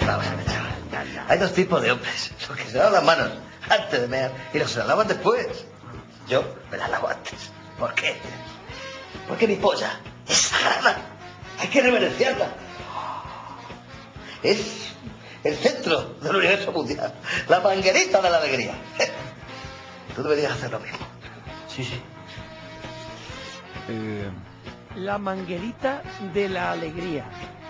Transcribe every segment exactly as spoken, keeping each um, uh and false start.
Vamos a ver, chaval. Hay dos tipos de hombres. Los que se lavan las manos antes de mear y los que se las lavan después. Yo me las lavo antes. ¿Por qué? Porque mi polla es sagrada. Hay que reverenciarla. Es el centro del universo mundial. La manguerita de la alegría. Tú deberías hacer lo mismo. Sí, sí. Eh... La manguerita de la alegría.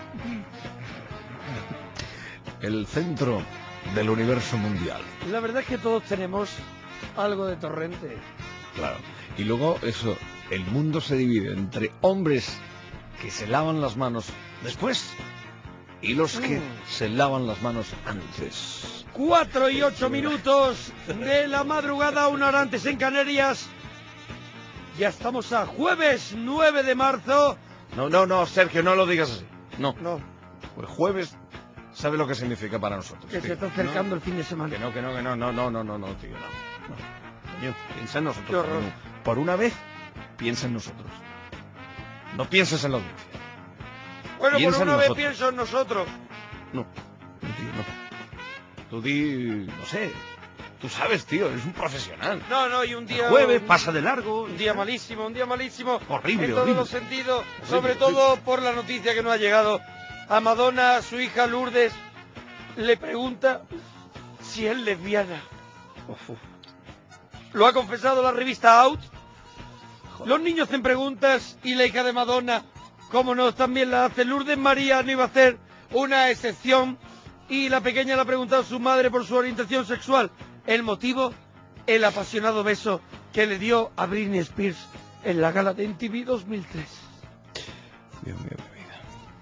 El centro del universo mundial. La verdad es que todos tenemos algo de Torrente. Claro. Y luego eso, el mundo se divide entre hombres que se lavan las manos después y los que mm. se lavan las manos antes. Cuatro y ocho minutos de la madrugada, una hora antes en Canarias. Ya estamos a jueves nueve de marzo. No, no, no, Sergio, no lo digas así. No. No. Pues jueves, ¿sabe lo que significa para nosotros? Que tío. Se está acercando no, el fin de semana. Que no, que no, que no, no, no, no, no, no, tío, no. no. Coño, piensa en nosotros. Por, un, por una vez, piensa en nosotros. No pienses en la audiencia. Bueno, piensa por una vez pienso en nosotros. No, no, tío, no. Tú di, no sé... Tú sabes, tío, eres un profesional. No, no, y un día... El jueves pasa de largo. Un día malísimo, un día malísimo. Horrible, En todos horrible. los sentidos. Horrible, sobre horrible. todo por la noticia que nos ha llegado. A Madonna, su hija Lourdes, le pregunta si es lesbiana. Uf, uf. Lo ha confesado la revista Out. Joder. Los niños hacen preguntas y la hija de Madonna, como no, también la hace. Lourdes María no iba a hacer una excepción. Y la pequeña le ha preguntado a su madre por su orientación sexual. El motivo, el apasionado beso que le dio a Britney Spears en la gala de M T V dos mil tres. Dios mío, mi vida.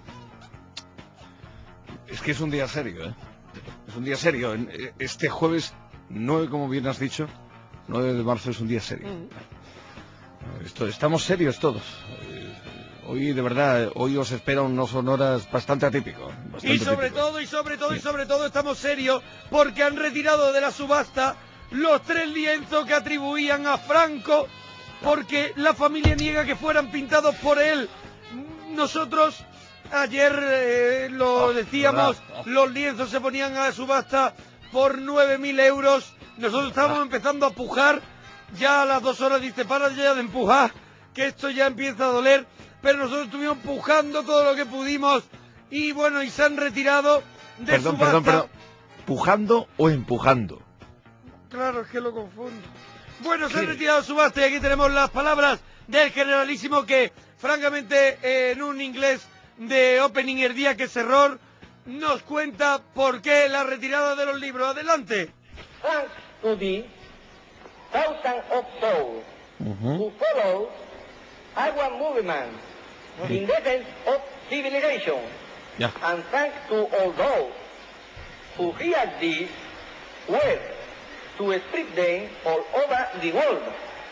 Es que es un día serio, ¿eh? Es un día serio. Este jueves nueve, como bien has dicho, nueve de marzo es un día serio. Mm. Esto, estamos serios todos. Hoy, de verdad, hoy os espera unos horas bastante atípicos. Y sobre típicos. todo, y sobre todo, sí. y sobre todo estamos serios porque han retirado de la subasta los tres lienzos que atribuían a Franco porque la familia niega que fueran pintados por él. Nosotros ayer eh, lo oh, decíamos, oh. los lienzos se ponían a la subasta por nueve mil euros. Nosotros estábamos ah. empezando a pujar. Ya a las dos horas dice, para ya de empujar, que esto ya empieza a doler. Pero nosotros estuvimos empujando todo lo que pudimos y bueno, y se han retirado de perdón, subasta. Perdón, perdón, ¿pujando o empujando? Claro, es que lo confundo. Bueno, ¿Qué? Se han retirado de subasta y aquí tenemos las palabras del generalísimo que, francamente, eh, en un inglés de opening el día que es error, nos cuenta por qué la retirada de los libros. Adelante. Thanks to the thousands of souls uh-huh. who follow our movement in defense of civilization, yeah. and thanks to all those who hear this word to spread them all over the world.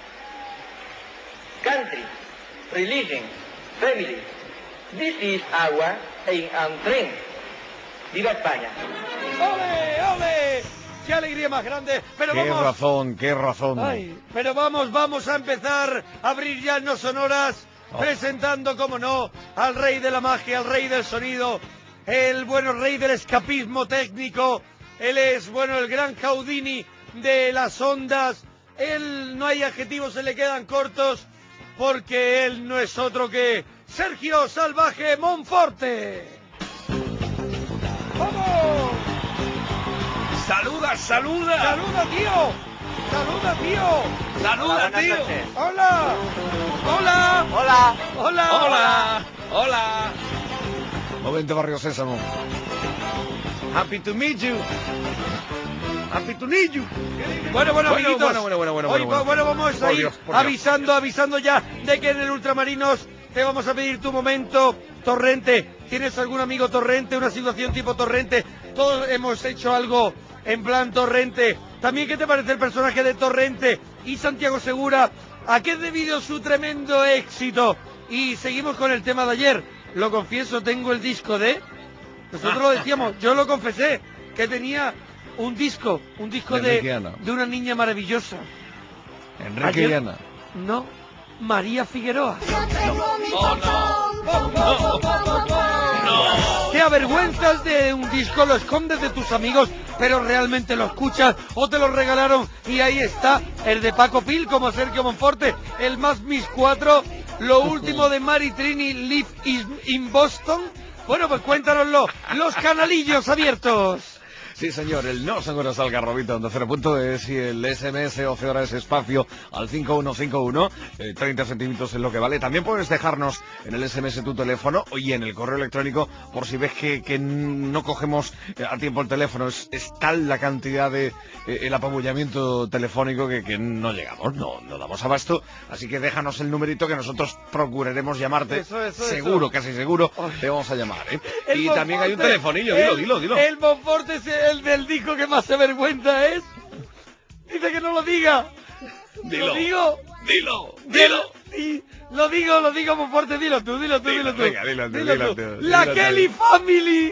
Country, religion, family, this is our aim and dream. ¡Viva España! ¡Ole, ole! ¡Qué alegría más grande! Pero ¡Qué vamos... razón, qué razón! Ay, pero vamos, vamos a empezar a abrir ya No Sonoras, oh. presentando, como no, al rey de la magia, al rey del sonido, el bueno rey del escapismo técnico. Él es, bueno, el gran Houdini de las ondas. Él, no hay adjetivos, se le quedan cortos, porque él no es otro que Sergio Salvaje Monforte. ¡Vamos! ¡Saluda, saluda! ¡Saluda, tío! ¡Saluda, tío! ¡Saluda, Hola, tío! ¡Hola! ¡Hola! ¡Hola! ¡Hola! ¡Hola! ¡Hola! Momento Barrio Sésamo. Happy to meet you. Happy to meet you. Bueno, bueno, amiguitos. Bueno, bueno, bueno, bueno, Hoy, bueno, bueno, vamos a ir Dios, por Dios. avisando, avisando ya de que en el Ultramarinos te vamos a pedir tu momento Torrente. ¿Tienes algún amigo Torrente? ¿Una situación tipo Torrente? Todos hemos hecho algo en plan Torrente. También, ¿qué te parece el personaje de Torrente? Y Santiago Segura, ¿a qué es debido su tremendo éxito? Y seguimos con el tema de ayer. Lo confieso, tengo el disco de... Nosotros lo decíamos, yo lo confesé, que tenía un disco, un disco de, de, de una niña maravillosa. Enrique Ayer, y Ana. No, María Figueroa. No. Oh, no. No. ¿Te avergüenzas de un disco, lo escondes de tus amigos, pero realmente lo escuchas o te lo regalaron? Y ahí está, el de Paco Pil como Sergio Monforte, el Más Mis cuatro, lo último de Mary Trini, Live in, in Boston. Bueno, pues cuéntanoslo, los canalillos abiertos. Sí, señor, el no seguros al garrobito donde cero punto es y el S M S once horas espacio al cinco uno cinco uno, eh, treinta centímetros es lo que vale. También puedes dejarnos en el S M S tu teléfono y en el correo electrónico por si ves que, que no cogemos a tiempo el teléfono. Es, es tal la cantidad de eh, el apabullamiento telefónico que, que no llegamos, no, no damos abasto. Así que déjanos el numerito que nosotros procuraremos llamarte. Eso, eso, seguro, eso. casi seguro, te vamos a llamar, ¿eh? El Y Monforte, también hay un telefonillo, dilo, el, dilo, dilo. El Monforte es el del disco que más se vergüenza es. Dice que no lo diga. Dilo. Lo digo. Dilo, Dilo. Sí, lo digo, lo digo Monforte, dilo tú, dilo tú, dilo, Dilo, tú. venga, dilo tú, dilo tú, La dilo tú. Kelly Family.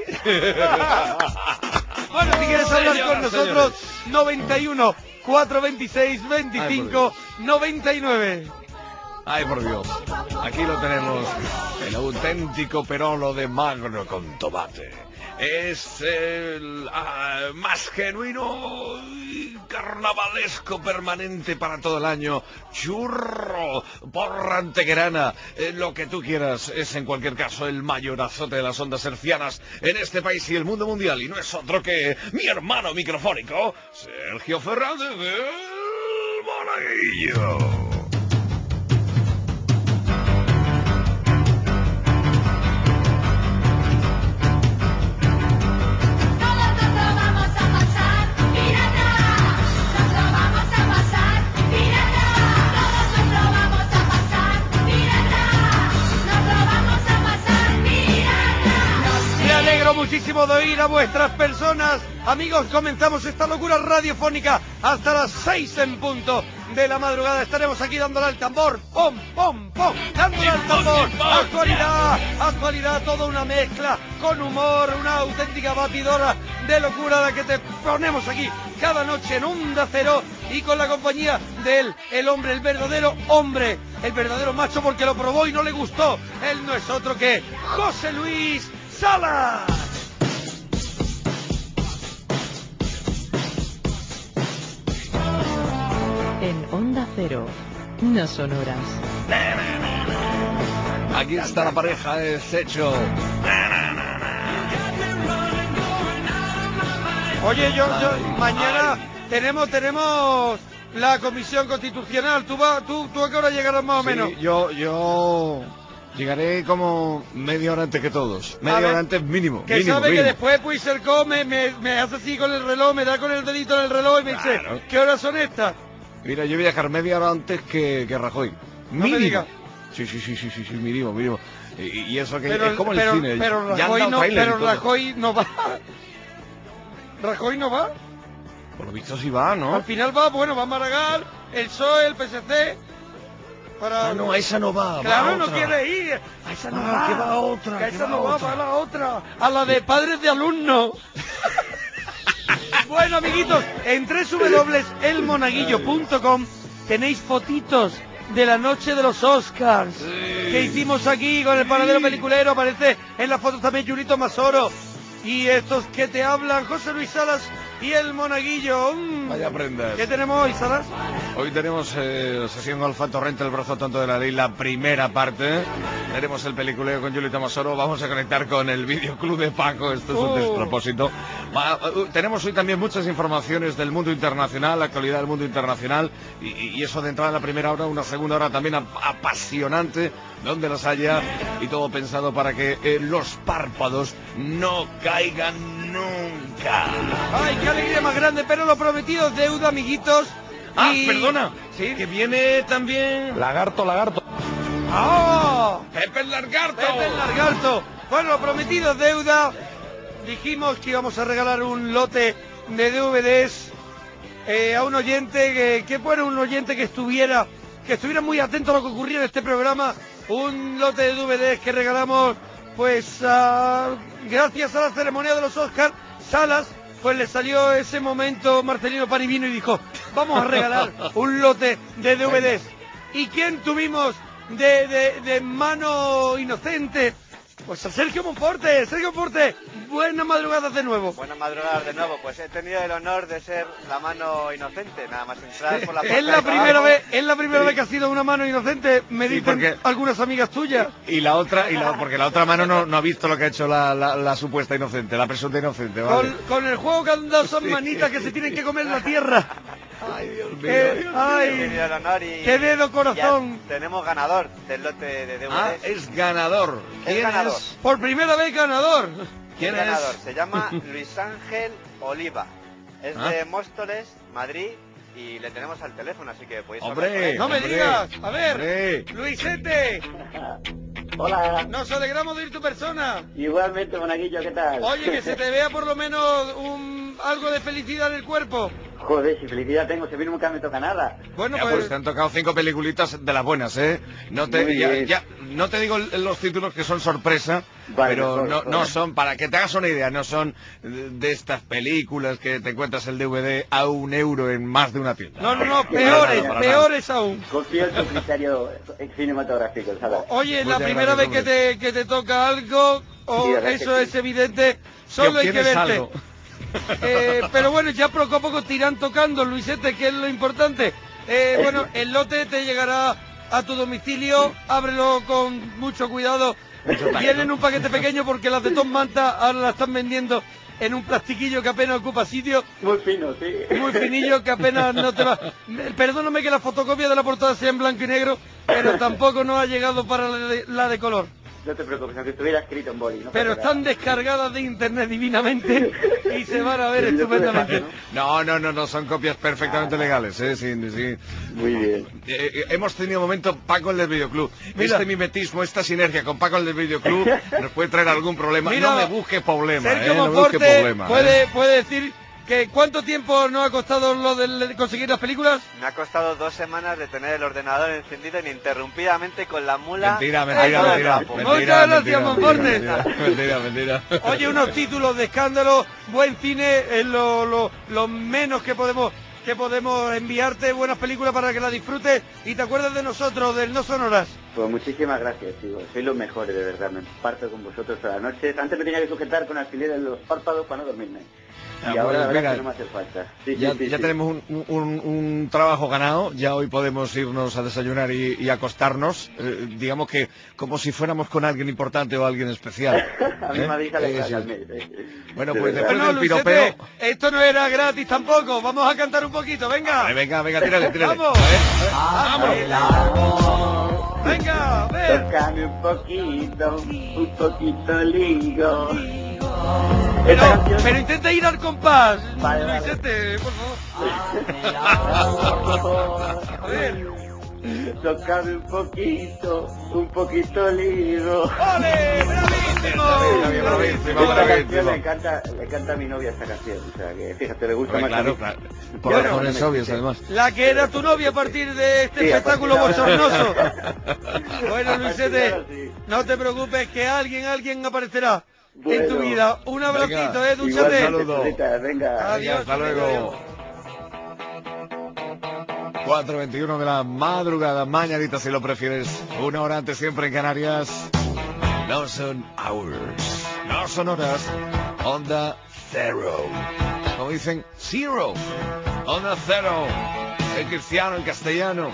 Bueno, si quieres hablar Señoras, con nosotros, señores. noventa y uno, cuatrocientos veintiséis, veinticinco, noventa y nueve. Ay, por Dios. Aquí lo tenemos. El auténtico perolo de magro con tomate. Es el ah, más genuino y carnavalesco permanente para todo el año. Churro, porra antequerana, eh, lo que tú quieras. Es en cualquier caso el mayor azote de las ondas hercianas en este país y el mundo mundial. Y no es otro que mi hermano microfónico, Sergio Fernández del Monaguillo. Muchísimo de oír a vuestras personas. Amigos, comenzamos esta locura radiofónica hasta las seis en punto de la madrugada. Estaremos aquí dándole al tambor, pom, pom, pom, dándole al tambor. Actualidad, actualidad, toda una mezcla con humor, una auténtica batidora de locura la que te ponemos aquí cada noche en Onda Cero y con la compañía de él, el hombre, el verdadero hombre, el verdadero macho porque lo probó y no le gustó. Él no es otro que José Luis Salas. En Onda Cero, no son horas. Aquí está la pareja de Secho. Oye, yo, yo mañana tenemos tenemos la comisión constitucional. ¿Tú vas, tú, tú a qué hora llegarás más o Sí, menos? yo, yo llegaré como media hora antes que todos. Media ver, hora antes mínimo. Que mínimo, sabe mínimo. que después Puigcercó me, me, me hace así con el reloj, me da con el dedito en el reloj y me Claro. dice, ¿qué horas son estas? Mira, yo voy a dejar media hora antes que, que Rajoy. No me Mínimo. digas. Sí, sí, sí, sí, sí, sí, mínimo, mínimo. Y, y eso que Pero, es como el pero, cine. pero Ya han Rajoy dado no, tráiler y pero todo. Rajoy no va. Rajoy no va. Por lo visto sí va, ¿no? Al final va, bueno, va Maragall, el P S O E, el P S C. Para... Ah, no, a esa no va. Claro, va a no otra. quiere ir. A esa no Ah, va. que va a otra, Que a que esa va no a va, otra. va a la otra. A la de padres de alumnos. Bueno, amiguitos, en doble u doble u doble u punto el monaguillo punto com tenéis fotitos de la noche de los Oscars Sí. que hicimos aquí con el panadero peliculero. Aparece en las fotos también Yurito Masoro. Y estos que te hablan, José Luis Salas y el Monaguillo. Mm. Vaya prendas. ¿Qué tenemos hoy, Salas? Hoy tenemos eh, sesión Golfa Torrente, el brazo tonto de la ley, la primera parte. Tenemos el peliculeo con Julio Tomasoro. Vamos a conectar con el videoclub de Paco. Esto es un Oh. despropósito. Va, uh, tenemos hoy también muchas informaciones del mundo internacional, la actualidad del mundo internacional. Y, y eso de entrada en la primera hora, una segunda hora también ap apasionante, donde las haya. Y todo pensado para que eh, los párpados no caigan nunca. ¡Ay, qué alegría más grande! Pero lo prometido es deuda, amiguitos. Ah, y... perdona. Sí. Que viene también Lagarto, lagarto. ¡Oh! Pepe el Largarto. Pepe el Largarto. Bueno, lo prometido es deuda. Dijimos que íbamos a regalar un lote de D V Ds eh, a un oyente que, que fuera un oyente que estuviera que estuviera muy atento a lo que ocurría en este programa. Un lote de D V Ds que regalamos, pues, a, gracias a la ceremonia de los Oscars. Salas, pues le salió ese momento Marcelino Panivino y dijo, vamos a regalar un lote de D V Ds. ¿Y quién tuvimos de, de, de mano inocente Pues a Sergio Monforte, Sergio Monforte, buenas madrugadas de nuevo. Buenas madrugadas de nuevo, pues he tenido el honor de ser la mano inocente, nada más entrar por la puerta Es la de primera trabajo. vez, es la primera Sí. vez que ha sido una mano inocente, me Sí, dicen porque- algunas amigas tuyas. Y la otra, y la, porque la otra mano no, no ha visto lo que ha hecho la, la, la supuesta inocente, la presunta inocente, ¿vale? Con, con el juego que han dado son Sí. manitas que se tienen que comer la tierra. Ay, Dios mío. Eh, Dios ay. He tenido el honor y... ¡Qué dedo, corazón! ya tenemos ganador del lote de D V Ds. Ah, es ganador. Es ¿Quién ganador. es? Por primera vez ganador. ¿Quién El ganador es? se llama Luis Ángel Oliva. Es Ah. de Móstoles, Madrid, y le tenemos al teléfono, así que podéis hablar con Hombre, él. No me hombre, digas. A ver, hombre. Luisete, Hola, nos alegramos de ir tu persona. igualmente, Monaguillo, ¿qué tal? Oye, que se te vea por lo menos un, algo de felicidad en el cuerpo. Joder, si felicidad tengo, si a mí nunca me toca nada. Bueno, Ya, pues pues... te han tocado cinco peliculitas de las buenas, ¿eh? No te, Muy ya, bien. ya- no te digo los títulos que son sorpresa, Vale, pero mejor, no, mejor. no son, para que te hagas una idea, no son de de estas películas que te encuentras el D V D a un euro en más de una tienda. No, no, no, Para peores, nada, para peores aún. Confío en tu criterio cinematográfico, ¿sabes? Oye, Muchas la primera gracias, vez que te, que te toca algo, o Sí, la verdad eso que es sí. evidente, Que solo hay que obtienes verte. algo. Eh, pero bueno, ya poco a poco te irán tocando, Luisete, que es lo importante. Eh, bueno, el lote te llegará a tu domicilio, ábrelo con mucho cuidado. Mucho tacto. Viene en un paquete pequeño porque las de Tom Manta ahora las están vendiendo en un plastiquillo que apenas ocupa sitio, Muy fino, sí. muy finillo que apenas no te va... Perdóname que la fotocopia de la portada sea en blanco y negro, pero tampoco nos ha llegado para la de, la de color. No te preocupes, aunque estuviera escrito en boli. No Pero pasa están nada. descargadas de internet divinamente y se van a ver Yo tuve estupendamente. fácil, No, no, no, no, son copias perfectamente legales, ¿eh? Sí, sí. Muy bien. Eh, eh, hemos tenido momento Paco el del videoclub. Mira. Este mimetismo, esta sinergia con Paco el del videoclub nos puede traer algún problema. Mira, no me busque problema, Sergio ¿eh? No me busque Monforte problema. puede, ¿eh? puede decir que ¿cuánto tiempo nos ha costado lo de conseguir las películas? Me ha costado dos semanas de tener el ordenador encendido ininterrumpidamente con la mula. Mentira, a mentira, todo mentira, trapo. mentira, Muchas gracias, mentira, Monforte. mentira, mentira, mentira. Oye, unos títulos de escándalo, buen cine, es lo, lo, lo menos que podemos que podemos enviarte, buenas películas para que las disfrutes y te acuerdes de nosotros, del No Sonoras. Pues muchísimas gracias, chicos. Sois los mejores, de verdad. Me parto con vosotros todas las noches. Antes me tenía que sujetar con alfileres los párpados para no dormirme. Ah, Y ahora la pues, verdad mira, que no me hace falta. Sí, sí, Ya, sí, ya sí. tenemos un, un- un trabajo ganado, ya hoy podemos irnos a desayunar y, y acostarnos, eh, digamos que como si fuéramos con alguien importante o alguien especial. A mí ¿eh? me habéis alegrado Eh, sí. al mes, eh. Bueno, De pues verdad. después Bueno, del Luisete, piropeo... esto no era gratis tampoco, vamos a cantar un poquito, venga. Vale, venga, venga, tírale, tírale. Vamos. A ver, ¡Vamos! Venga, a ver. Tócame un poquito, un poquito lindo. Pero, Esta canción- pero intenta ir al compás, Vale, vale. Luisete, por favor. A ver. Tócame un poquito, un poquito lindo. ¡Ole! ¡Bravísimo! Bravísimo, bravísimo, Esta bravísimo. canción le encanta, le encanta a mi novia esta canción. O sea que fíjate, le gusta Hombre, más a claro, mí. claro, por Bueno, razones no me obvias quise. además. La que era tu novia a partir de este Sí, a espectáculo partir de ahora. bochornoso. Bueno, A partir de ahora Luisete, sí. no te preocupes que alguien, alguien aparecerá en tu Bueno. vida. Un abracito, Venga, eh, Igualmente, dúchate. saludo. chulita, venga. Adiós, hasta chulito, luego. adiós. cuatro veintiuno de la madrugada, mañanita si lo prefieres, una hora antes siempre en Canarias. No son hours, no son horas, Onda Cero. Como dicen, Zero, Onda Cero, en cristiano, en castellano.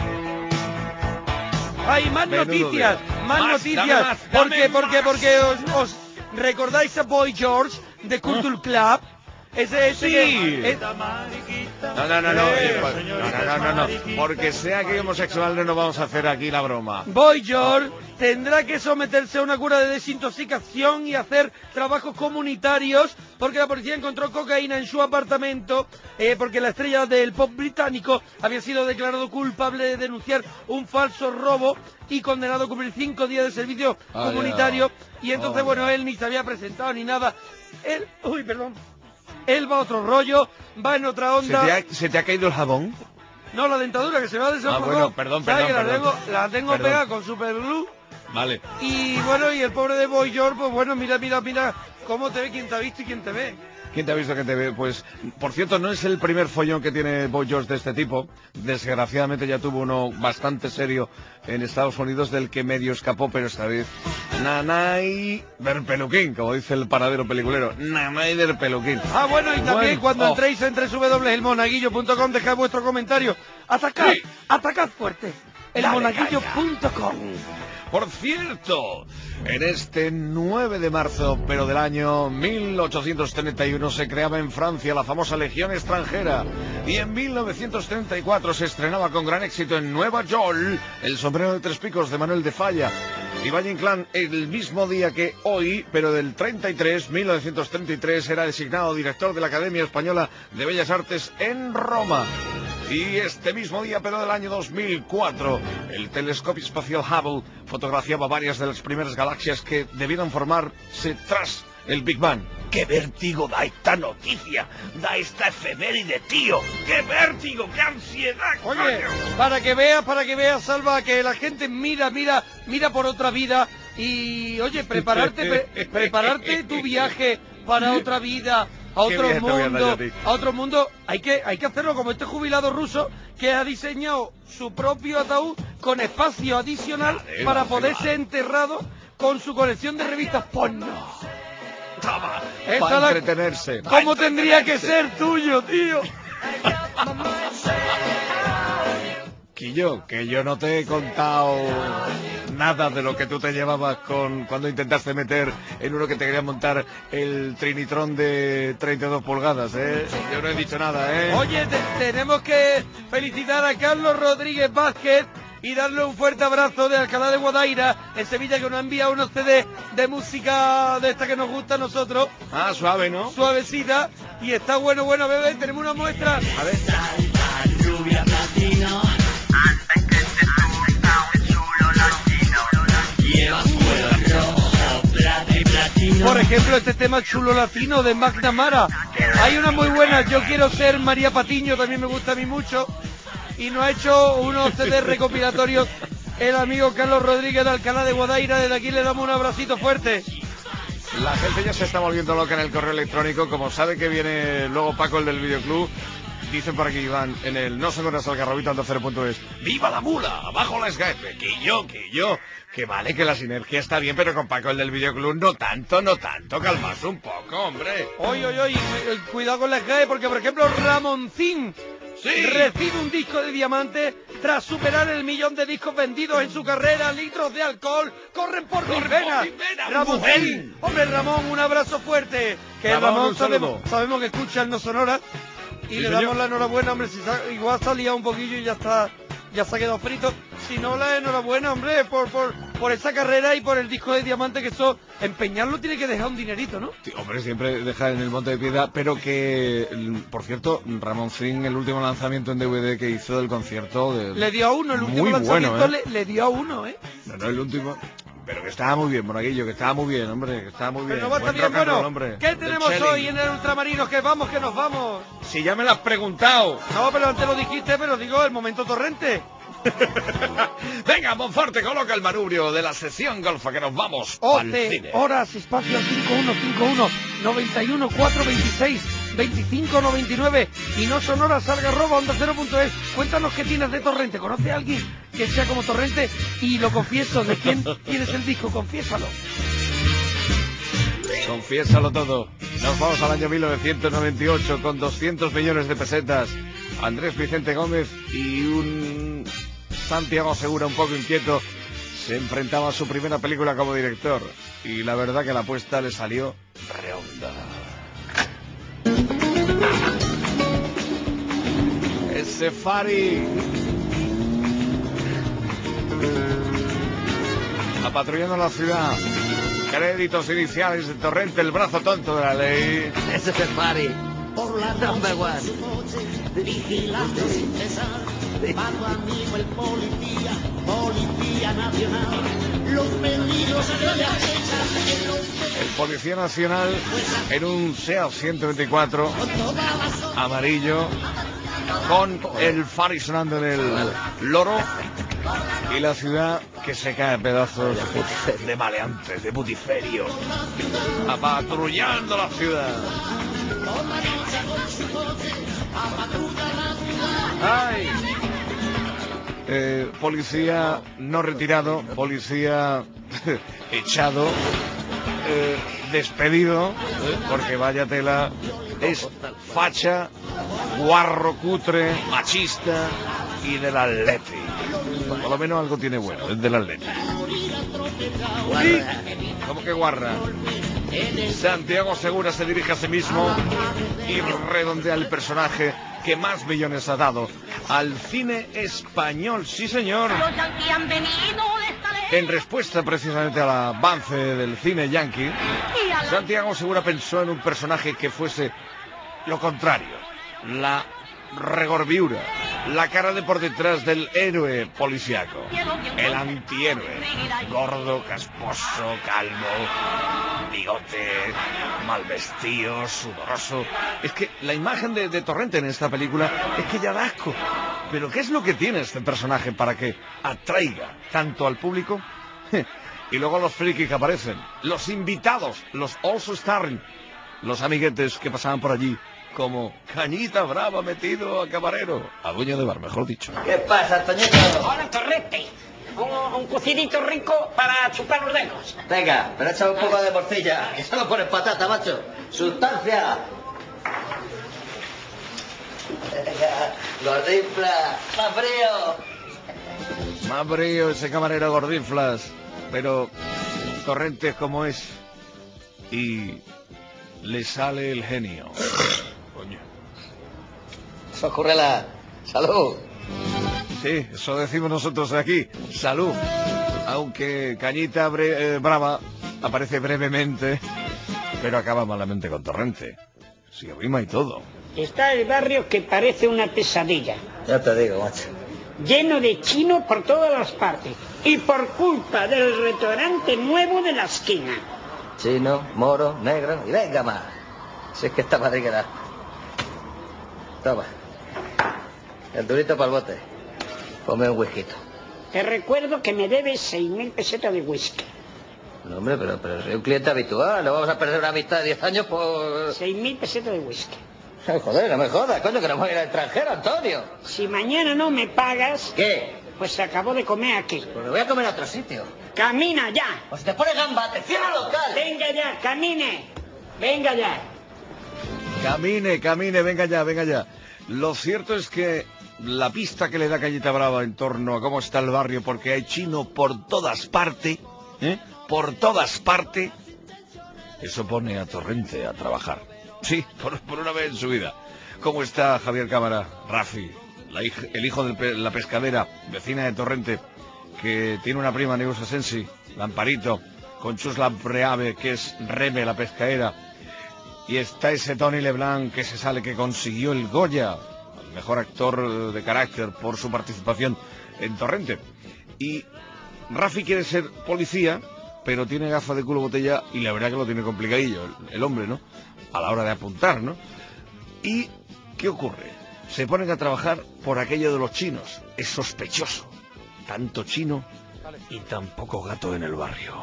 Hay más Menudo noticias, día. más, Más, noticias. dame más, porque, dame porque, más. porque os, os recordáis a Boy George de Culture Club. Ese, ese Sí. que- eh, No, no, no, no, Eh, eh, pues, no, no, no, no, no, porque sea que homosexual no nos vamos a hacer aquí la broma. Boy George tendrá que someterse a una cura de desintoxicación y hacer trabajos comunitarios porque la policía encontró cocaína en su apartamento eh, porque la estrella del pop británico había sido declarado culpable de denunciar un falso robo y condenado a cumplir cinco días de servicio Ah, comunitario ya. y entonces Oh, bueno ya. él ni se había presentado ni nada. Él, uy, perdón. Él va a otro rollo, va en otra ¿Se onda. te, ha, se te ha caído el jabón? No, la dentadura que se me ha desenfocado. Ah, bueno, perdón, ¿Sabes perdón, que la perdón. tengo, la tengo Perdón. pegada con super glue? Vale. Y bueno, y el pobre de Boy George, pues bueno, mira, mira, mira cómo te ve, quién te ha visto y quién te ve. ¿Quién te ha visto que te ve? Pues, por cierto, no es el primer follón que tiene Boy George de este tipo. Desgraciadamente ya tuvo uno bastante serio en Estados Unidos del que medio escapó, pero esta vez Nanay del Peluquín, como dice el panadero peliculero. Nanay del Peluquín. Ah, bueno, y también Bueno, cuando oh. entréis en doble u doble u doble u punto el monaguillo punto com, dejad vuestro comentario. Atacad, Sí. atacad fuerte. el monaguillo punto com. Por cierto, en este nueve de marzo, pero del año mil ochocientos treinta y uno, se creaba en Francia la famosa Legión extranjera. Y en mil novecientos treinta y cuatro se estrenaba con gran éxito en Nueva York El sombrero de tres picos de Manuel de Falla. Y Valle Inclán, el mismo día que hoy, pero del treinta y tres, mil novecientos treinta y tres, era designado director de la Academia Española de Bellas Artes en Roma. Y este mismo día, pero del año dos mil cuatro, el telescopio espacial Hubble fotografiaba varias de las primeras galaxias que debieron formarse tras el Big Bang. ¡Qué vértigo da esta noticia! ¡Da esta efeméride, tío! ¡Qué vértigo! ¡Qué ansiedad! Oye, coño! para que veas, para que veas, Salva, que la gente mira, mira, mira por otra vida y, oye, prepararte, pre- prepararte tu viaje para otra vida, a Qué otro bien te voy a dar yo mundo, a ti. a otro mundo, hay que, hay que hacerlo como este jubilado ruso que ha diseñado su propio ataúd con espacio adicional Vale, para vale, poder vale. ser enterrado con su colección de revistas porno. Toma. Esa Para la- entretenerse. ¿Cómo tendría que ser tuyo, tío? Quillo, que yo no te he contado nada de lo que tú te llevabas con cuando intentaste meter en uno que te quería montar el Trinitron de treinta y dos pulgadas, ¿eh? Yo no he dicho nada, ¿eh? Oye, te- tenemos que felicitar a Carlos Rodríguez Vázquez y darle un fuerte abrazo de Alcalá de Guadaira, en Sevilla, que nos ha enviado unos C D de música de esta que nos gusta a nosotros, Ah, suave, ¿no? suavecita, y está bueno, bueno, bebé, tenemos una muestra. A ver. Por ejemplo, este tema Chulo Latino de McNamara. Hay una muy buena, Yo quiero ser María Patiño, también me gusta a mí mucho. Y nos ha hecho unos C D recopilatorios el amigo Carlos Rodríguez de Alcalá de Guadaira. Desde aquí le damos un abracito fuerte. La gente ya se está volviendo loca en el correo electrónico, como sabe que viene luego Paco, el del videoclub. Dicen por aquí, Iván, en el no se conoce algarrobito ando cero punto es. ¡Viva la mula! ¡Abajo la esgafe! ¡Que yo, que yo! Que vale, que la sinergia está bien, pero con Paco, el del videoclub, no tanto, no tanto. Calmas un poco, hombre. Oye, oye, oye, cuidado con la S G A E, porque por ejemplo Ramoncín Sí. recibe un disco de diamante tras superar el millón de discos vendidos en su carrera. Litros de alcohol corren por mis Corren por venas. mis venas, Ramoncín, mujer. hombre, Ramón, un abrazo fuerte. Que Ramón, Ramón, un sabemos, saludo. sabemos que escucha el No Sonora y Sí, le señor. damos la enhorabuena, hombre. Si sa- igual se ha liado un poquillo y ya está, ya se ha quedado frito. Si no, la enhorabuena, hombre, por, por, por esa carrera y por el disco de diamante, que eso, empeñarlo tiene que dejar un dinerito, ¿no? Sí, hombre, siempre deja en el Monte de Piedad, pero que, por cierto, Ramón Zin, el último lanzamiento en D V D que hizo del concierto... De... Le dio a uno, el último Muy lanzamiento bueno, ¿eh? le, le dio a uno, ¿eh? No, no, el último... Pero que estaba muy bien, Monaguillo, que estaba muy bien, hombre, que estaba muy bien. Pero no va a estar Buen bien, rock and roll, bueno. hombre. ¿Qué Del tenemos Chelly. hoy en el Ultramarinos? Que vamos, que nos vamos. Si ya me lo has preguntado. No, pero antes lo dijiste, pero digo, el momento torrente. Venga, Monforte, coloca el manubrio de la sesión golfa, que nos vamos al O T, cine. horas, espacio cinco uno cinco uno, noventa y uno, cuatro veintiséis, veinticinco noventa y nueve y no sonoras algarroba onda cero punto es. Cuéntanos qué tienes de Torrente. ¿Conoce a alguien que sea como Torrente? Y lo confieso, ¿de quién tienes el disco? Confiésalo. Confiésalo todo. Nos vamos al año mil novecientos noventa y ocho con doscientos millones de pesetas. Andrés Vicente Gómez y un Santiago Segura un poco inquieto se enfrentaba a su primera película como director. Y la verdad que la apuesta le salió redonda. Ese Fari. Apatrullando la ciudad. Créditos iniciales de Torrente, el brazo tonto de la ley. Ese es el party. Por la Number noche one. su noche, vigilando sin cesar, mano amigo el policía, policía nacional, los peligros que le acechan en los El Policía Nacional en un SEAT ciento veinticuatro todas las horas. amarillo con el Fari sonando en el loro y la ciudad que se cae a pedazos de maleantes, de putiferios, apatrullando la ciudad. Ay. Eh, policía no retirado, policía echado, eh, despedido, eh, porque vaya tela, es facha, guarro, cutre, machista y del Atleti. Por lo menos algo tiene bueno, es del Atleti. Y, ¿cómo que guarra? Santiago Segura se dirige a sí mismo y redondea el personaje que más millones ha dado al cine español. Sí, señor. En respuesta precisamente al avance del cine yankee, Santiago Segura pensó en un personaje que fuese lo contrario, la regorbiura, la cara de por detrás del héroe policíaco, el antihéroe, gordo, casposo, calvo, bigote, mal vestido, sudoroso. Es que la imagen de, de Torrente en esta película es que ya da asco. Pero ¿qué es lo que tiene este personaje para que atraiga tanto al público? Y luego los frikis que aparecen, los invitados, los also starring, los amiguetes que pasaban por allí, como Cañita Brava metido a camarero, a dueño de bar, mejor dicho. ¿Qué pasa, Toñito? Hola, Torrente. Un, un cocidito rico para chupar los dedos. Venga, pero echa un poco de morcilla, que solo pones patata, macho. ¡Sustancia! Venga, gordinfla, más frío. Más brío ese camarero gordinflas, pero Torrente es como es y le sale el genio. Coño. Eso ocurre la salud. Sí, eso decimos nosotros aquí, salud. Aunque Cañita bre- eh, Brava aparece brevemente, pero acaba malamente con Torrente. Si rima y todo. Está el barrio que parece una pesadilla. Ya te digo, macho. Lleno de chino por todas las partes. Y por culpa del restaurante nuevo de la esquina. Chino, moro, negro y venga más. Si es que esta madre queda. Toma. El durito para el bote. Ponme un whisky. Te recuerdo que me debes seis mil pesetas de whisky. No, hombre, pero, pero soy un cliente habitual. No vamos a perder una amistad de diez años por... Seis mil pesetas de whisky. Ay, joder, no me jodas, coño, que nos vamos a ir al extranjero, Antonio. Si mañana no me pagas... ¿Qué? Pues se acabó de comer aquí. Pues me voy a comer a otro sitio. ¡Camina ya! O si te pones gamba, te cierra el local. ¡Venga ya, camine! ¡Venga ya! Camine, camine, venga ya, venga ya. Lo cierto es que la pista que le da Cañita Brava en torno a cómo está el barrio, porque hay chino por todas partes, ¿eh? Por todas partes, eso pone a Torrente a trabajar. Sí, por, por una vez en su vida. ¿Cómo está Javier Cámara, Rafi, la hij- el hijo de pe- la pescadera, vecina de Torrente, que tiene una prima, Neusa Sensi, Lamparito, con Chus Lampreave, que es Reme, la pescadera, y está ese Tony Leblanc que se sale, que consiguió el Goya, el mejor actor de carácter por su participación en Torrente. Y Rafi quiere ser policía, pero tiene gafas de culo botella y la verdad que lo tiene complicadillo, el, el hombre, ¿no? A la hora de apuntar, ¿no? ¿Y qué ocurre? Se ponen a trabajar por aquello de los chinos. Es sospechoso. Tanto chino y tan poco gato en el barrio.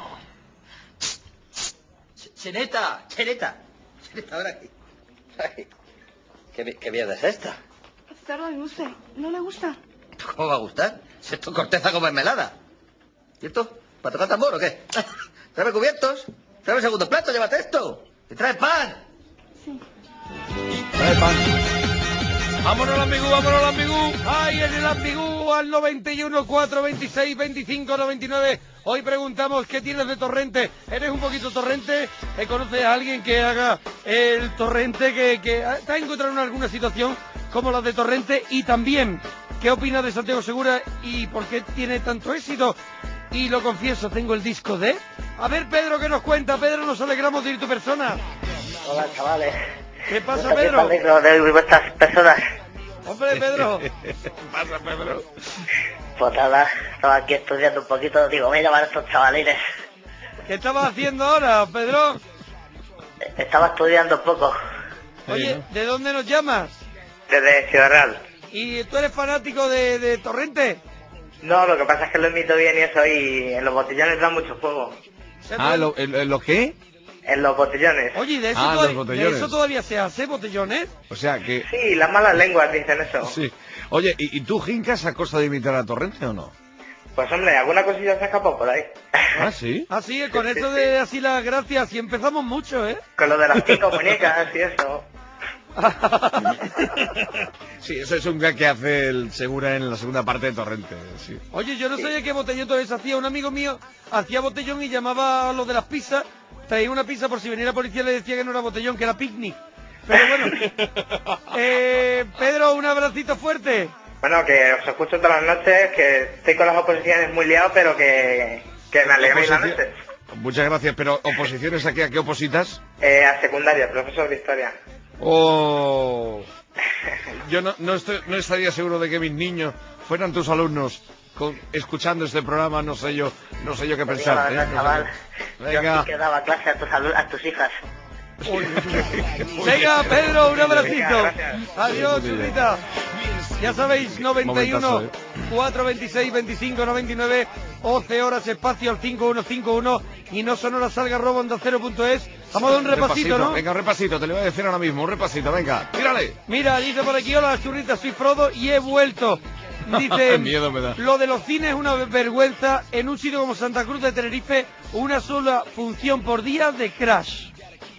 Chineta, chineta. Chineta, ahora aquí. Ay, ¿Qué, qué mierda es esta? Cerdo de dulce, ¿no le gusta? ¿Cómo va a gustar? Si esto es corteza con mermelada. ¿Y esto? ¿Para tocar tambor o qué? Tráeme cubiertos. Tráeme el segundo plato, llévate esto. Y trae pan. Sí. Trae pan. Vámonos al ambigú, vámonos al ambigú. Ay, en el ambigú al noventa y uno, cuatro, veintiséis, veinticinco, noventa y nueve. Hoy preguntamos qué tienes de Torrente. ¿Eres un poquito Torrente? ¿Eh, ¿Conoces a alguien que haga el Torrente? Que, que te ha encontrado en alguna situación como la de Torrente? Y también, ¿qué opinas de Santiago Segura y por qué tiene tanto éxito? Y lo confieso, tengo el disco de... A ver, Pedro, ¿qué nos cuenta? Pedro, nos alegramos de ir tu persona. Hola, chavales. ¿Qué pasa, ¿Qué Pedro? tal alegro de oír vuestras personas? Hombre, Pedro. ¿Qué pasa, Pedro? Pues nada, estaba aquí estudiando un poquito, digo, voy a llamar a estos chavalines. ¿Qué estabas haciendo ahora, Pedro? Estaba estudiando un poco. Oye, ¿de dónde nos llamas? Desde Ciudad Real. ¿Y tú eres fanático de, de Torrente? No, lo que pasa es que lo imito bien y eso, y en los botellones da mucho juego. Ah, ¿lo, el- ¿lo qué? En los botellones. Oye, ¿de eso, Ah, todavía, los ¿de botellones. eso todavía se hace, botellones? O sea que... Sí, las malas lenguas dicen eso. Sí. Oye, ¿y, y tú jincas a costa de imitar a Torrente o no? Pues hombre, alguna cosilla se ha escapado por ahí. ¿Ah, sí? Así es, con eso de así las gracias, y empezamos mucho, ¿eh? Con lo de las cinco muñecas y eso. Sí, eso es un gag que hace el Segura en la segunda parte de Torrente, sí. Oye, yo no sabía qué botellón todavía se hacía. Un amigo mío hacía botellón y llamaba a los de las pizzas, traía una pizza por si venía la policía y le decía que no era botellón, que era picnic. Pero bueno, eh, Pedro, un abracito fuerte. Bueno, que os escucho todas las noches, que estoy con las oposiciones muy liado, pero que, que me alegréis la noche. Muchas gracias, pero ¿oposiciones aquí a qué opositas? Eh, a secundaria, profesor de historia. Oh, yo no, no, estoy, no estaría seguro de que mis niños fueran tus alumnos con, escuchando este programa, no sé yo, no sé yo qué pensar. La verdad, ¿eh? No chaval, sé. Venga. yo sí que daba clase a tus, a tus hijas. Venga, Pedro, un abracito. Venga, gracias. Adiós, churrita. Ya sabéis, noventa y uno, Momentazo, cuatrocientos veintiséis, veinticinco, noventa y nueve, once horas, espacio al cinco uno cinco uno y no sonora salga arroba onda cero punto es. Vamos a dar un repasito, ¿no? Venga, un repasito, te lo voy a decir ahora mismo, un repasito, venga, tírale. Mira, dice por aquí, hola, churrita, soy Frodo y he vuelto. Dice, Miedo me da. lo de los cines es una vergüenza. En un sitio como Santa Cruz de Tenerife, una sola función por día de Crash.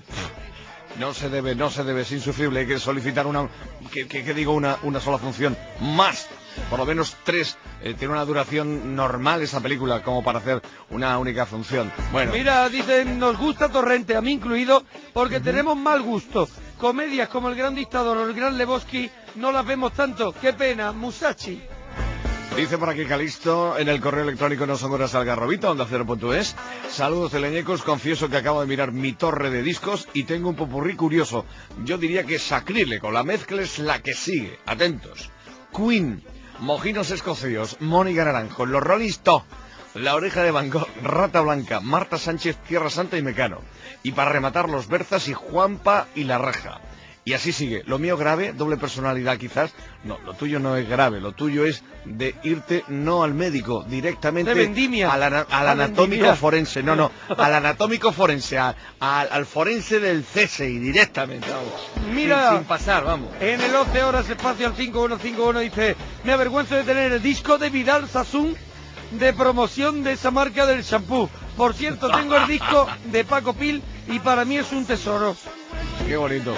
No se debe, no se debe, es insufrible, hay que solicitar una, que, que, que digo, una, una sola función, más, por lo menos tres, eh, tiene una duración normal esa película, como para hacer una única función. Bueno. Mira, dicen, nos gusta Torrente, a mí incluido, porque uh-huh. tenemos mal gusto. Comedias como El Gran Dictador o El Gran Lebowski no las vemos tanto, qué pena, Musashi. Dice por aquí Calixto, en el correo electrónico no son horas algarrobita, onda cero punto es. Saludos teleñecos, confieso que acabo de mirar mi torre de discos y tengo un popurrí curioso. Yo diría que sacrílego, la mezcla es la que sigue. Atentos. Queen, Mojinos Escocios, Mónica Naranjo, Los Rolling Stones, La Oreja de Van Gogh, Rata Blanca, Marta Sánchez, Tierra Santa y Mecano. Y para rematar, Los Berzas y Juanpa y La Raja. Y así sigue. Lo mío grave, doble personalidad quizás. No, lo tuyo no es grave. Lo tuyo es de irte no al médico, directamente al, ana, al anatómico vendimia. forense. No, no, al anatómico forense, a, a, al forense del C S I, directamente. Vamos. Mira, sin, sin pasar, vamos. En el once horas espacio al cinco uno cinco uno dice, me avergüenzo de tener el disco de Vidal Sassoon de promoción de esa marca del shampoo. Por cierto, tengo el disco de Paco Pil y para mí es un tesoro. Qué bonito.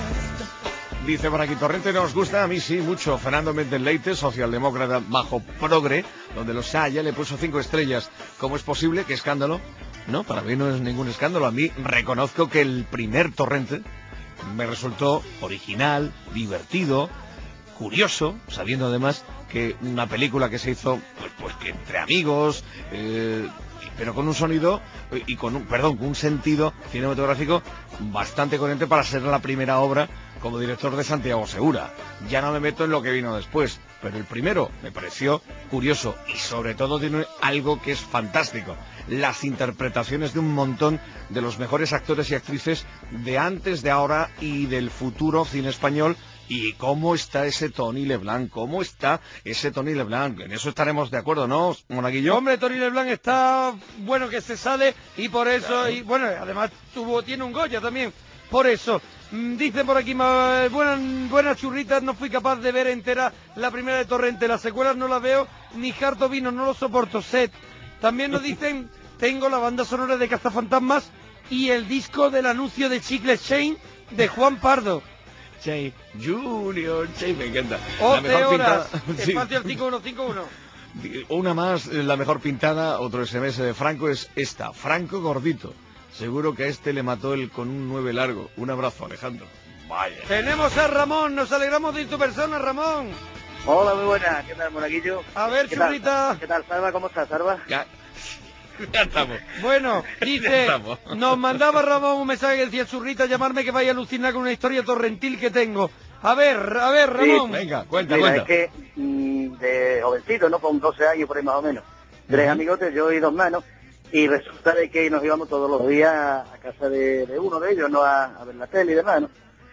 Dice por aquí, Torrente nos gusta, a mí sí, mucho. Fernando Méndez Leite, socialdemócrata bajo progre, donde los haya, le puso cinco estrellas. ¿Cómo es posible? ¿Qué escándalo? No, para mí no es ningún escándalo. A mí reconozco que el primer Torrente me resultó original, divertido, curioso, sabiendo además que una película que se hizo, pues, pues que entre amigos, eh, pero con un sonido y con un, perdón, con un sentido cinematográfico bastante coherente para ser la primera obra como director de Santiago Segura. Ya no me meto en lo que vino después, pero el primero me pareció curioso y sobre todo tiene algo que es fantástico, las interpretaciones de un montón de los mejores actores y actrices de antes, de ahora y del futuro cine español. ¿Y cómo está ese Tony Leblanc? ¿Cómo está ese Tony Leblanc? En eso estaremos de acuerdo, ¿no, Monaguillo? Hombre, Tony Leblanc está bueno que se sale y por eso, claro. Y bueno, además tuvo, tiene un Goya también, por eso. Dicen por aquí, buenas, buenas churritas, no fui capaz de ver entera la primera de Torrente, las secuelas no las veo, ni harto vino, no lo soporto, set. También nos dicen, tengo la banda sonora de Cazafantasmas y el disco del anuncio de Chicle Shane de Juan Pardo. Che, Junior, Che, me encanta. La mejor pintada. Espacio al cinco uno cinco uno. Una más, la mejor pintada, otro S M S de Franco es esta. Franco gordito. Seguro que a este le mató el con un nueve largo. Un abrazo, Alejandro. Vaya. Tenemos a Ramón, nos alegramos de tu persona, Ramón. Hola, muy buena. ¿Qué tal, Monaguillo? A ver, ¿Qué churrita. Tal? ¿Qué tal, Salva? ¿Cómo estás, Salva? Ya. Ya estamos. Bueno, dice, estamos. Nos mandaba Ramón un mensaje que decía, churrita, llamarme que vaya a alucinar con una historia torrentil que tengo. A ver, a ver, Ramón. Sí, venga, cuenta, Mira, cuenta. Es que mm, de jovencito, ¿no? Con doce años por ahí más o menos. Tres uh-huh. amigotes, yo y dos manos. Y resulta de que nos íbamos todos los días a casa de, de uno de ellos, ¿no? A, a ver la tele y demás, ¿no?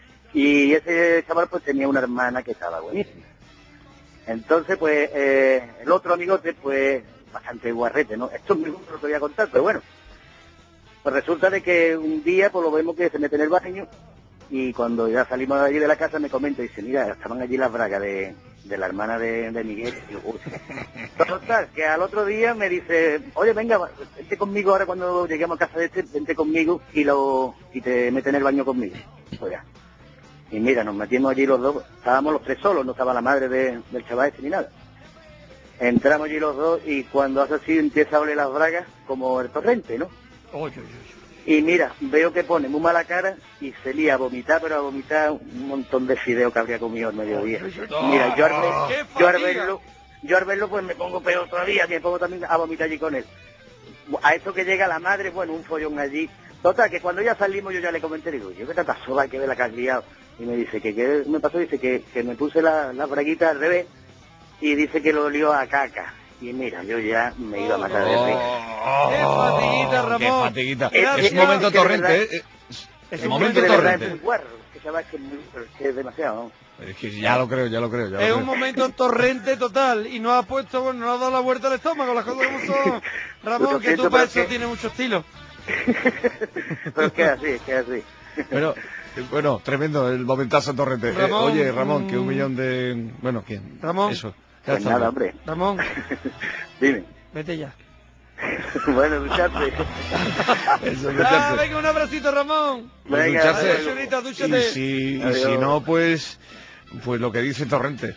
Y ese chaval pues tenía una hermana que estaba buenísima. Entonces, pues, eh, el otro amigote, pues, bastante guarrete, ¿no? Esto es muy duro lo que voy a contar, pero bueno. Pues resulta de que un día pues lo vemos que se mete en el baño y cuando ya salimos de allí de la casa me comenta y dice, mira, estaban allí las bragas de, de la hermana de, de Miguel. Y yo, uy. Total, que al otro día me dice, oye, venga, vente conmigo ahora cuando lleguemos a casa de este, vente conmigo y lo y te mete en el baño conmigo. Pues ya. Y mira, nos metimos allí los dos, estábamos los tres solos, no estaba la madre de, del chaval este ni nada. Entramos allí los dos y cuando hace así empieza a oler las bragas como el torrente, ¿no? Oye, oye, oye. Y mira, veo que pone muy mala cara y se lía a vomitar, pero a vomitar un montón de fideos que habría comido al mediodía. Mira, yo al, ver- yo al verlo, yo al verlo pues me pongo peor todavía, me pongo también a vomitar allí con él. A esto que llega la madre, bueno, un follón allí. Total, que cuando ya salimos yo ya le comenté, digo, yo qué te pasó, hay que ver la que has liado. Y me dice, que qué me pasó, dice que, que me puse la, la braguita al revés y dice que lo olió a caca. Y mira, yo ya me iba a matar de risa. ¡Qué fatiguita, Ramón! ¡Qué fatiguita! Es- Es es- un momento es que de torrente, verdad- ¿eh? Es El un momento de verdad es torrente. muy guarro, que chaval, que es, muy- que es demasiado, ¿no? Es que ya lo creo, ya lo creo. Ya lo Es creo. un momento torrente total y no ha puesto, bueno, no ha dado la vuelta al estómago, las cosas como son. Ramón, Lo que siento, tú para pero eso que- tienes mucho estilo. Pero es que es así, es que es así. Pero, eh, bueno, tremendo el momentazo torrente. Eh, Ramón, oye, Ramón, que un mm, millón de... Bueno, ¿quién? Ramón. Eso. Ya Pues está nada, bien. hombre. Ramón, Dime. vete ya. Bueno, ducharte. Eso, Ah, ducharse. venga, un abracito, Ramón. Pues Venga, ducharse. vale, Señorita, Y dúchate. si, y Adiós. si no, pues... Pues lo que dice Torrente.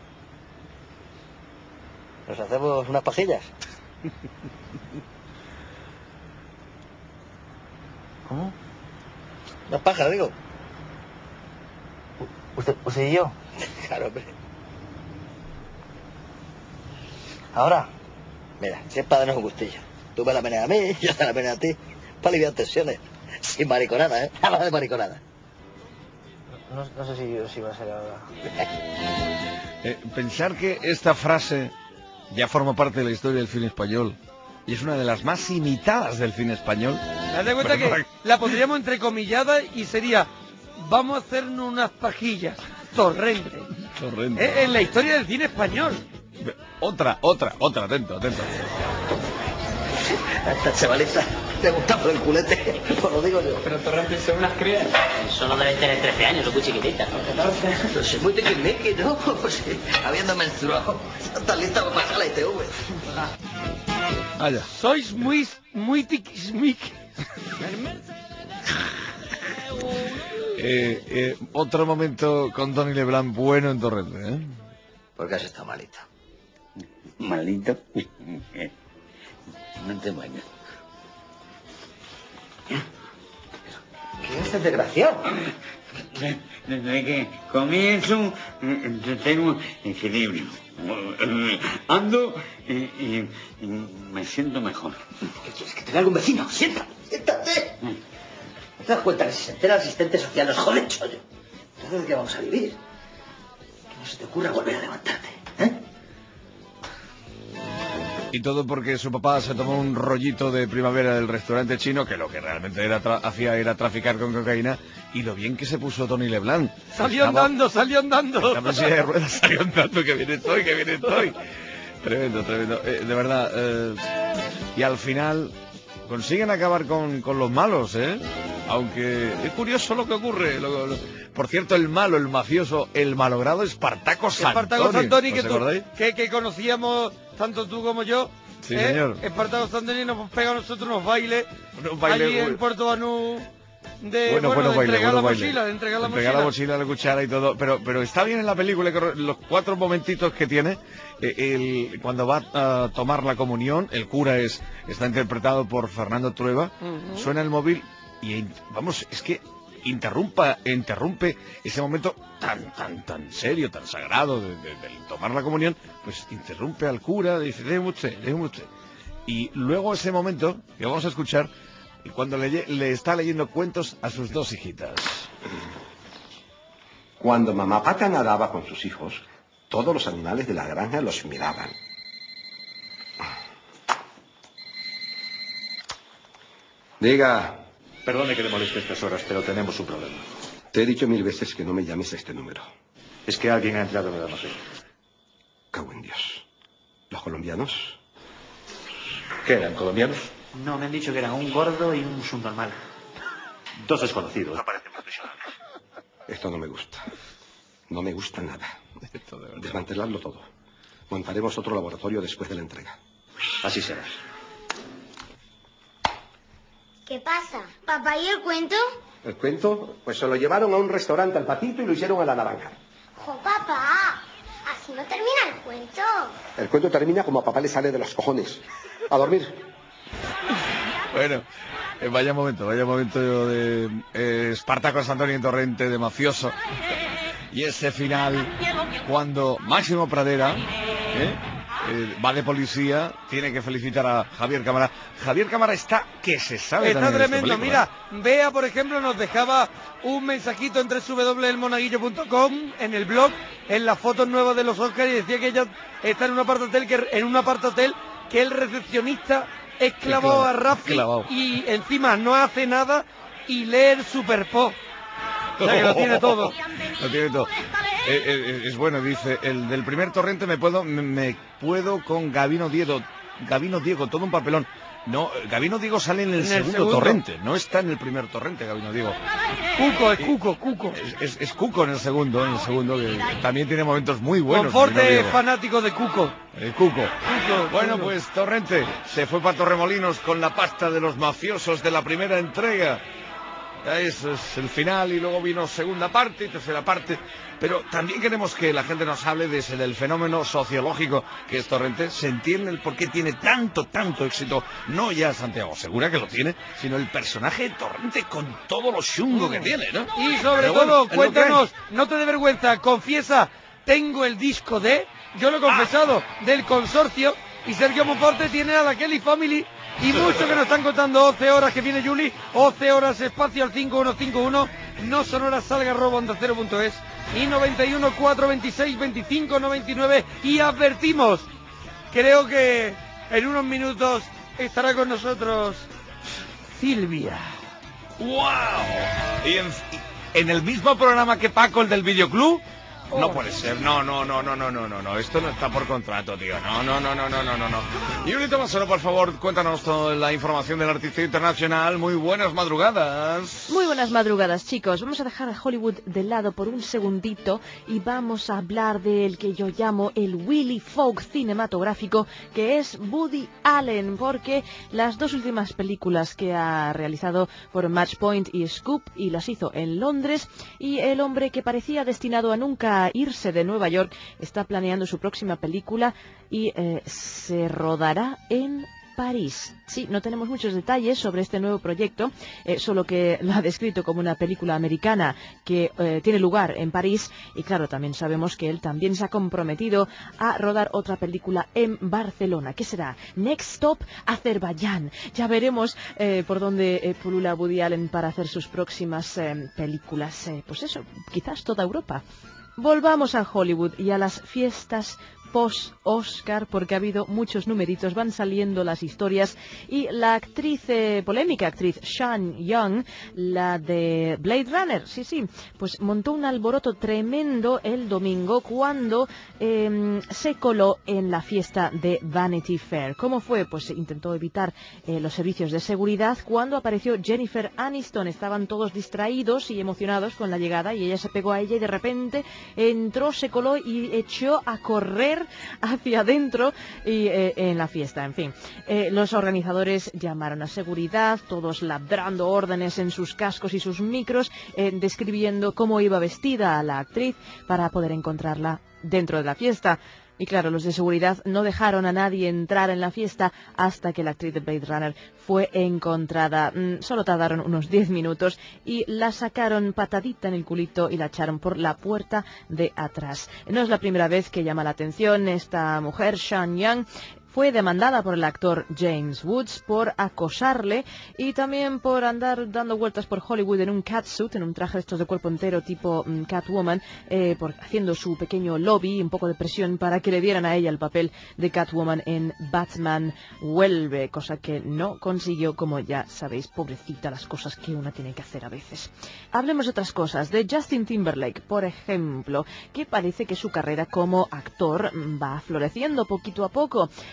¿Nos hacemos unas pajillas? ¿Cómo? Unas pajas, digo. U- ¿Usted, usted y yo? Claro, hombre. Ahora, mira, si es para darnos un gustillo. Tú me la meneas a mí, yo te la meneo a ti. Para aliviar tensiones. Sin mariconada, ¿eh? Nada de mariconada. No, no sé si, si va a ser ahora. Eh, pensar que esta frase ya forma parte de la historia del cine español y es una de las más imitadas del cine español. Haz de cuenta Pero que para- la pondríamos entrecomillada y sería, vamos a hacernos unas pajillas. Torrente. Torrente. Es en la historia del cine español. Otra, otra, otra, atento, atento. A esta chavalita le gusta por el culete, os lo digo yo. Pero Torrente son unas crías. Solo deben tener trece años, son muy chiquititas. Pero soy muy tiquismiqui, ¿no? Pues sí, habiendo menstruado. Está lista para pasar la I T V. Vaya. Sois muy, muy tiquismiquis. Eh, eh, otro momento con Tony Leblanc bueno en Torrente, ¿eh? Porque has estado malito. Maldito. No te engañes. ¿Qué es este desgraciado? Desde que comienzo, eh, tengo equilibrio. Ando eh, y y me siento mejor. ¿Qué quieres? ¿Que te vea algún vecino? Siéntate, siéntate. ¿No te das cuenta que si se entera el asistente social nos jode el chollo? ¿Entonces de qué vamos a vivir? Que no se te ocurra volver a levantarte, ¿eh? Y todo porque su papá se tomó un rollito de primavera del restaurante chino, que lo que realmente era tra- hacía era traficar con cocaína, y lo bien que se puso Tony Leblanc. Salió Estaba- andando, salió andando. Estaba en silla de ruedas, salió andando, que bien estoy, que bien estoy. Tremendo, tremendo. Eh, de verdad. eh, y al final consiguen acabar con, con los malos, ¿eh? Aunque es curioso lo que ocurre. Lo- lo- por cierto, el malo, el mafioso, el malogrado Espartaco Santoni. Espartaco Santoni, que, ¿Os tú, acordáis? que, que conocíamos tanto tú como yo. Sí, ¿eh? señor. Espartaco Santoni nos pega a nosotros unos bailes, Unos bailes allí en muy- Puerto Banú de, Bueno, bueno, bueno, de baile, entregar bueno, la baile. mochila, de entregar la Entregar mochila. la mochila, la cuchara y todo, pero pero está bien en la película que los cuatro momentitos que tiene, eh, el, cuando va a tomar la comunión, el cura es está interpretado por Fernando Trueba, Ujú. suena el móvil y in- vamos, es que interrumpa, interrumpe ese momento tan tan tan serio, tan sagrado de, de- del tomar la comunión, pues interrumpe al cura, dice, déjeme usted, déjeme usted. Y luego ese momento que vamos a escuchar cuando le, lle- le está leyendo cuentos a sus dos hijitas. Cuando mamá Pata nadaba con sus hijos, todos los animales de la granja los miraban. Diga. Perdone que le moleste a estas horas, pero tenemos un problema. Te he dicho mil veces que no me llames a este número. Es que alguien ha entrado en el almacén. Cago en Dios. ¿Los colombianos? ¿Qué eran, colombianos? No, me han dicho que era un gordo y un subnormal. Dos desconocidos. No parecen profesionales. Esto no me gusta. No me gusta nada. Desmantelarlo todo. Montaremos otro laboratorio después de la entrega. Así será. ¿Qué pasa? ¿Papá y el cuento? ¿El cuento? Pues se lo llevaron a un restaurante al patito y lo hicieron a la naranja. ¡Jo, papá! Así no termina el cuento. El cuento termina como a papá le sale de los cojones. A dormir. Bueno, eh, vaya momento, vaya momento de eh, Espartaco Santoni en Torrente, de mafioso. Y ese final, cuando Máximo Pradera ¿eh? Eh, va de policía, tiene que felicitar a Javier Cámara. Javier Cámara está que se sabe. Está tremendo, mira, Bea, por ejemplo, nos dejaba un mensajito en doble u doble u doble u punto el monaguillo punto com, en el blog, en las fotos nuevas de los Oscars, y decía que ella está en un apartahotel que, en un apartahotel que el recepcionista es clavado a Rafi y encima no hace nada y lee el Super Pop. O sea que lo tiene todo. Lo tiene todo. Eh, eh, es bueno, dice, el del primer torrente me puedo me, me puedo con Gabino Diego, Gabino Diego, todo un papelón. No, Gabino Diego sale en el, en el segundo, segundo torrente, no está en el primer torrente, Gabino Diego. Cuco, es Cuco, Cuco. Es, es, es Cuco en el segundo, en el segundo, que también tiene momentos muy buenos. Conforte es fanático de Cuco. Eh, Cuco. Cuco. Bueno, Cuco. Pues Torrente se fue para Torremolinos con la pasta de los mafiosos de la primera entrega. Eso es el final, y luego vino segunda parte y tercera parte, pero también queremos que la gente nos hable de ese, del fenómeno sociológico que es Torrente. Se entiende el por qué tiene tanto, tanto éxito, no ya Santiago Segura, que lo tiene, sino el personaje de Torrente con todo lo chungo mm. que tiene, ¿no? Y sobre pero todo, bueno, cuéntanos, no te dé vergüenza, confiesa, tengo el disco de, yo lo he confesado, ah. del Consorcio, y Sergio Monforte tiene a la Kelly Family. Y mucho que nos están contando. once horas que viene Juli, once horas espacio al cinco uno cinco uno, no sonora salga arroba onda cero punto es y noventa y uno, cuatrocientos veintiséis, veinticinco noventa y nueve. Y advertimos, creo que en unos minutos estará con nosotros Silvia. ¡Wow! Y en, en el mismo programa que Paco, el del videoclub. No oh. puede ser, no, no, no, no, no, no, no, no, esto no está por contrato, tío, no, no, no, no, no, no, no, no. Y Julito Massolo, por favor, cuéntanos toda la información del artista internacional. Muy buenas madrugadas. Muy buenas madrugadas, chicos. Vamos a dejar a Hollywood de lado por un segundito y vamos a hablar del que yo llamo el Willy Fogg cinematográfico, que es Woody Allen, porque las dos últimas películas que ha realizado fueron Match Point y Scoop, y las hizo en Londres, y el hombre que parecía destinado a nunca irse de Nueva York está planeando su próxima película y eh, se rodará en París. Sí, no tenemos muchos detalles sobre este nuevo proyecto, eh, solo que lo ha descrito como una película americana que eh, tiene lugar en París, y claro, también sabemos que él también se ha comprometido a rodar otra película en Barcelona. ¿Qué será? Next Stop, Azerbaiyán. Ya veremos eh, por dónde eh, pulula Woody Allen para hacer sus próximas eh, películas. Eh, pues eso, quizás toda Europa. Volvamos a Hollywood y a las fiestas post-Oscar, porque ha habido muchos numeritos, van saliendo las historias, y la actriz, eh, polémica actriz Sean Young, la de Blade Runner, sí, sí, pues montó un alboroto tremendo el domingo cuando eh, se coló en la fiesta de Vanity Fair. ¿Cómo fue? Pues intentó evitar eh, los servicios de seguridad cuando apareció Jennifer Aniston. Estaban todos distraídos y emocionados con la llegada, y ella se pegó a ella y de repente entró, se coló y echó a correr hacia adentro y eh, en la fiesta. En fin, eh, los organizadores llamaron a seguridad, todos ladrando órdenes en sus cascos y sus micros, eh, describiendo cómo iba vestida la actriz para poder encontrarla dentro de la fiesta. Y claro, los de seguridad no dejaron a nadie entrar en la fiesta hasta que la actriz de Blade Runner fue encontrada. Mm, solo tardaron unos diez minutos y la sacaron patadita en el culito y la echaron por la puerta de atrás. No es la primera vez que llama la atención esta mujer, Sean Young. Fue demandada por el actor James Woods por acosarle y también por andar dando vueltas por Hollywood en un catsuit, en un traje de estos de cuerpo entero tipo um, Catwoman, eh, por, haciendo su pequeño lobby, un poco de presión para que le dieran a ella el papel de Catwoman en Batman Vuelve, cosa que no consiguió, como ya sabéis, pobrecita, las cosas que una tiene que hacer a veces. Hablemos de otras cosas, de Justin Timberlake, por ejemplo, que parece que su carrera como actor va floreciendo poquito a poco.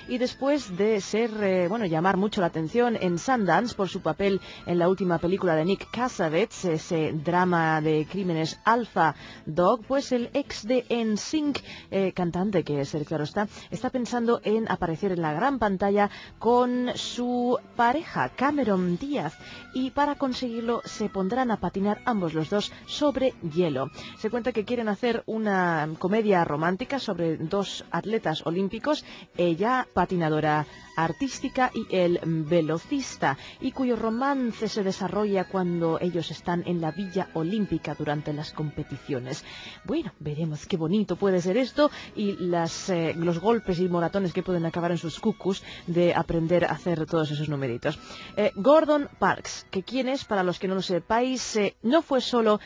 y después de ser, eh, bueno, llamar mucho la atención en Sundance por su papel en la última película de Nick Cassavetes, ese drama de crímenes Alpha Dog, pues el ex de N Sync, eh, cantante que es el claro está, está pensando en aparecer en la gran pantalla con su pareja Cameron Díaz, y para conseguirlo se pondrán a patinar ambos los dos sobre hielo. Se cuenta que quieren hacer una comedia romántica sobre dos atletas olímpicos, ella patinadora artística y el velocista, y cuyo romance se desarrolla cuando ellos están en la Villa Olímpica durante las competiciones. Bueno, veremos qué bonito puede ser esto y las, eh, los golpes y moratones que pueden acabar en sus cucus de aprender a hacer todos esos numeritos. Eh, Gordon Parks, que quién es, para los que no lo sepáis, eh, no fue solo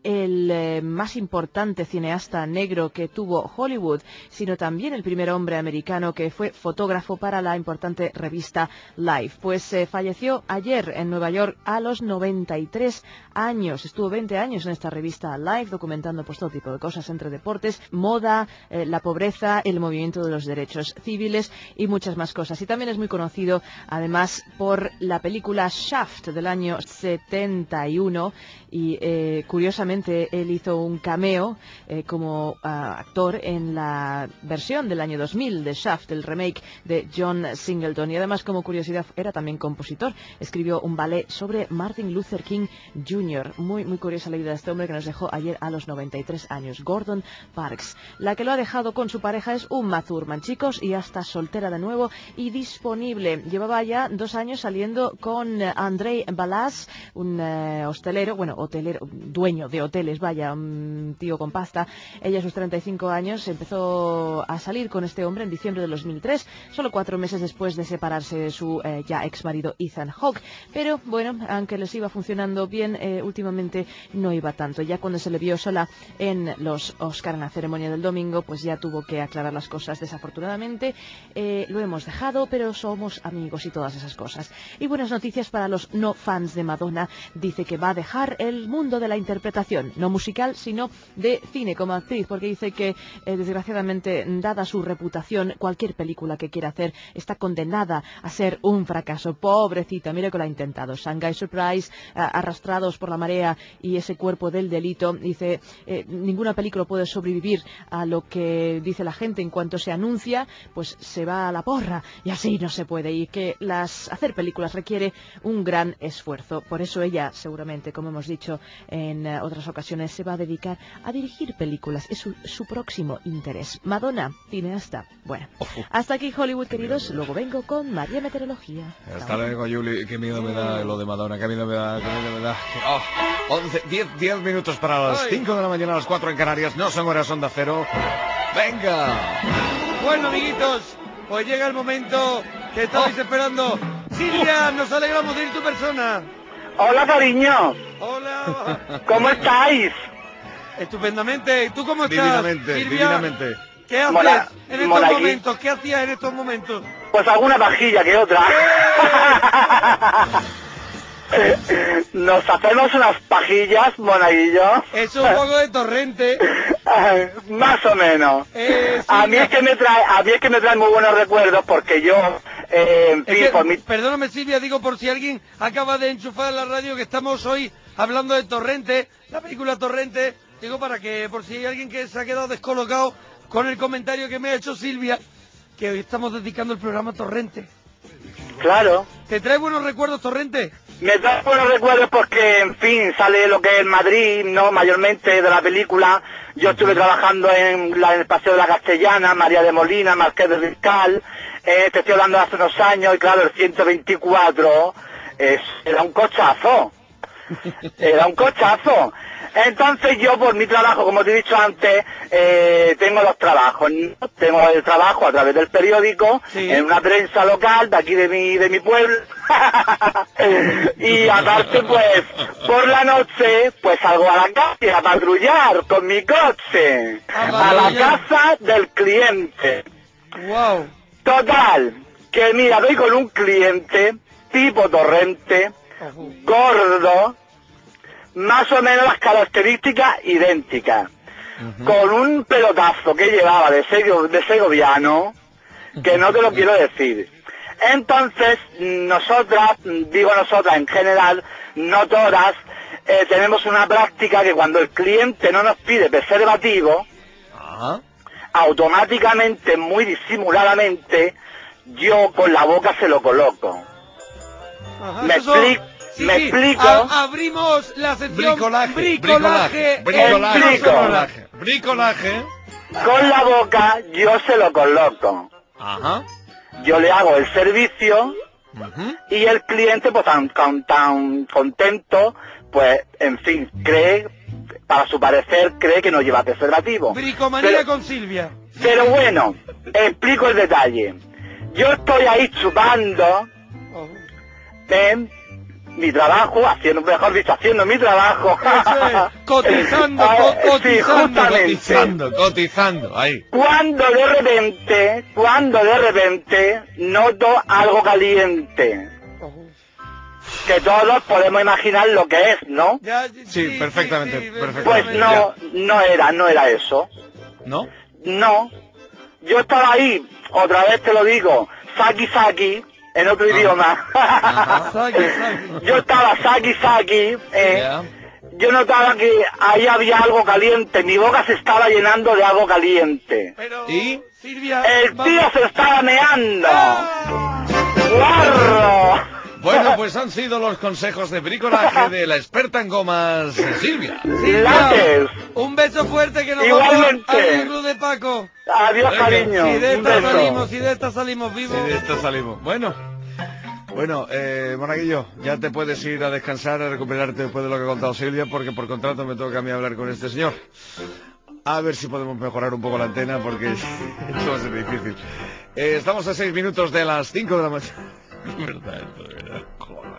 el eh, más importante cineasta negro que tuvo Hollywood, sino también el primer hombre americano que fue fotógrafo para la importante revista Life. Pues eh, falleció ayer en Nueva York a los noventa y tres años. Estuvo veinte años en esta revista Life documentando pues todo tipo de cosas entre deportes, moda, eh, la pobreza, el movimiento de los derechos civiles y muchas más cosas. Y también es muy conocido además por la película Shaft del año setenta y uno y eh, curiosamente él hizo un cameo eh, como uh, actor en la versión del año dos mil de Shaft, el remake de John Singleton, y además como curiosidad era también compositor. Escribió un ballet sobre Martin Luther King junior Muy, muy curiosa la vida de este hombre que nos dejó ayer a los noventa y tres años, Gordon Parks. La que lo ha dejado con su pareja es Uma Thurman, chicos, y ya está soltera de nuevo y disponible. Llevaba ya dos años saliendo con uh, Andrei Balazs, un uh, hostelero, bueno, hotelero, dueño de hoteles, vaya, un tío con pasta. Ella a sus treinta y cinco años empezó a salir con este hombre en diciembre de dos mil tres, solo cuatro meses después de separarse de su eh, ya ex marido Ethan Hawke. Pero bueno, aunque les iba funcionando bien, eh, últimamente no iba tanto. Ya cuando se le vio sola en los Oscar en la ceremonia del domingo, pues ya tuvo que aclarar las cosas. Desafortunadamente eh, lo hemos dejado, pero somos amigos y todas esas cosas. Y buenas noticias para los no fans de Madonna. Dice que va a dejar el mundo de la interpretación, no musical, sino de cine como actriz, porque dice que eh, desgraciadamente, dada su reputación, cualquier película que quiera hacer está condenada a ser un fracaso. Pobrecita, mire que lo ha intentado. Shanghai Surprise, eh, Arrastrados por la marea y Ese cuerpo del delito. Dice, eh, ninguna película puede sobrevivir a lo que dice la gente. En cuanto se anuncia, pues se va a la porra, y así no se puede, y que las hacer películas requiere un gran esfuerzo. Por eso ella, seguramente, como hemos dicho en uh, otras ocasiones, se va a dedicar a dirigir películas. Es su, su próximo interés. Madonna, cineasta. Bueno, hasta aquí Hollywood, queridos. Luego vengo con María Meteorología. Hasta luego, Yuli. Qué miedo me da lo de Madonna. Qué miedo me da. Qué miedo me da. Oh, once, diez, diez minutos para las cinco de la mañana, a las cuatro en Canarias. No son horas Onda Cero. ¡Venga! Bueno, amiguitos, pues llega el momento que estabais oh. esperando. Silvia, nos alegramos de ir tu persona. Hola, cariño. Hola. ¿Cómo estáis? Estupendamente. ¿Tú cómo estás, Divinamente, Silvia? divinamente. ¿Qué haces Mona, en estos Monaguí. momentos? ¿Qué hacías en estos momentos? Pues alguna pajilla que otra. Nos hacemos unas pajillas, Monaguillo. Es un poco de torrente. Más o menos. Eh, a mí es que me trae, a mí es que me trae muy buenos recuerdos porque yo, eh, en fin, es que, por mi... Perdóname, Silvia, digo por si alguien acaba de enchufar la radio que estamos hoy hablando de Torrente, la película Torrente. Digo para que, por si hay alguien que se ha quedado descolocado con el comentario que me ha hecho Silvia, que hoy estamos dedicando el programa a Torrente. Claro. ¿Te trae buenos recuerdos, Torrente? Me trae buenos recuerdos porque, en fin, sale lo que es Madrid, ¿no? Mayormente de la película. Yo estuve trabajando en, la, en el Paseo de la Castellana, María de Molina, Marqués de Riscal. Eh, te estoy hablando de hace unos años y claro, el ciento veinticuatro es, era un cochazo. Era un cochazo. Entonces yo por mi trabajo, como te he dicho antes, eh, tengo dos trabajos, ¿no? Tengo el trabajo a través del periódico, sí, en una prensa local de aquí de mi, de mi pueblo. Y aparte pues, por la noche, pues salgo a la calle a patrullar con mi coche, a, a la casa del cliente. Wow. Total, que mira, doy con un cliente tipo Torrente, uh-huh, gordo, más o menos las características idénticas, uh-huh, con un pelotazo que llevaba de, sego, de segoviano, que no te lo quiero decir. Entonces, nosotras, digo nosotras en general, no todas, eh, tenemos una práctica que cuando el cliente no nos pide preservativo, Ajá. automáticamente, muy disimuladamente, yo con la boca se lo coloco. Ajá, me eso son- explico. Sí, ¿Me sí, explico? a- abrimos la sección Bricolaje, bricolaje, bricolaje, en bricolaje, bricolaje. Con la boca yo se lo coloco. Ajá. Yo le hago el servicio y el cliente pues tan, tan, tan contento, pues en fin, cree, para su parecer, cree que no lleva preservativo. Bricomanía Pero- con Silvia. Pero bueno, explico el detalle. Yo estoy ahí chupando en mi trabajo, haciendo, mejor dicho, haciendo mi trabajo. Cotizando, Ah, co- sí, cotizando. justamente. Cotizando, cotizando, ahí. Cuando de repente, cuando de repente noto algo caliente. Que todos podemos imaginar lo que es, ¿no? Sí, perfectamente, perfectamente. Pues no, no era, no era eso. ¿No? No. Yo estaba ahí, otra vez te lo digo, saki saki, en otro idioma. Yo estaba saki saki, eh, yo notaba que ahí había algo caliente, mi boca se estaba llenando de algo caliente. ¿Y? Silvia, El tío se estaba meando. ¡Ah! ¡Guarro! Bueno, pues han sido los consejos de bricolaje de la experta en gomas, Silvia. Silvia, un beso fuerte que nos Igualmente. vamos al club de Paco. Adiós, Venga. cariño. Si de Un esta beso. salimos, si de esta salimos vivos. Sí, de esto salimos. Bueno, bueno, eh, Monaguillo, ya te puedes ir a descansar, a recuperarte después de lo que ha contado Silvia, porque por contrato me toca a mí hablar con este señor. A ver si podemos mejorar un poco la antena, porque esto va a ser difícil. Eh, estamos a seis minutos de las cinco de la mañana. De verdad, esto, de verdad. Joder.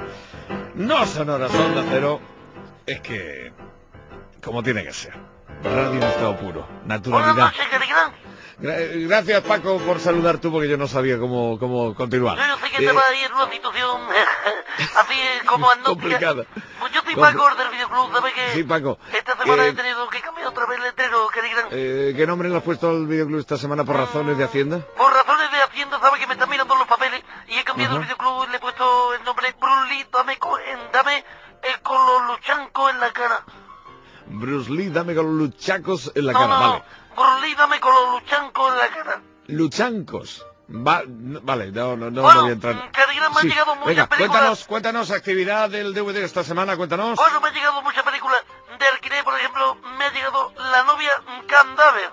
No son horas onda cero. Es que... como tiene que ser. Radio en estado puro. Naturalidad. Gra- eh, Gracias, Paco, por saludar tú, porque yo no sabía cómo, cómo continuar. Yo sé que Eh, estaba ahí en una situación así como agnóstica. complicada. Pues yo soy Compli- Paco del videoclub, ¿sabes qué? Sí, Paco. Esta semana Eh, he tenido que cambiar otra vez el letrero, que digan. eh, ¿Qué nombre le has puesto al videoclub esta semana por razones de Hacienda? Por razones de Hacienda, ¿sabes que me están mirando los papeles? Y he cambiado Ajá. el videoclub y le he puesto el nombre Bruli, dame, co- en- dame el con los luchancos en la cara. Bruce Lee, dame con los luchacos en la no, cara, no, vale. Bruli, dame con los luchancos en la cara. Luchancos. Va, no- vale, no, no, no, Bueno, no voy a entrar. que digan, me han Sí, llegado muchas venga, películas. cuéntanos, cuéntanos actividad del D V D esta semana, cuéntanos. Bueno, me han llegado muchas películas de alquiler, por ejemplo, me ha llegado La novia Candáver.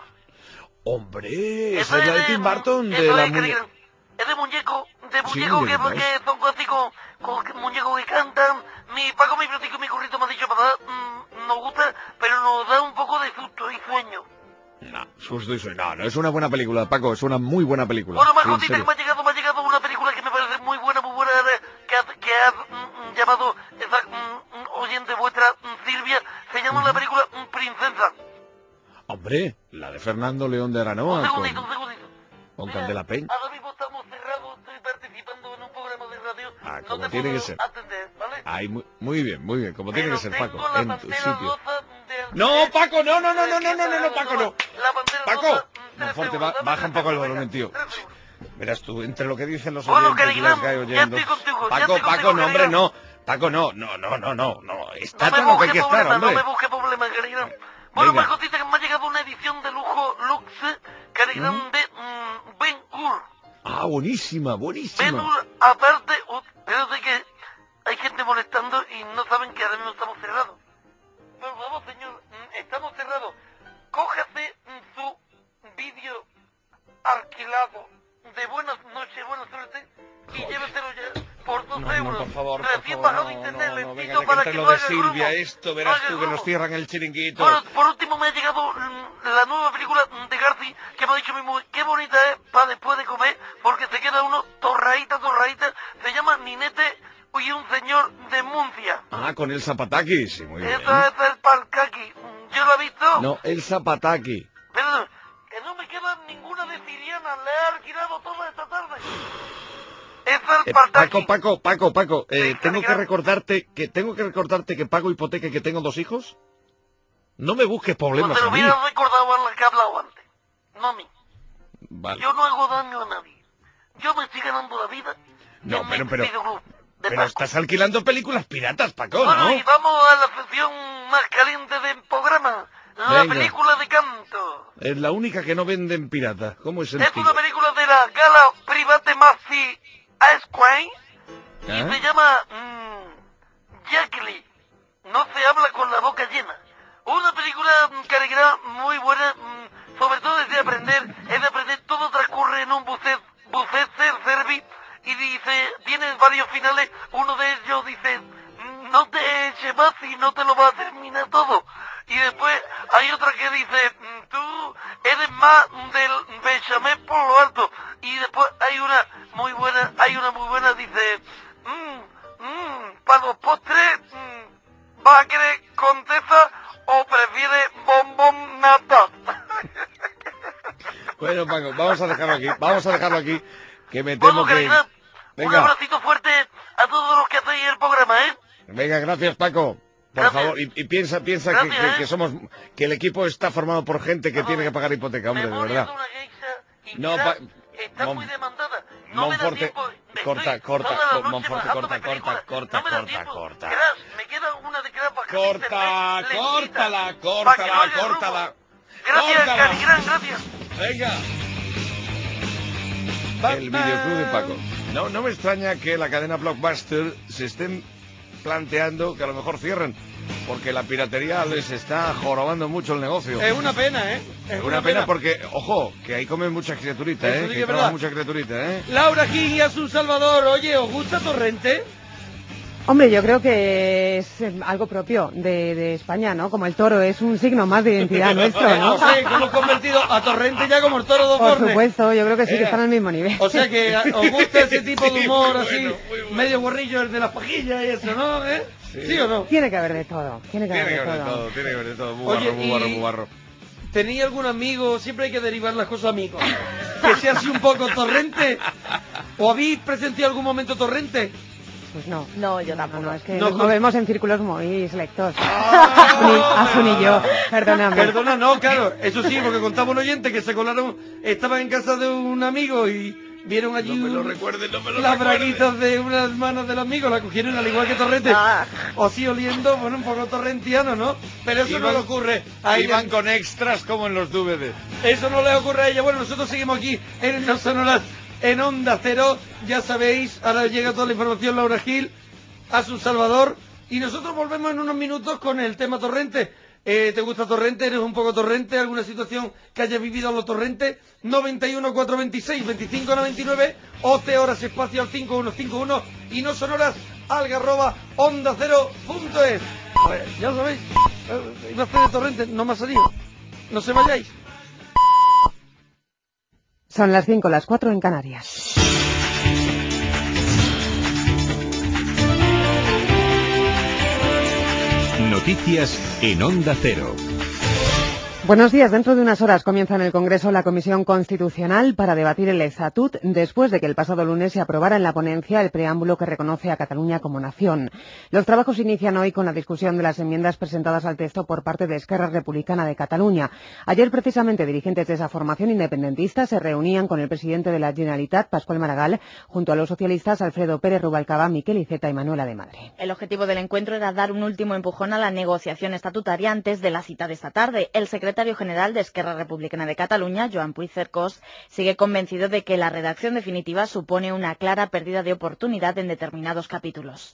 Hombre, esa es la de Tim Burton, de Eso la es, que muñe- digan, es de muñeco, de Sí, muñeco que, muñequitos. que son así con, con que- muñecos que cantan. Mi Paco, mi platico y mi currito me ha dicho, papá, mm, nos gusta, pero nos da un poco de susto y sueño. No, susto y sueño. No, no, es una buena película, Paco, es una muy buena película. Bueno, más Sí, en cositas que serio. me ha llegado, me ha llegado una película que me parece muy buena, muy buena, eh, que ha, que ha mm, mm, llamado esa mm, mm, oyente vuestra, mm, Silvia, se llama la película mm, Princesa. Hombre, la de Fernando León de Un Aranoa con, segundito, un segundito. con Candela Peña. Ahora mismo estamos cerrados, estoy participando en un programa de radio. Ah, No como te tiene puedo que ser. atender, ¿vale? Ay, muy, muy bien, muy bien, como tiene que ser, Paco, Tengo la en tu pantera sitio. rosa del... No, Paco, no, no, no, no, no, no, no, no, Paco, no. La pantera Paco, rosa... más fuerte, ba- baja un poco el volumen, tío. Verás tú, entre lo que dicen los Bueno, oyentes y Carigrán, las que hay ya oyendo. estoy contigo, ya Paco, estoy Paco, contigo, no, hombre, Carigrán. no. Paco, no, no, no, no, no, no. No Está me todo lo que hay busque que estar, problemas, no hombre. me busque problemas, Carigrán. Bueno, Venga. más cositas que me ha llegado una edición de lujo Lux, Carigrán, de mm, Ben Hur. Ah, buenísima, Ben buenísima. Hur, aparte, uh, pero de que hay gente molestando y no saben que ahora mismo estamos cerrados. Por favor, señor, mm, estamos cerrados. Cójase mm, su vídeo alquilado de buenas noches, buena suerte y lléveselo ya por dos No, euros. no, por favor, por Recién favor, bajado no, de no, internet, no, lentito venga, ya que para entre que lo no de haga Silvia, grumo. esto, No verás haga tú que nos grumo. cierran el chiringuito. Bueno, por último me ha llegado mm, la nueva película de Garci que me ha dicho mi mujer, qué bonita es para después de comer, porque se queda uno torraíta, torraíta. Se llama Ninete y un señor de Muncia. Ah, con el Zapataki, sí, muy bien. Esa es el Palcaki. ¿Yo lo he visto? No, el Zapataki. Pero que no me queda ninguna de Siriana, le he alquilado toda esta tarde. Es el Eh, Palcaki. Paco, Paco, Paco, Paco, eh, tengo que recordarte que tengo que recordarte que pago hipoteca y que tengo dos hijos. No me busques Pues problemas te lo a mí. hubiera recordado a la que he hablado antes. No a mí. Vale. Yo no hago daño a nadie. Yo me estoy ganando la vida. No, pero, pero, videoclub de pero Paco. estás alquilando películas piratas, Paco, Bueno, ¿no? y vamos a la sección más caliente del programa. La Venga. película de canto. Es la única que no venden pirata. ¿Cómo es el Es tío? una película de la Gala Private Massey Esquire y ¿Ah? se llama mmm, Jackie. No se habla con la boca llena. Una película mm, caricatura muy buena, mm, sobre todo es de aprender, es de aprender, todo transcurre en un buffet, buffet self-service y dice, tienes varios finales, uno de ellos dice, mm, no te eches más y no te lo vas a terminar todo. Y después hay otra que dice, mm, tú eres más del bechamel por lo alto. Y después hay una muy buena, hay una muy buena, dice, mmm, mmm, para los postres, mmm, ¿vas a querer contesa o prefieres bombón nata? Bueno, Paco, vamos a dejarlo aquí. Vamos a dejarlo aquí. Que me temo Bueno, que... Caridad, un Venga, abracito fuerte a todos los que hacéis el programa, ¿eh? venga, gracias, Paco. Por Gracias. favor, y, y piensa, piensa que, Gracias, que- ¿eh? que somos, que el equipo está formado por gente que tiene que pagar hipoteca, hombre, de verdad. No, pa, Está Mon- muy demandada. No me da Monforte, tiempo. corta, Estoy corta, toda la co- noche Monforte, bajándome corta, corta, películas. corta, No me da corta, tiempo. corta. Crash, me queda una de Crash para que Corta, se ve córtala, lentita, córtala, para que no haya córtala. rumbo. Gracias, Córtala. Carigrán, gracias. Venga. El videoclub de Paco. No, no me extraña que la cadena Blockbuster se estén planteando que a lo mejor cierren, porque la piratería les está jorobando mucho el negocio. Es una pena, ¿eh? Es una, pena, porque, ojo, que ahí comen mucha criaturita, Eso ¿eh? sí Que que es trabaja verdad. mucha criaturita, ¿eh? Laura Gil y Asun Salvador, oye, ¿os gusta Torrente? Hombre, yo creo que es eh, algo propio de, de España, ¿no? Como el toro, es un signo más de identidad nuestro, ¿no? O sea, que hemos convertido a Torrente ya como el toro dos Por bornes. supuesto, yo creo que sí, que Eh, están al mismo nivel. O sea que a- os gusta ese tipo de Sí, humor muy así, bueno, muy bueno. medio borrillo, el de las pajillas y eso, ¿no? ¿Eh? ¿Sí, o no? Tiene que haber de todo, tiene que Tiene haber que de haber de todo. todo, tiene que haber de todo. Muy Oye, barro, muy barro, y- muy barro. ¿Tenía algún amigo? Siempre hay que derivar las cosas a amigos. Que sea así un poco Torrente. ¿O habéis presenciado algún momento Torrente? Pues no. No, yo tampoco. No, es que No nos con- movemos en círculos muy selectos. Asun, Asun y yo, perdóname. Perdona, no, claro, eso sí, porque contaba un oyente que se colaron, estaban en casa de un amigo y vieron allí No me lo un- recuerdes, no me lo las recuerdes. braguitas de unas manos del amigo, la cogieron al igual que Torrente, Ah. o así oliendo, bueno, un poco torrentiano, ¿no? Pero eso no Iban- le ocurre a ella. Iban con extras como en los D V D. Eso no le ocurre a ella. Bueno, nosotros seguimos aquí en No Sonoras, en Onda Cero. Ya sabéis, ahora llega toda la información, Laura Gil, Asun Salvador. Y nosotros volvemos en unos minutos con el tema Torrente. Eh, ¿Te gusta Torrente? ¿Eres un poco Torrente? ¿Alguna situación que hayas vivido a los Torrentes? noventa y uno, cuatrocientos veintiséis, veinticinco noventa y nueve, O C horas espacio al cinco uno cinco uno y No Sonoras algarroba onda cero punto es. Pues ya sabéis, eh, iba a hacer de Torrente, no me ha salido. No se vayáis. Son las cinco, las cuatro en Canarias. Noticias en Onda Cero. Buenos días. Dentro de unas horas comienza en el Congreso la Comisión Constitucional para debatir el Estatut después de que el pasado lunes se aprobara en la ponencia el preámbulo que reconoce a Cataluña como nación. Los trabajos inician hoy con la discusión de las enmiendas presentadas al texto por parte de Esquerra Republicana de Cataluña. Ayer, precisamente, dirigentes de esa formación independentista se reunían con el presidente de la Generalitat, Pascual Maragall, junto a los socialistas Alfredo Pérez Rubalcaba, Miquel Iceta y Manuela de Madre. El objetivo del encuentro era dar un último empujón a la negociación estatutaria antes de la cita de esta tarde. El secretario general de Esquerra Republicana de Cataluña, Joan Puig Cercós, sigue convencido de que la redacción definitiva supone una clara pérdida de oportunidad en determinados capítulos.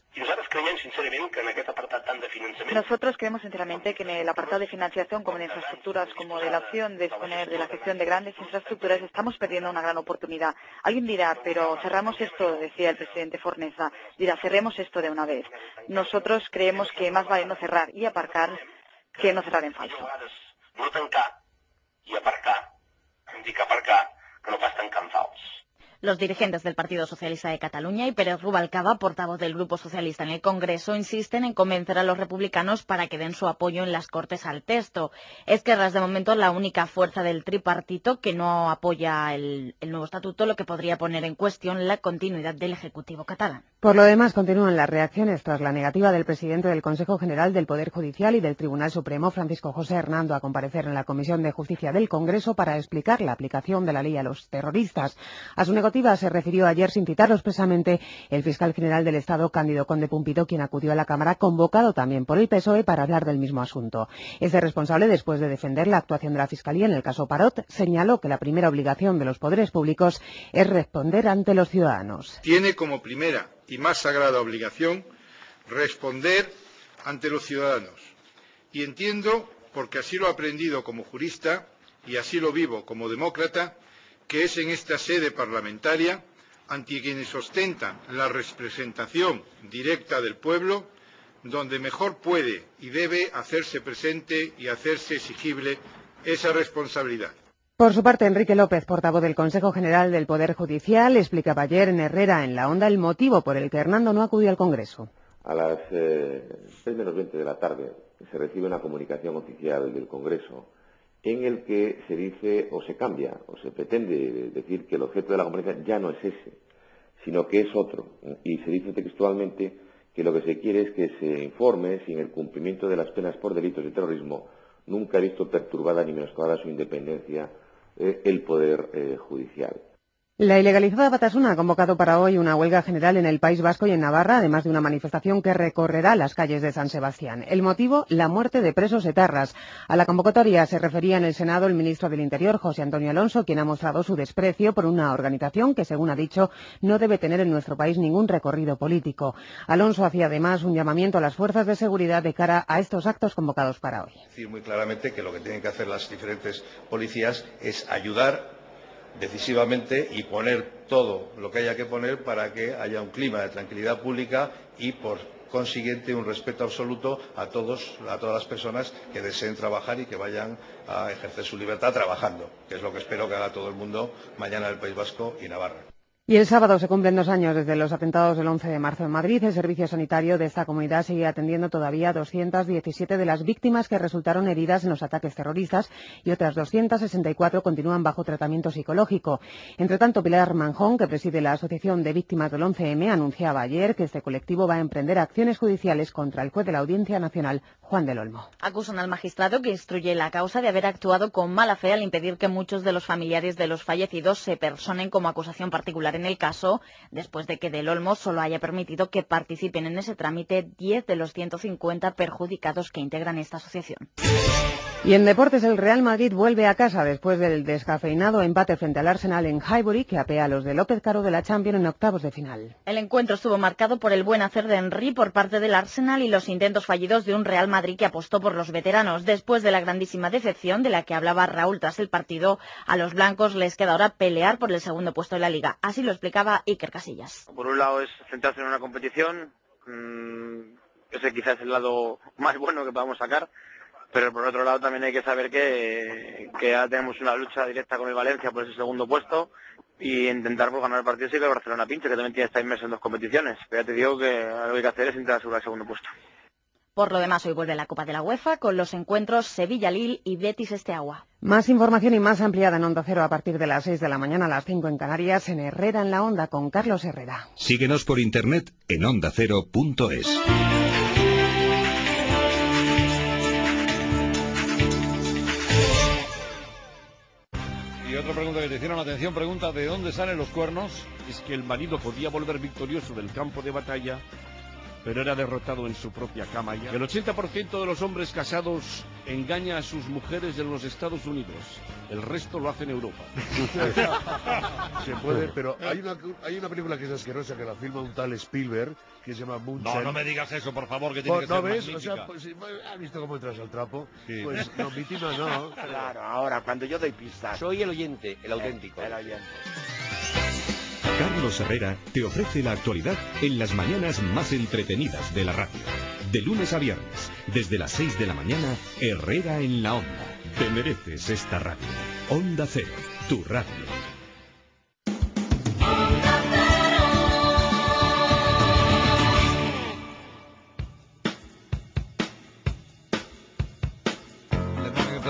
Nosotros creemos sinceramente que en el apartado de financiación, como en infraestructuras, como de la opción de disponer de la gestión de grandes infraestructuras, estamos perdiendo una gran oportunidad. Alguien dirá, pero cerramos esto, decía el presidente Fornesa, dirá, cerremos esto de una vez. Nosotros creemos que más vale no cerrar y aparcar que no cerrar en falso. No tancar i aparcar, em dic aparcar, que no pas tancar en fals. Los dirigentes del Partido Socialista de Cataluña y Pérez Rubalcaba, portavoz del Grupo Socialista en el Congreso, insisten en convencer a los republicanos para que den su apoyo en las Cortes al texto. Esquerra es de momento la única fuerza del tripartito que no apoya el, el nuevo estatuto, lo que podría poner en cuestión la continuidad del Ejecutivo catalán. Por lo demás, continúan las reacciones tras la negativa del presidente del Consejo General del Poder Judicial y del Tribunal Supremo, Francisco José Hernando, a comparecer en la Comisión de Justicia del Congreso para explicar la aplicación de la ley a los terroristas. A su negativa se refirió ayer, sin citarlo expresamente, el fiscal general del Estado, Cándido Conde Pumpido, quien acudió a la Cámara, convocado también por el P S O E, para hablar del mismo asunto. Este responsable, después de defender la actuación de la Fiscalía en el caso Parot, señaló que la primera obligación de los poderes públicos es responder ante los ciudadanos. Tiene como primera y más sagrada obligación responder ante los ciudadanos. Y entiendo, porque así lo he aprendido como jurista y así lo vivo como demócrata, que es en esta sede parlamentaria, ante quienes ostentan la representación directa del pueblo, donde mejor puede y debe hacerse presente y hacerse exigible esa responsabilidad. Por su parte, Enrique López, portavoz del Consejo General del Poder Judicial, explicaba ayer en Herrera, en La Onda, el motivo por el que Hernando no acudió al Congreso. A las eh, seis menos veinte de la tarde se recibe una comunicación oficial del Congreso en el que se dice o se cambia o se pretende decir que el objeto de la comparecencia ya no es ese, sino que es otro. Y se dice textualmente que lo que se quiere es que se informe si en el cumplimiento de las penas por delitos de terrorismo nunca ha visto perturbada ni menoscabada su independencia eh, el Poder eh, Judicial. La ilegalizada Batasuna ha convocado para hoy una huelga general en el País Vasco y en Navarra, además de una manifestación que recorrerá las calles de San Sebastián. El motivo, la muerte de presos etarras. A la convocatoria se refería en el Senado el ministro del Interior, José Antonio Alonso, quien ha mostrado su desprecio por una organización que, según ha dicho, no debe tener en nuestro país ningún recorrido político. Alonso hacía además un llamamiento a las fuerzas de seguridad de cara a estos actos convocados para hoy. Decir muy claramente que lo que tienen que hacer las diferentes policías es ayudar decisivamente y poner todo lo que haya que poner para que haya un clima de tranquilidad pública y, por consiguiente, un respeto absoluto a todos, a todas las personas que deseen trabajar y que vayan a ejercer su libertad trabajando, que es lo que espero que haga todo el mundo mañana en el País Vasco y Navarra. Y el sábado se cumplen dos años desde los atentados del once de marzo en Madrid. El servicio sanitario de esta comunidad sigue atendiendo todavía a doscientas diecisiete de las víctimas que resultaron heridas en los ataques terroristas y otras doscientas sesenta y cuatro continúan bajo tratamiento psicológico. Entre tanto, Pilar Manjón, que preside la Asociación de Víctimas del once eme, anunciaba ayer que este colectivo va a emprender acciones judiciales contra el juez de la Audiencia Nacional, Juan del Olmo. Acusan al magistrado que instruye la causa de haber actuado con mala fe al impedir que muchos de los familiares de los fallecidos se personen como acusación particular en el caso, después de que Del Olmo solo haya permitido que participen en ese trámite diez de los ciento cincuenta perjudicados que integran esta asociación. Y en deportes, el Real Madrid vuelve a casa después del descafeinado empate frente al Arsenal en Highbury, que apea a los de López Caro de la Champions en octavos de final. El encuentro estuvo marcado por el buen hacer de Henry por parte del Arsenal y los intentos fallidos de un Real Madrid que apostó por los veteranos. Después de la grandísima decepción de la que hablaba Raúl tras el partido, a los blancos les queda ahora pelear por el segundo puesto de la Liga. Así lo explicaba Iker Casillas. Por un lado es centrarse en una competición, mmm, ese quizás es el lado más bueno que podamos sacar. Pero por otro lado también hay que saber que, que ya tenemos una lucha directa con el Valencia por ese segundo puesto y intentar por ganar el partido sí que el Barcelona pinche, que también tiene está inmerso en dos competiciones. Pero ya te digo que lo que hay que hacer es intentar asegurar el segundo puesto. Por lo demás, hoy vuelve la Copa de la UEFA con los encuentros Sevilla-Lille y Betis-Esteagua. Más información y más ampliada en Onda Cero a partir de las seis de la mañana a las cinco en Canarias, en Herrera en la Onda con Carlos Herrera. Síguenos por internet en onda cero punto es. Y otra pregunta que te hicieron atención, pregunta ¿de dónde salen los cuernos? Es que el marido podía volver victorioso del campo de batalla, pero era derrotado en su propia cama. El ochenta por ciento de los hombres casados engaña a sus mujeres en los Estados Unidos. El resto lo hace en Europa. Se puede, pero hay una, hay una película que es asquerosa, que la filma un tal Spielberg, que se llama Moonshine. No, no me digas eso, por favor, que tiene que ¿No ser ves? magnífica. O sea, pues, ¿has visto cómo entras al trapo? Sí. Pues no, víctima no. Claro, ahora, cuando yo doy pistas, soy el oyente, el auténtico. El, el oyente. Carlos Herrera te ofrece la actualidad en las mañanas más entretenidas de la radio. De lunes a viernes, desde las seis de la mañana, Herrera en la Onda. Te mereces esta radio. Onda Cero, tu radio.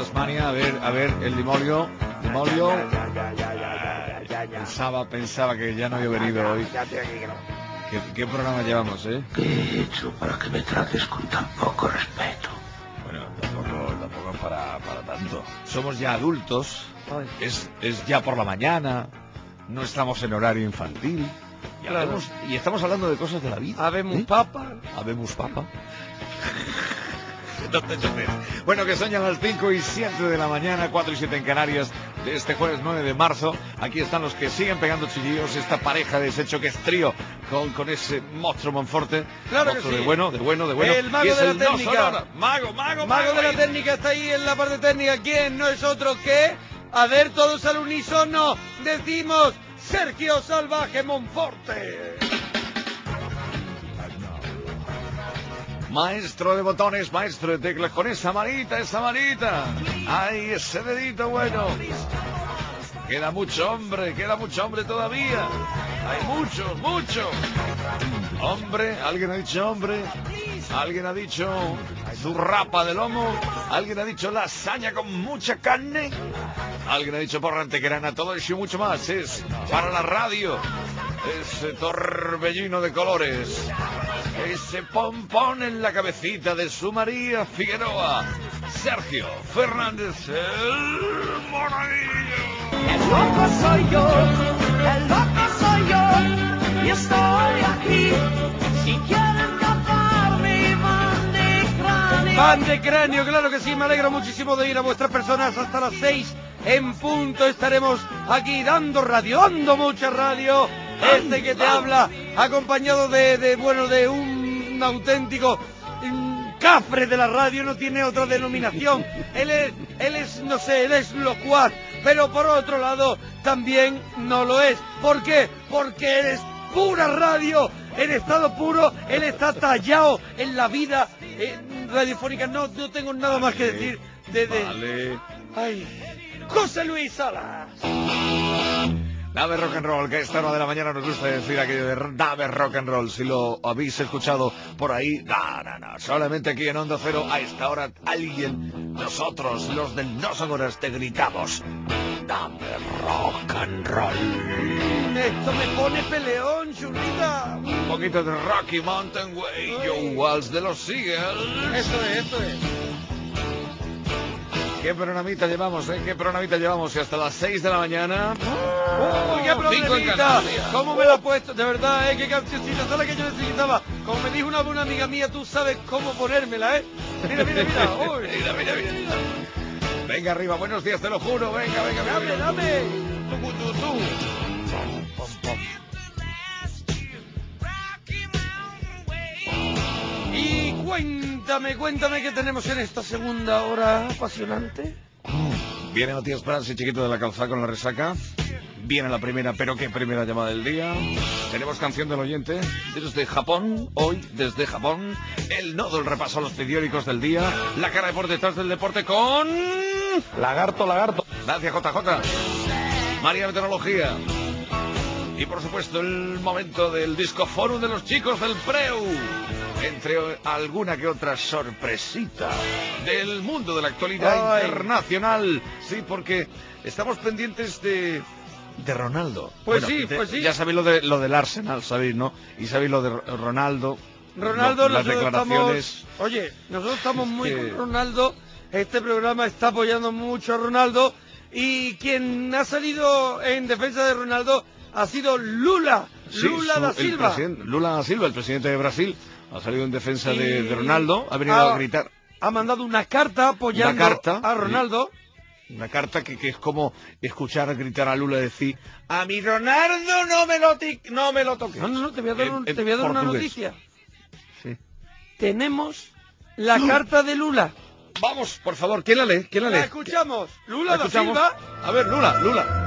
Tasmania. A ver, a ver, el Dimolio. Dimolio. Pensaba, pensaba que ya no había venido hoy. ¿Qué, qué programa llevamos, eh? ¿Qué he hecho para que me trates con tan poco respeto? Bueno, tampoco, tampoco para, para tanto. Somos ya adultos. Es, es ya por la mañana. No estamos en horario infantil. Y, Claro. hablamos- y estamos hablando de cosas de la vida. Habemos ¿eh? papa. Habemos papa. No te choces. Bueno, que son ya las cinco y siete de la mañana, cuatro y siete en Canarias, de este jueves nueve de marzo. Aquí están los que siguen pegando chillillos, esta pareja de ese choque es trío con, con ese monstruo Monforte. Claro que Monstruo sí. de bueno, de bueno, de bueno. El mago Y es de la el no técnica. sonora. Mago, mago, mago. de la ahí. técnica está ahí en la parte técnica. ¿Quién? No es otro que... A ver, todos al unísono. Decimos Sergio Salvaje Monforte. Maestro de botones, maestro de teclas, con esa manita, esa manita. Ay, ese dedito bueno. Queda mucho hombre, queda mucho hombre todavía. Hay mucho, mucho. Hombre, alguien ha dicho hombre. Alguien ha dicho zurrapa de lomo. Alguien ha dicho lasaña con mucha carne. Alguien ha dicho porra antequerana. Todo eso y mucho más es para la radio. Ese torbellino de colores. Ese pompón en la cabecita de su María Figueroa. Sergio Fernández, el monaguillo. El loco soy yo, el loco soy yo, y estoy aquí. Si quieren tapar mi van de cráneo. Van de cráneo, claro que sí, me alegro muchísimo de ir a vuestras personas hasta las seis en punto. Estaremos aquí dando radio, dando mucha radio. Este que te habla, acompañado de, de bueno, de un auténtico mm, cafre de la radio, no tiene otra denominación. Él es, él es, no sé, él es locuaz, pero por otro lado también no lo es. ¿Por qué? Porque él es pura radio, en estado puro. Él está tallado en la vida eh, radiofónica. No, no tengo nada más que decir de, de... Vale. Ay, José Luis Salas. Dame rock and roll, que a esta hora de la mañana nos gusta decir aquello de dame rock and roll. Si lo habéis escuchado por ahí, no, no, no. Solamente aquí en Onda Cero, a esta hora, alguien, nosotros, los del No Son Horas, te gritamos. Dame rock and roll. Esto me pone peleón, chulita. Un poquito de Rocky Mountain Way, Joe Walsh de los Seagulls. Eso es, eso es. ¿Qué programita llevamos, eh? ¿Qué programita llevamos? Y hasta las seis de la mañana. ¡Oh, qué Cinco en problemita! Canarias. ¿Cómo me la ha puesto? De verdad, ¿eh? Qué cancioncita, ¿sabes la que yo necesitaba? Como me dijo una buena amiga mía, tú sabes cómo ponérmela, ¿eh? Mira, mira, mira. Uy. Mira, mira, mira. Venga arriba, buenos días, te lo juro. Venga, venga, venga. Dame, dame. Tú, tú, tú. Y cuéntame, cuéntame qué tenemos en esta segunda hora apasionante. Viene Matías Prats y Chiquito de la Calzada con la resaca. Viene la primera, pero qué primera llamada del día. Tenemos canción del oyente desde Japón, hoy desde Japón. El nodo, el repaso a los periódicos del día. La cara de por detrás del deporte con... Lagarto, lagarto. Gracias, J J. María Meteorología. Y por supuesto el momento del disco forum de los chicos del Preu. Entre alguna que otra sorpresita del mundo de la actualidad Ay. internacional. Sí, porque estamos pendientes de... de Ronaldo. Pues Bueno, sí, de- pues sí. Ya sabéis lo, de, lo del Arsenal, sabéis, ¿no? Y sabéis lo de Ronaldo. Ronaldo, lo- las nosotros declaraciones. estamos... Oye, nosotros estamos muy que- con Ronaldo. Este programa está apoyando mucho a Ronaldo. Y quien ha salido en defensa de Ronaldo ha sido Lula. Sí, Lula su- da el Silva. presidente- Lula da Silva, el presidente de Brasil, ha salido en defensa Y de, de Ronaldo. Ha venido ha- a gritar. Ha mandado una carta apoyando Una carta, a Ronaldo. Una carta que, que es como escuchar gritar a Lula decir: a mi Ronaldo no me lo, tic- no me lo toques. No, no, no, te voy a dar, En- un- en te voy a dar una portugués. noticia. Sí. Tenemos la carta de Lula. Vamos, por favor, ¿quién la lee? ¿Quién la lee? La escuchamos. Lula ¿La da escuchamos? Silva. A ver, Lula, Lula.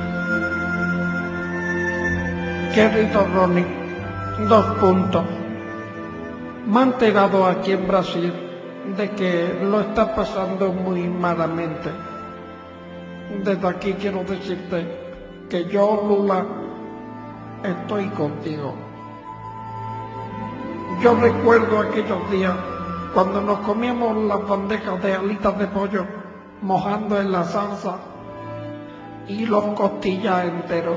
Querido Ronnie, dos puntos. Me han enterado aquí en Brasil de que lo está pasando muy malamente. Desde aquí quiero decirte que yo, Lula, estoy contigo. Yo recuerdo aquellos días cuando nos comíamos las bandejas de alitas de pollo mojando en la salsa y los costillas enteros.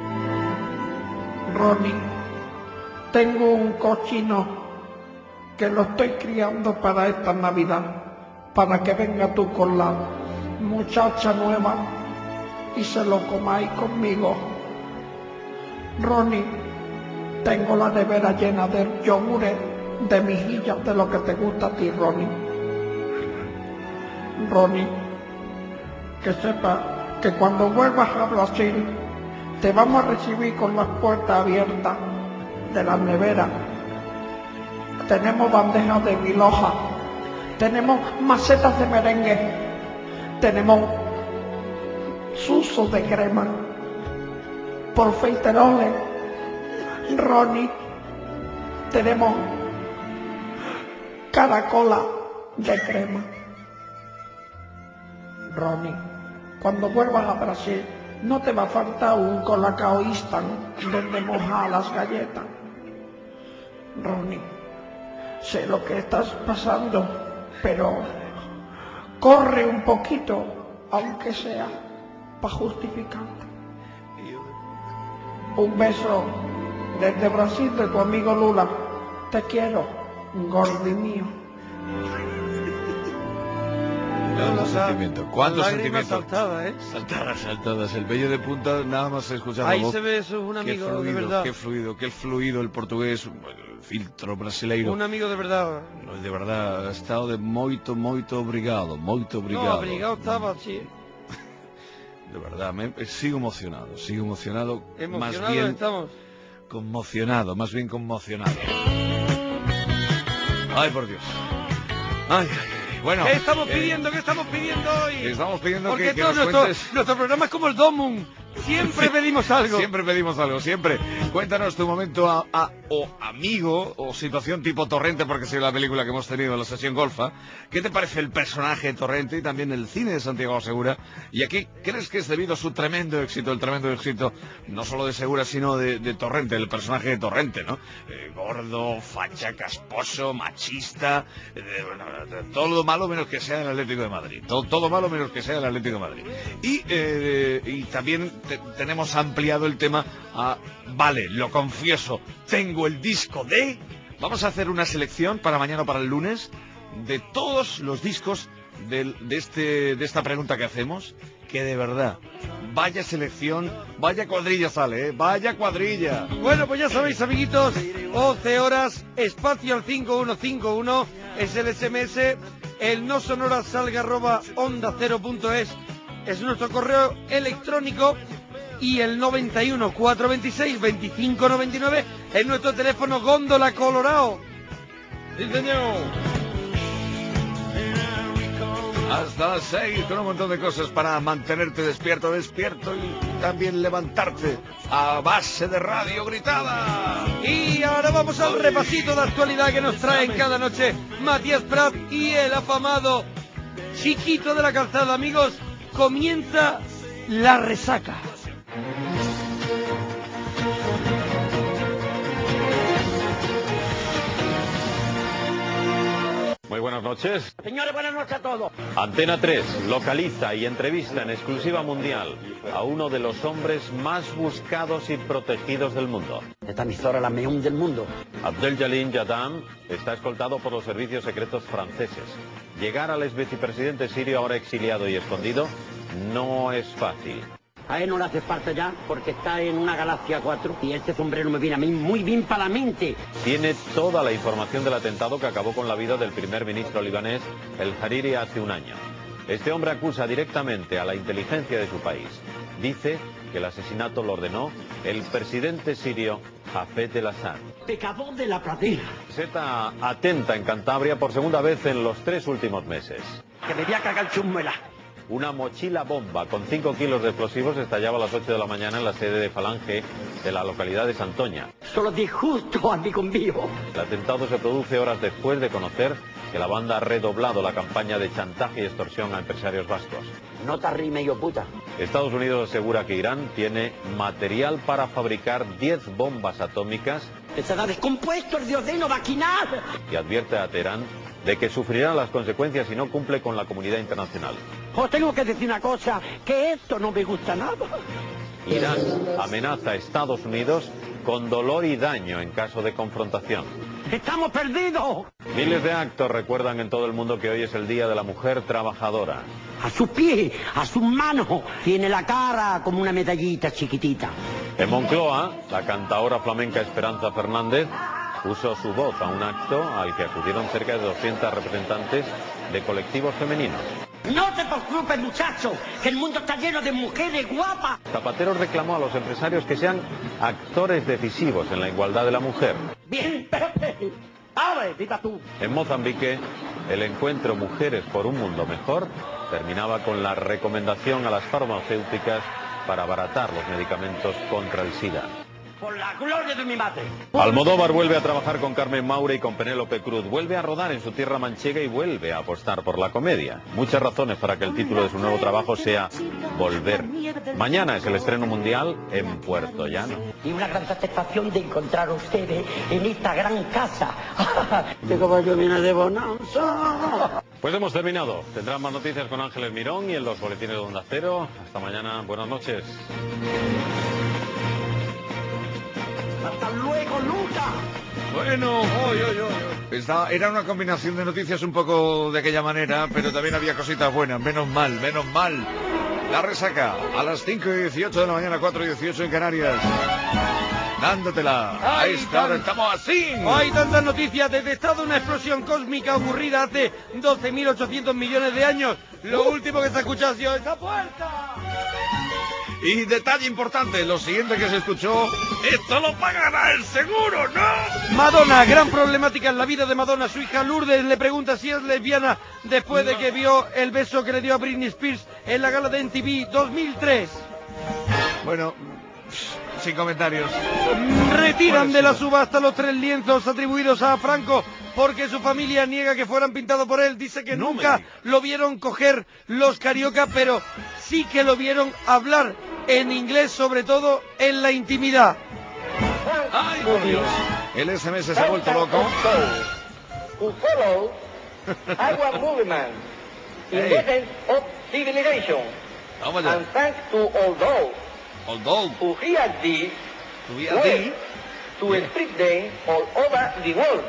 Ronnie, tengo un cochino que lo estoy criando para esta Navidad, para que venga tú con la muchacha nueva y se lo comáis conmigo. Ronnie, tengo la nevera llena de yogures, de mejillas, de lo que te gusta a ti, Ronnie. Ronnie, que sepa que cuando vuelvas a Brasil te vamos a recibir con las puertas abiertas de la nevera. Tenemos bandejas de biloja, tenemos macetas de merengue, tenemos suso de crema, profiteroles, Ronnie, tenemos caracola de crema. Ronnie, cuando vuelvas a Brasil no te va a faltar un colacao instant donde mojar las galletas. Ronnie, sé lo que estás pasando, pero corre un poquito, aunque sea para justificarte. Un beso desde Brasil de tu amigo Lula. Te quiero, gordi mío. ¿Cuánto sentimiento? ¿Cuánto sentimiento? Saltada, ¿eh? Saltadas, saltadas. El vello de punta, nada más escuchar la Ahí voz. se ve, eso es un amigo qué fluido, de verdad. Qué fluido, qué fluido el portugués, el filtro brasileiro. Un amigo de verdad. De verdad, ha estado de moito, moito obrigado, moito obrigado. No, obrigado estaba, sí. De verdad, me, sigo emocionado, sigo emocionado. Emocionados más bien estamos. Conmocionado, más bien conmocionado. Ay, por Dios. Ay, ay, ay. Bueno. ¿Qué estamos eh, pidiendo? ¿Qué estamos pidiendo hoy? Estamos pidiendo Porque que, que todo nos nuestro, cuentes... nuestro programa es como el Domum. Siempre Sí, pedimos algo. Siempre pedimos algo, siempre. Cuéntanos tu momento a, a- o amigo o situación tipo Torrente, porque es la película que hemos tenido en la sesión golfa. ¿Qué te parece el personaje de Torrente y también el cine de Santiago Segura? ¿Y aquí crees que es debido a su tremendo éxito, el tremendo éxito no solo de Segura, sino de, de Torrente, el personaje de Torrente, ¿no? Eh, gordo, facha, casposo, machista, eh, bueno, todo lo malo menos que sea el Atlético de Madrid. Todo, todo malo menos que sea el Atlético de Madrid. Y, eh, y también te- tenemos ampliado el tema a, vale, lo confieso, tengo el disco de... Vamos a hacer una selección para mañana o para el lunes de todos los discos del- de, este, de esta pregunta que hacemos, que de verdad, vaya selección, vaya cuadrilla sale, ¿eh? Vaya cuadrilla. Bueno, pues ya sabéis, amiguitos, once horas, espacio al cinco uno cinco uno, es el S M S, el no sonora salga arroba onda cero punto es, es nuestro correo electrónico, y el noventa y uno, cuatrocientos veintiséis, veinticinco noventa y nueve es nuestro teléfono Góndola Colorado. Sí, señor. Hasta las seis, con un montón de cosas para mantenerte despierto, despierto y también levantarte a base de radio gritada. Y ahora vamos al repasito de actualidad que nos traen cada noche Matías Prat y el afamado Chiquito de la Calzada. Amigos, comienza la resaca. Muy buenas noches. Señores, buenas noches a todos. Antena tres localiza y entrevista en exclusiva mundial a uno de los hombres más buscados y protegidos del mundo. Esta emisora es la mejor del mundo. Abdel Jalil Yadam está escoltado por los servicios secretos franceses. Llegar al exvicepresidente sirio ahora exiliado y escondido no es fácil. A él no le hace falta ya porque está en una galaxia cuatro y este sombrero me viene a mí muy bien para la mente. Tiene toda la información del atentado que acabó con la vida del primer ministro libanés, el Hariri, hace un año. Este hombre acusa directamente a la inteligencia de su país. Dice que el asesinato lo ordenó el presidente sirio Hafez el-Assad. Pecador de la pradera. Z atenta en Cantabria por segunda vez en los tres últimos meses. Que me voy a cagar chumela. Una mochila bomba con cinco kilos de explosivos estallaba a las ocho de la mañana en la sede de Falange de la localidad de Santoña. Solo di justo a mi conmigo. El atentado se produce horas después de conocer que la banda ha redoblado la campaña de chantaje y extorsión a empresarios vascos. No te ríes, medio puta. Estados Unidos asegura que Irán tiene material para fabricar diez bombas atómicas Estará descompuesto el diosdeno maquinal. y advierte a Teherán de que sufrirá las consecuencias si no cumple con la comunidad internacional. Os tengo que decir una cosa, que esto no me gusta nada. Irán amenaza a Estados Unidos con dolor y daño en caso de confrontación. ¡Estamos perdidos! Miles de actos recuerdan en todo el mundo que hoy es el Día de la Mujer Trabajadora. A sus pies, a sus manos, tiene la cara como una medallita chiquitita. En Moncloa, la cantaora flamenca Esperanza Fernández puso su voz a un acto al que acudieron cerca de doscientos representantes de colectivos femeninos. No te preocupes, muchacho, que el mundo está lleno de mujeres guapas. Zapatero reclamó a los empresarios que sean actores decisivos en la igualdad de la mujer. Bien, Pepe. ¡Ale, viva tú! En Mozambique, el encuentro Mujeres por un Mundo Mejor terminaba con la recomendación a las farmacéuticas para abaratar los medicamentos contra el SIDA. Por la gloria de mi madre. Almodóvar vuelve a trabajar con Carmen Maura y con Penélope Cruz. Vuelve a rodar en su tierra manchega y vuelve a apostar por la comedia. Muchas razones para que el título de su nuevo trabajo sea Volver. Mañana es el estreno mundial en Puerto Llano. Y una gran satisfacción de encontrar a ustedes en esta gran casa. ¡Qué caballo viene de bonanza! Pues hemos terminado. Tendrán más noticias con Ángeles Mirón y en los boletines de Onda Cero. Hasta mañana. Buenas noches. ¡Hasta luego, Luca! Bueno, oy, oy, oy. Esta era una combinación de noticias un poco de aquella manera, pero también había cositas buenas, menos mal, menos mal. La resaca, a las cinco y dieciocho de la mañana, cuatro y dieciocho en Canarias. Dándotela. A esta hora estamos así. Hay tantas noticias. Detectado una explosión cósmica ocurrida hace doce mil ochocientos millones de años. Lo Uh. último que se ha escuchado ha sido esta puerta. Y detalle importante, lo siguiente que se escuchó, esto lo pagará el seguro, ¿no? Madonna, gran problemática en la vida de Madonna. Su hija Lourdes le pregunta si es lesbiana después de que vio el beso que le dio a Britney Spears en la gala de M T V dos mil tres. Bueno, sin comentarios. Retiran de la subasta los tres lienzos atribuidos a Franco porque su familia niega que fueran pintados por él. Dice que No nunca lo vieron coger los carioca, pero sí que lo vieron hablar en inglés, sobre todo en la intimidad. ¡Ay, por Dios! El S M S se ha vuelto loco. Who follow our movement in Hey. defense of civilization. Vamos allá. And thanks to all those Although, who hear this, to hear work this, to yeah. spread them all over the world.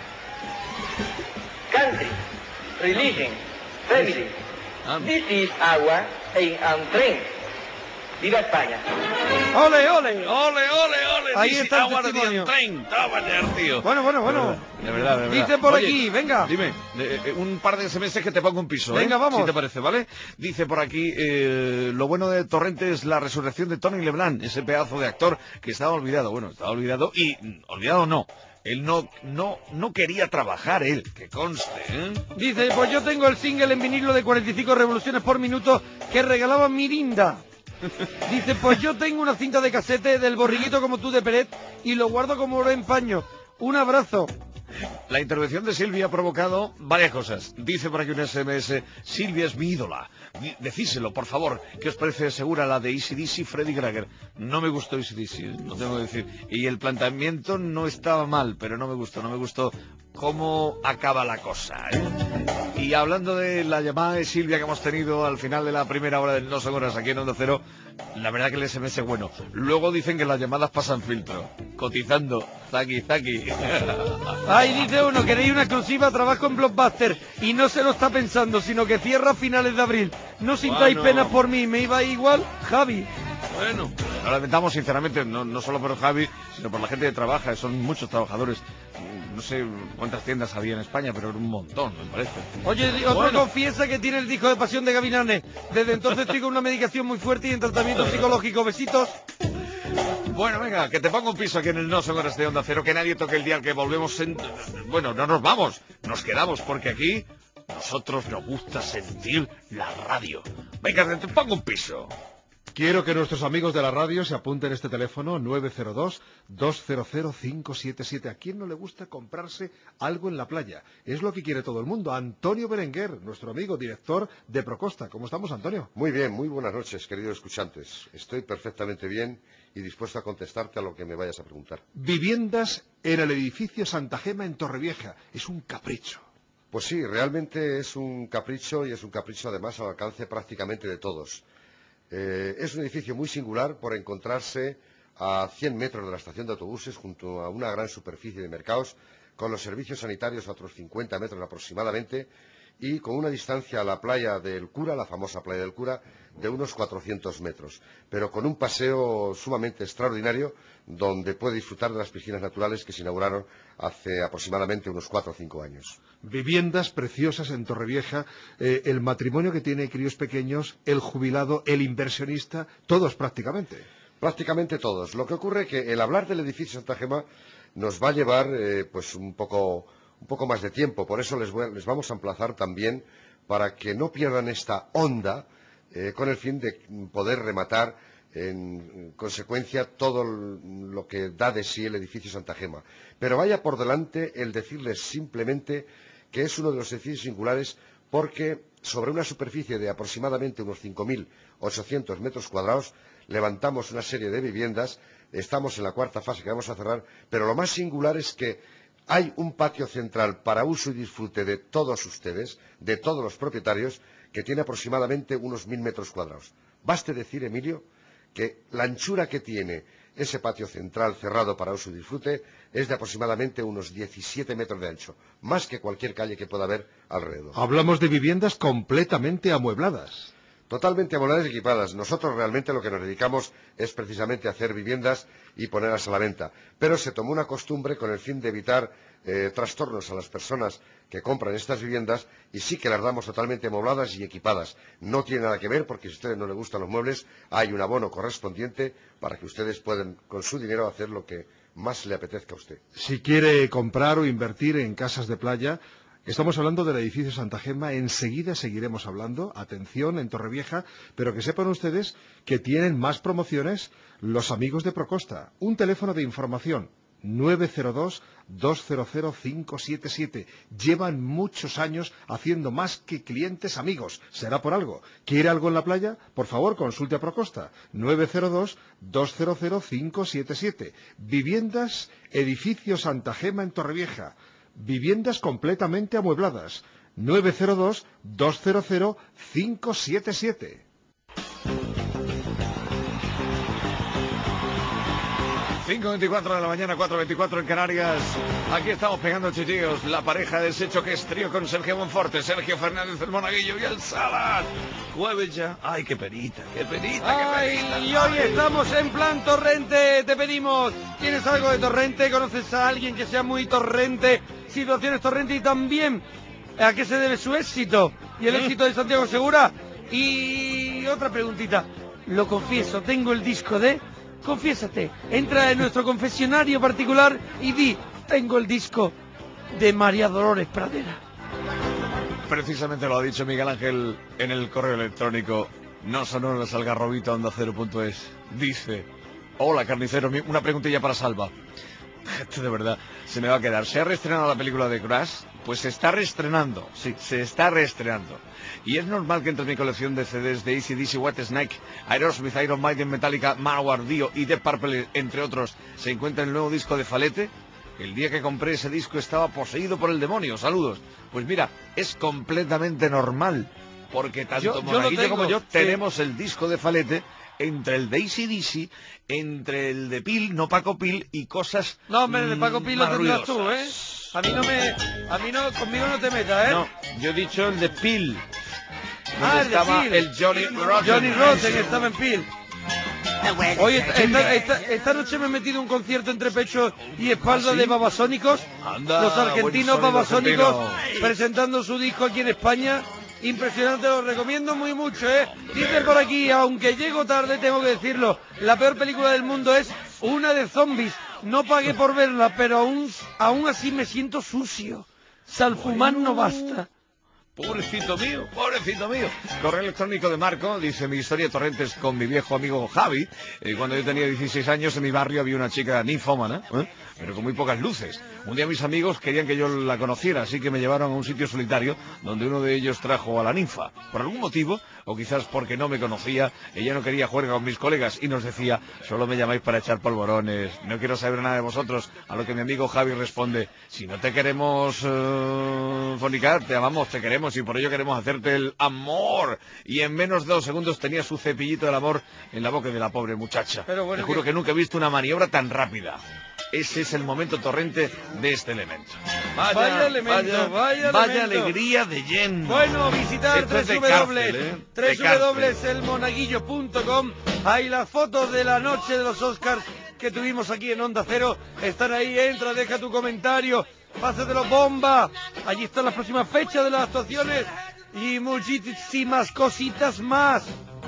Country, religion, family. Um. This is our aim and train. ¡Viva España! ¡Ole, ole! ¡Ole, ole, ole! Ahí Dice está el Agua de testimonio. Train. Toma ya, tío. Bueno, bueno, bueno. De verdad, de verdad. Dice por Oye, aquí, venga. Dime, eh, eh, un par de S M S que te pongo un piso, ¿eh? Venga, vamos. Si te parece, ¿vale? Dice por aquí, eh, lo bueno de Torrente es la resurrección de Tony Leblanc, ese pedazo de actor que estaba olvidado. Bueno, estaba olvidado y... Olvidado no. Él no, no, no quería trabajar, él, que conste, ¿eh? Dice, pues yo tengo el single en vinilo de cuarenta y cinco revoluciones por minuto que regalaba Mirinda. Dice, pues yo tengo una cinta de casete del borriguito como tú de Peret y lo guardo como oro en paño. Un abrazo. La intervención de Silvia ha provocado varias cosas. Dice por aquí un S M S, Silvia es mi ídola. Di- Decíselo, por favor. ¿Qué os parece segura la de A C D C Freddy Gregor? No me gustó A C D C, no tengo que decir. Y el planteamiento no estaba mal, pero no me gustó, no me gustó cómo acaba la cosa, ¿eh? Y hablando de la llamada de Silvia que hemos tenido al final de la primera hora del No Son Horas aquí en Onda Cero, la verdad que el S M S es bueno. Luego dicen que las llamadas pasan filtro. Cotizando. Zaki, zaki. Ahí dice uno, queréis una exclusiva, trabajo en Blockbuster y no se lo está pensando, sino que cierra a finales de abril. No sintáis Bueno. penas por mí, me iba igual, Javi. Bueno, lo lamentamos sinceramente, no, no solo por Javi, sino por la gente que trabaja, son muchos trabajadores. No sé cuántas tiendas había en España, pero era un montón, me parece. Oye, otro Bueno. confiesa que tiene el disco de Pasión de Gavilanes. Desde entonces estoy con una medicación muy fuerte y en tratamiento psicológico. Besitos. Bueno, venga, que te pongo un piso aquí en el No Son Horas de Onda Cero, que nadie toque el día que volvemos en... Bueno, no nos vamos, nos quedamos, porque aquí nosotros nos gusta sentir la radio. Venga, te pongo un piso. Quiero que nuestros amigos de la radio se apunten este teléfono nueve cero dos, dos cero cero, cinco siete siete. ¿A quién no le gusta comprarse algo en la playa? Es lo que quiere todo el mundo. Antonio Berenguer, nuestro amigo director de Procosta. ¿Cómo estamos, Antonio? Muy bien, muy buenas noches, queridos escuchantes. Estoy perfectamente bien y dispuesto a contestarte a lo que me vayas a preguntar. Viviendas en el edificio Santa Gema en Torrevieja. Es un capricho. Pues sí, realmente es un capricho y es un capricho además al alcance prácticamente de todos. Eh, es un edificio muy singular por encontrarse a cien metros de la estación de autobuses junto a una gran superficie de mercados, con los servicios sanitarios a otros cincuenta metros aproximadamente y con una distancia a la playa del Cura, la famosa playa del Cura, de unos cuatrocientos metros, pero con un paseo sumamente extraordinario donde puede disfrutar de las piscinas naturales que se inauguraron hace aproximadamente unos cuatro o cinco años. Viviendas preciosas en Torrevieja, eh, el matrimonio que tiene críos pequeños, el jubilado, el inversionista, todos prácticamente. Prácticamente todos. Lo que ocurre es que el hablar del edificio Santa Gema nos va a llevar eh, pues un poco, un poco más de tiempo. Por eso les, voy a, les vamos a emplazar también para que no pierdan esta onda eh, con el fin de poder rematar en consecuencia todo lo que da de sí el edificio Santa Gema. Pero vaya por delante el decirles simplemente que es uno de los edificios singulares porque sobre una superficie de aproximadamente unos cinco mil ochocientos metros cuadrados levantamos una serie de viviendas, estamos en la cuarta fase que vamos a cerrar, pero lo más singular es que hay un patio central para uso y disfrute de todos ustedes, de todos los propietarios, que tiene aproximadamente unos mil metros cuadrados. Baste decir, Emilio, que la anchura que tiene ese patio central cerrado para uso y disfrute es de aproximadamente unos diecisiete metros de ancho, más que cualquier calle que pueda haber alrededor. Hablamos de viviendas completamente amuebladas. Totalmente amuebladas y equipadas. Nosotros realmente lo que nos dedicamos es precisamente a hacer viviendas y ponerlas a la venta. Pero se tomó una costumbre con el fin de evitar eh, trastornos a las personas que compran estas viviendas y sí que las damos totalmente amuebladas y equipadas. No tiene nada que ver porque si a ustedes no les gustan los muebles hay un abono correspondiente para que ustedes puedan con su dinero hacer lo que más le apetezca a usted. Si quiere comprar o invertir en casas de playa, estamos hablando del edificio Santa Gema, enseguida seguiremos hablando, atención, en Torrevieja, pero que sepan ustedes que tienen más promociones los amigos de Procosta. Un teléfono de información, nueve cero dos, dos cero cero, cinco siete siete. Llevan muchos años haciendo más que clientes amigos, será por algo. ¿Quiere algo en la playa? Por favor, consulte a Procosta, nueve cero dos, dos cero cero, cinco siete siete. Viviendas, edificio Santa Gema en Torrevieja. Viviendas completamente amuebladas. nueve cero dos, dos cero cero, cinco siete siete. cinco veinticuatro de la mañana, cuatro veinticuatro en Canarias. Aquí estamos pegando chichillos. La pareja de ese choque es trío con Sergio Monforte, Sergio Fernández, el Monaguillo y el Salas. Jueves ya. Ay, qué penita, qué penita, qué penita. Ay, y hoy estamos en plan Torrente. Te pedimos, ¿tienes algo de Torrente? ¿Conoces a alguien que sea muy Torrente? Situaciones Torrente y también a qué se debe su éxito y el éxito de Santiago Segura. Y otra preguntita. Lo confieso, tengo el disco de... Confiésate, entra en nuestro confesionario particular y di, tengo el disco de María Dolores Pradera. Precisamente lo ha dicho Miguel Ángel en el correo electrónico no sonoras algarrobito onda cero punto es. Dice, hola carnicero, una preguntilla para Salva. Esto de verdad se me va a quedar. ¿Se ha reestrenado la película de Crash? Pues se está reestrenando, sí, se está reestrenando. Y es normal que entre mi colección de C Ds de A C D C, Whitesnake, Aerosmith, Iron Maiden, Metallica, Manowar, Dio y Deep Purple, entre otros, se encuentra el nuevo disco de Falete. El día que compré ese disco estaba poseído por el demonio. Saludos. Pues mira, es completamente normal, porque tanto Monaguillo como yo sí. tenemos el disco de Falete. Entre el de A C D C, entre el de Pil, no Paco Pil, y cosas. No, hombre, de Paco Pil lo tendrás tú, ¿eh? A mí no me. A mí no, conmigo no te metas, ¿eh? No, yo he dicho el de Pil. Ah, el estaba de Pil. el Johnny Rotten. Johnny Rotten estaba en Pil. Oye, esta, esta, esta noche me he metido un concierto entre pecho y espalda ¿Ah, sí? de Babasónicos. Anda, los argentinos buen Babasónicos argentino. presentando su disco aquí en España. Impresionante, lo recomiendo muy mucho, ¿eh? Dicen por aquí, aunque llego tarde, tengo que decirlo, la peor película del mundo es una de zombies. No pagué por verla, pero aún, aún así me siento sucio. Salfumar no basta. Pobrecito mío, pobrecito mío. Correo electrónico de Marco, dice mi historia de Torrentes con mi viejo amigo Javi. Eh, cuando yo tenía dieciséis años en mi barrio había una chica ninfómana, ¿eh? pero con muy pocas luces. Un día mis amigos querían que yo la conociera, así que me llevaron a un sitio solitario donde uno de ellos trajo a la ninfa. Por algún motivo, o quizás porque no me conocía, ella no quería jugar con mis colegas y nos decía, solo me llamáis para echar polvorones, no quiero saber nada de vosotros. A lo que mi amigo Javi responde, si no te queremos uh, fornicar, te amamos, te queremos y por ello queremos hacerte el amor. Y en menos de dos segundos tenía su cepillito del amor en la boca de la pobre muchacha. Pero bueno, te juro que... que nunca he visto una maniobra tan rápida. Ese es el momento Torrente de este elemento. Vaya, vaya elemento, vaya, vaya, vaya elemento. alegría de Yen. Bueno, visitar tres w w w punto el monaguillo punto com. Hay las fotos de la noche de los Oscars que tuvimos aquí en Onda Cero. Están ahí, entra, deja tu comentario, pásatelo bomba. Allí están las próximas fechas de las actuaciones y muchísimas cositas más.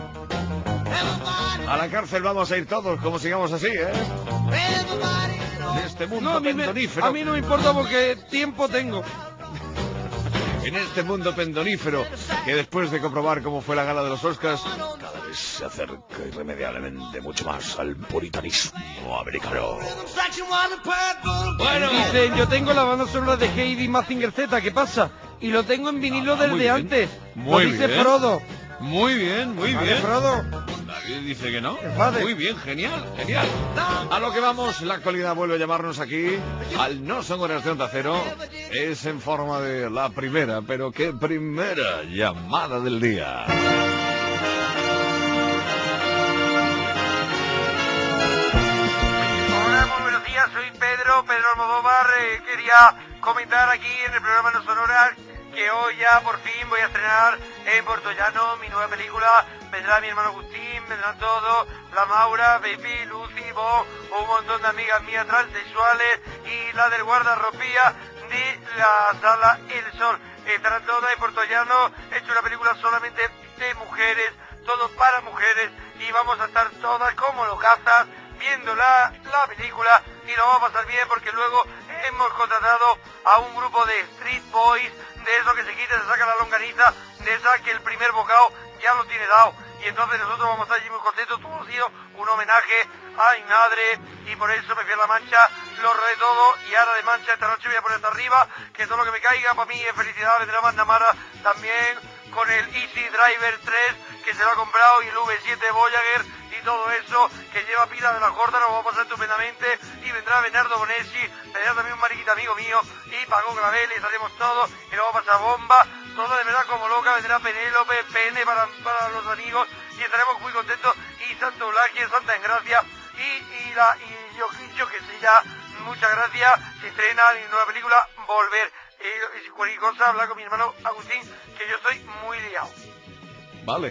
A la cárcel vamos a ir todos, como sigamos así, ¿eh? En este mundo no, a mí pendonífero. Me, a mí no me importa porque tiempo tengo. En este mundo pendonífero, que después de comprobar cómo fue la gala de los Oscars, cada vez se acerca irremediablemente mucho más al puritanismo americano. Bueno, dicen, yo tengo la banda sonora de Heidi Mazinger Z, ¿qué pasa? Y lo tengo en vinilo ah, desde antes. Muy lo dice bien. Frodo. Muy bien, muy vale, bien. Frodo. David dice que no. Muy bien, genial, genial. A lo que vamos, la actualidad vuelve a llamarnos aquí al No Son Horas de Onda Cero. Es en forma de la primera, pero qué primera llamada del día. Hola, muy buenos días, soy Pedro, Pedro Almodóvar. Eh, quería comentar aquí en el programa No Son Horas que hoy ya por fin voy a estrenar en Puerto Llano mi nueva película. Vendrá mi hermano Agustín, vendrán todos, la Maura, Baby, Lucy, Bo, un montón de amigas mías transexuales y la del guardarropía de la sala El Sol. Estarán todas en Puerto Llano. He hecho una película solamente de mujeres, todo para mujeres, y vamos a estar todas como locazas viendo la, la película y lo vamos a pasar bien porque luego hemos contratado a un grupo de Street Boys, de eso que se quita, se saca la longaniza, de esa que el primer bocado ya lo tiene dado. Y entonces nosotros vamos a estar allí muy contentos. Todo ha sido un homenaje a mi madre y por eso me fui a La Mancha, lo rodé todo y ahora de Mancha esta noche voy a poner hasta arriba, que todo lo que me caiga para mí es felicidad. Vendrá Mandamara también con el Easy Driver tres que se lo ha comprado y el V siete Voyager y todo eso, que lleva pila de la gorda, lo vamos a pasar estupendamente. Y vendrá Bernardo Bonesi, vendrá también un mariquita amigo mío y Paco Clavel, y estaremos todos y lo vamos a pasar bomba, todo de verdad como loca. Vendrá Penélope, Pene para, para los amigos y estaremos muy contentos. Y Santa Eulalia, Santa Engracia y, y, la, y yo dicho que sí, ya muchas gracias. Se estrena mi nueva película Volver. Y, y cualquier cosa hablar con mi hermano Agustín, que yo estoy muy liado. Vale,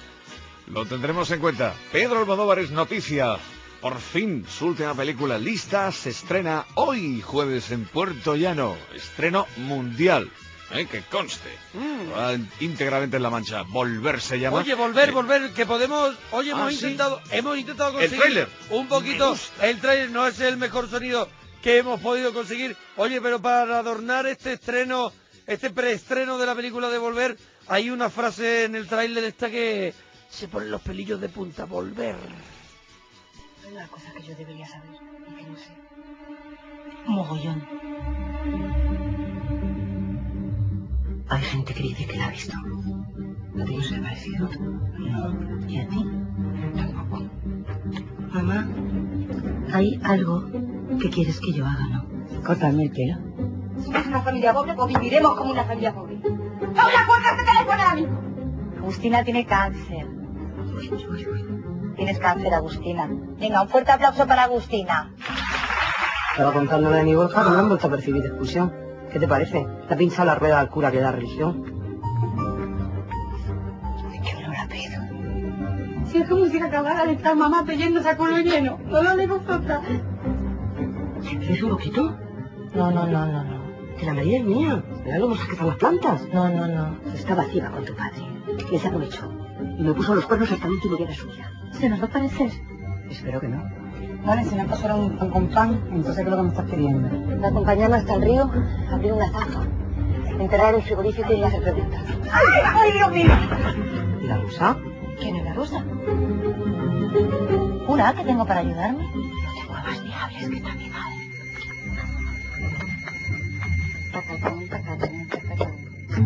lo tendremos en cuenta. Pedro Almodóvar es noticia. Por fin, su última película lista se estrena hoy, jueves, en Puerto Llano. Estreno mundial, ¿eh? Que conste. Mm. Íntegramente en La Mancha. Volver se llama. Oye, volver, eh. volver, que podemos... Hoy hemos ah, intentado, ¿sí? hemos intentado conseguir... El tráiler. Un poquito... El tráiler no es el mejor sonido que hemos podido conseguir. Oye, pero para adornar este estreno, este preestreno de la película de Volver, hay una frase en el tráiler esta que se ponen los pelillos de punta. Volver. Hay una cosa que yo debería saber y que no sé. Mogollón. Hay gente que dice que la ha visto. ¿A ti no se le ha parecido? No. ¿Y a ti? Tampoco. Mamá, hay algo que quieres que yo haga, ¿no? Cortarme el pelo. Si es una familia pobre, pues viviremos como una familia pobre. ¡Paula, cuelga este teléfono a mí! Agustina tiene cáncer. Uy, uy, uy. Tienes cáncer, Agustina. Venga, un fuerte aplauso para Agustina. Pero contándole de mi Borja, no me han vuelto a percibir expulsión. ¿Qué te parece? Te ha pinchado la rueda al cura que da religión. Qué olor a pedo. Si es como si acabara de estar mamá yéndose a culo lleno. No lo de vosotras. ¿Quieres un poquito? No, no, no, no, no. Que la María es mía. Mira lo que están las plantas. No, no, no. Estaba ciega con tu padre. Y se aprovechó. Y me puso los cuernos hasta el último día de suya. ¿Se nos va a parecer? Espero que no. Vale, si me pasaron un pan con pan, entonces ¿qué es lo que me estás pidiendo? La acompañamos hasta el río a abrir una zanja. enterrar el frigorífico y hacer preguntas. ¡Ay, ay, Dios mío! ¿Y la rusa? ¿Quién es la rusa? ¿Una que tengo para ayudarme? No te muevas ni hables, que está mi madre. Tacatán, tacatán, tacatán.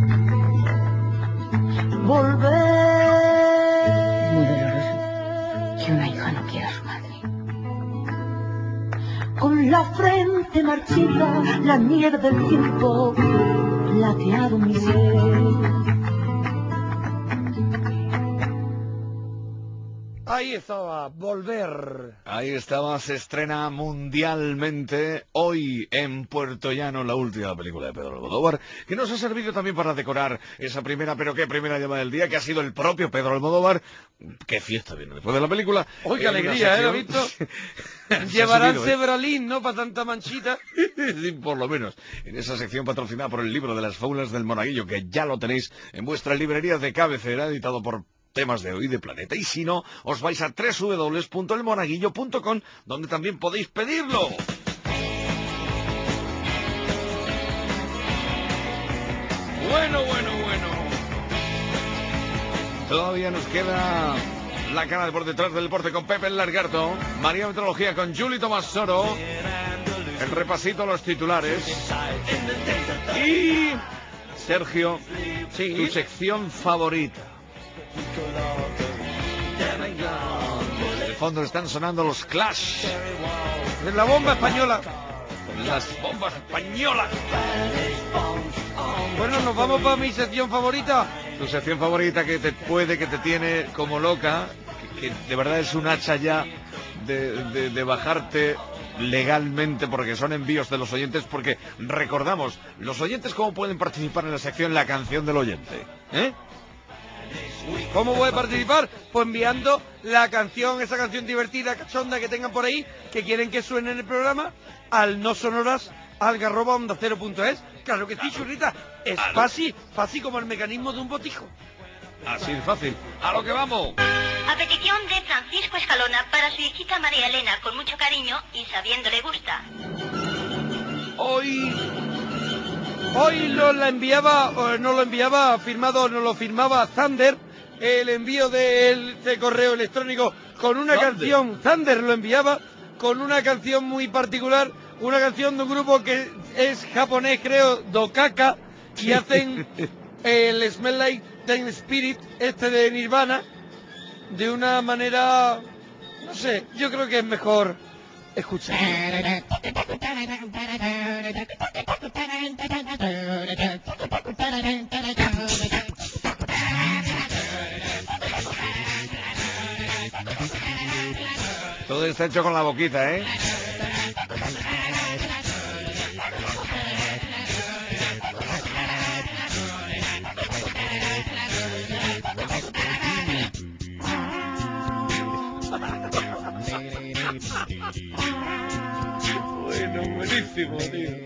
Volver. Muy doloroso que una hija no quiera a su madre. Con la frente marchita, la nieve del tiempo, plateado mi ser. Ahí estaba, Volver. Ahí estaba, se estrena mundialmente hoy en Puerto Llano, la última película de Pedro Almodóvar, que nos ha servido también para decorar esa primera, pero qué primera llamada del día, que ha sido el propio Pedro Almodóvar. Qué fiesta viene después de la película. ¡Uy, qué alegría, eh! ¿Lo has visto? Llevarán subido, ¿eh? Sebralín, ¿no? Para tanta manchita. Sí, por lo menos, en esa sección patrocinada por el libro de las fábulas del Monaguillo, que ya lo tenéis en vuestra librería de cabecera, editado por Temas de Hoy de Planeta. Y si no, os vais a doble u doble u doble u punto el monaguillo punto com, donde también podéis pedirlo. Bueno, bueno, bueno. Todavía nos queda la cara de por detrás del deporte con Pepe el Largarto, María Metrología con Juli Tomás Soro, el repasito a los titulares y Sergio, sí, tu sección favorita. De fondo están sonando los Clash. Es la bomba española. Las bombas españolas. Bueno, nos vamos para mi sección favorita. Tu sección favorita que te puede, que te tiene como loca, que, que de verdad es un hacha ya de, de, de bajarte legalmente, porque son envíos de los oyentes, porque recordamos, los oyentes cómo pueden participar en la sección La Canción del Oyente, ¿eh? ¿Cómo puede participar? Pues enviando la canción, esa canción divertida, cachonda que tengan por ahí, que quieren que suene en el programa, al no sonoras algarroba onda cero punto es. Claro que sí, churrita, es fácil, fácil como el mecanismo de un botijo. Así de fácil. ¡A lo que vamos! A petición de Francisco Escalona para su hijita María Elena, con mucho cariño y sabiendo le gusta. Hoy... Hoy nos la enviaba, no lo enviaba firmado, nos lo firmaba Thunder, el envío de este correo electrónico con una Thunder. canción, Thunder lo enviaba con una canción muy particular, una canción de un grupo que es japonés, creo, Dokaka, y hacen el Smell Like Teen Spirit, este de Nirvana, de una manera, no sé, yo creo que es mejor escuchar. Todo está hecho con la boquita, ¿eh? Bueno, buenísimo, tío.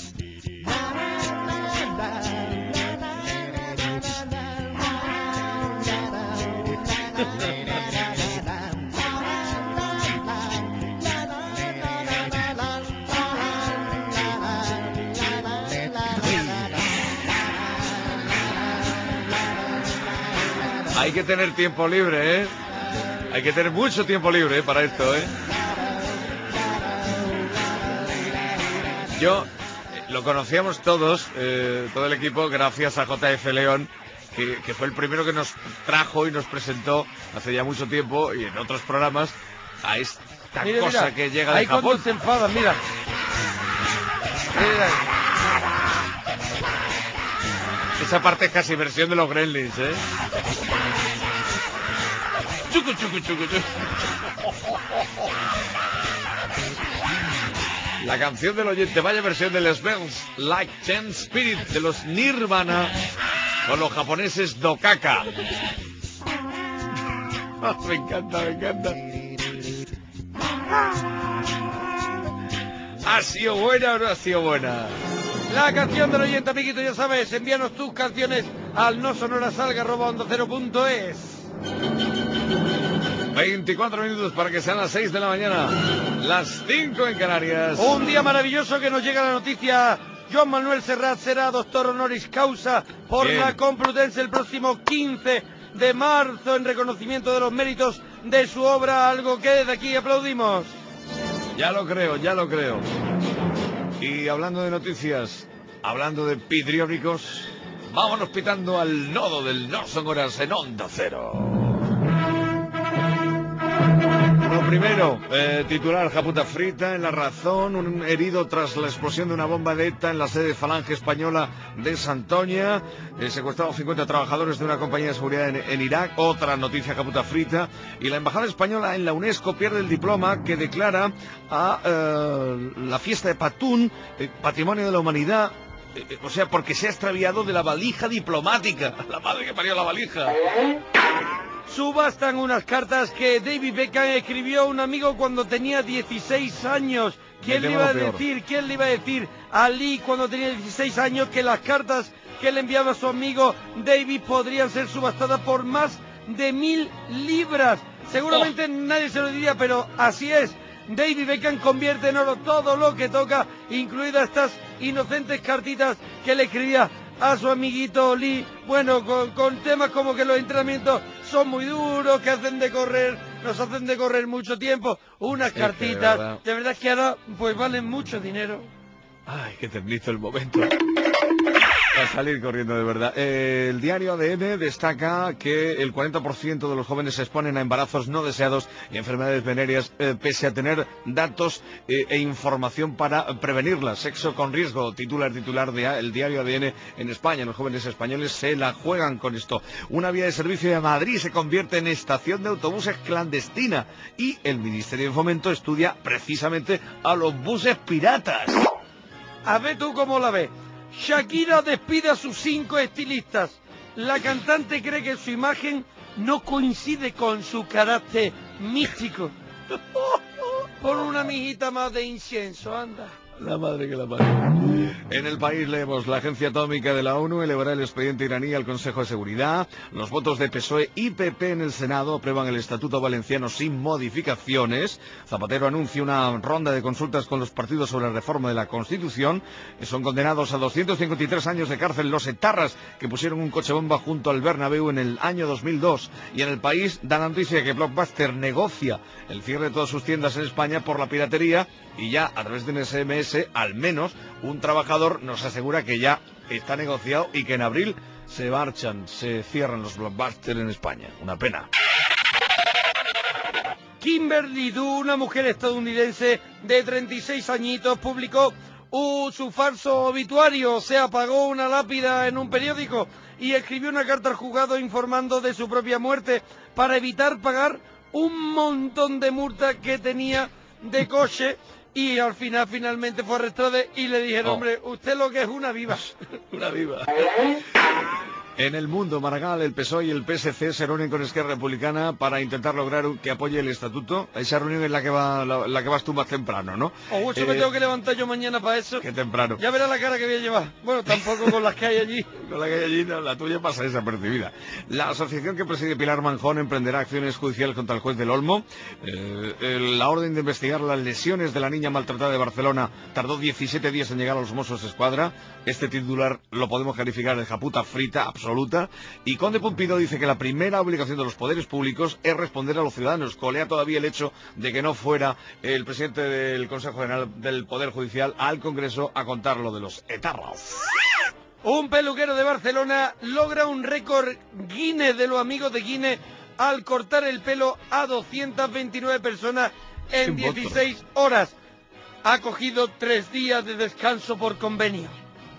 Hay que tener tiempo libre, ¿eh? Hay que tener mucho tiempo libre, ¿eh? Para esto, ¿eh? Yo, eh, lo conocíamos todos, eh, todo el equipo, gracias a J F León, que, que fue el primero que nos trajo y nos presentó hace ya mucho tiempo, y en otros programas, a esta Mira, cosa mira, que llega de ahí Japón. cuando se enfadan, mira. Mira. Esa parte es casi versión de los Gremlins, ¿eh? Chucu, chucu, chucu, chucu. La canción del oyente, vaya versión del Smells Like Teen Spirit de los Nirvana con los japoneses Dokaka. Me encanta, me encanta. ¿Ha sido buena o no ha sido buena? La canción del oyente, amiguito, ya sabes, envíanos tus canciones al no sonorasalga arroba onda cero punto es. veinticuatro minutos para que sean las seis de la mañana, las cinco en Canarias. Un día maravilloso que nos llega la noticia Joan Manuel Serrat será doctor honoris causa por Bien. la Complutense el próximo quince de marzo en reconocimiento de los méritos de su obra, algo que desde aquí aplaudimos. Ya lo creo, ya lo creo. Y hablando de noticias, hablando de pitriónicos, vámonos pitando al nodo del No Son Horas en Onda Cero. Lo primero, eh, titular Japuta Frita en La Razón, un herido tras la explosión de una bomba de ETA en la sede de Falange Española de Santoña, eh, secuestrados cincuenta trabajadores de una compañía de seguridad en, en Irak, otra noticia Japuta Frita, y la Embajada Española en la UNESCO pierde el diploma que declara a eh, la fiesta de Patún eh, Patrimonio de la Humanidad, eh, o sea, porque se ha extraviado de la valija diplomática, la madre que parió la valija. Subastan unas cartas que David Beckham escribió a un amigo cuando tenía dieciséis años. ¿Quién le iba a decir, quién le iba a decir a Lee cuando tenía dieciséis años que las cartas que le enviaba a su amigo David podrían ser subastadas por más de mil libras? Seguramente oh. nadie se lo diría, pero así es. David Beckham convierte en oro todo lo que toca, incluidas estas inocentes cartitas que le escribía a su amiguito Lee, bueno, con, con temas como que los entrenamientos son muy duros, que hacen de correr, nos hacen de correr mucho tiempo, unas sí, cartitas, de verdad. de verdad que ahora pues valen mucho dinero. Ay, qué ternizo el momento. A salir corriendo de verdad. Eh, el diario A D N destaca que el cuarenta por ciento de los jóvenes se exponen a embarazos no deseados y enfermedades venéreas, eh, pese a tener datos eh, e información para prevenirlas. Sexo con riesgo, titular titular de el diario A D N en España. Los jóvenes españoles se la juegan con esto. Una vía de servicio de Madrid se convierte en estación de autobuses clandestina y el Ministerio de Fomento estudia precisamente a los buses piratas. A ver tú cómo la ves. Shakira despide a sus cinco estilistas. La cantante cree que su imagen no coincide con su carácter místico. Pon una mijita más de incienso, anda. La madre que la parió. En El País leemos: la Agencia Atómica de la ONU elevará el expediente iraní al Consejo de Seguridad. Los votos de P S O E y P P en el Senado aprueban el Estatuto Valenciano sin modificaciones. Zapatero anuncia una ronda de consultas con los partidos sobre la reforma de la Constitución. Son condenados a doscientos cincuenta y tres años de cárcel los etarras que pusieron un coche bomba junto al Bernabéu en el año dos mil dos. Y en El País da la noticia que Blockbuster negocia el cierre de todas sus tiendas en España por la piratería, y ya a través de un S M S, al menos un trabajador nos asegura que ya está negociado y que en abril se marchan, se cierran los Blockbuster en España. Una pena. Kimberly Du, una mujer estadounidense de treinta y seis añitos, publicó uh, su falso obituario. Se apagó una lápida en un periódico y escribió una carta al juzgado informando de su propia muerte para evitar pagar un montón de multas que tenía de coche. Y al final, finalmente fue arrestada y le dijeron, oh. hombre, usted lo que es una viva. Una viva. En El Mundo, Maragall, el P S O E y el P S C se reúnen con Esquerra Republicana para intentar lograr que apoye el estatuto. Esa reunión es la que va la, la que vas tú más temprano, ¿no? O eso eh, me tengo que levantar yo mañana para eso. Qué temprano. Ya verás la cara que voy a llevar. Bueno, tampoco con las que hay allí. Con la que hay allí, no, la tuya pasa desapercibida. La asociación que preside Pilar Manjón emprenderá acciones judiciales contra el juez del Olmo. Eh, la orden de investigar las lesiones de la niña maltratada de Barcelona tardó diecisiete días en llegar a los Mossos Escuadra. Este titular lo podemos calificar de japuta frita absoluta. Y Conde Pumpido dice que la primera obligación de los poderes públicos es responder a los ciudadanos. Colea todavía el hecho de que no fuera el presidente del Consejo General del Poder Judicial al Congreso a contar lo de los etarras. Un peluquero de Barcelona logra un récord Guinness de los amigos de Guinness al cortar el pelo a doscientas veintinueve personas en dieciséis horas. Ha cogido tres días de descanso por convenio.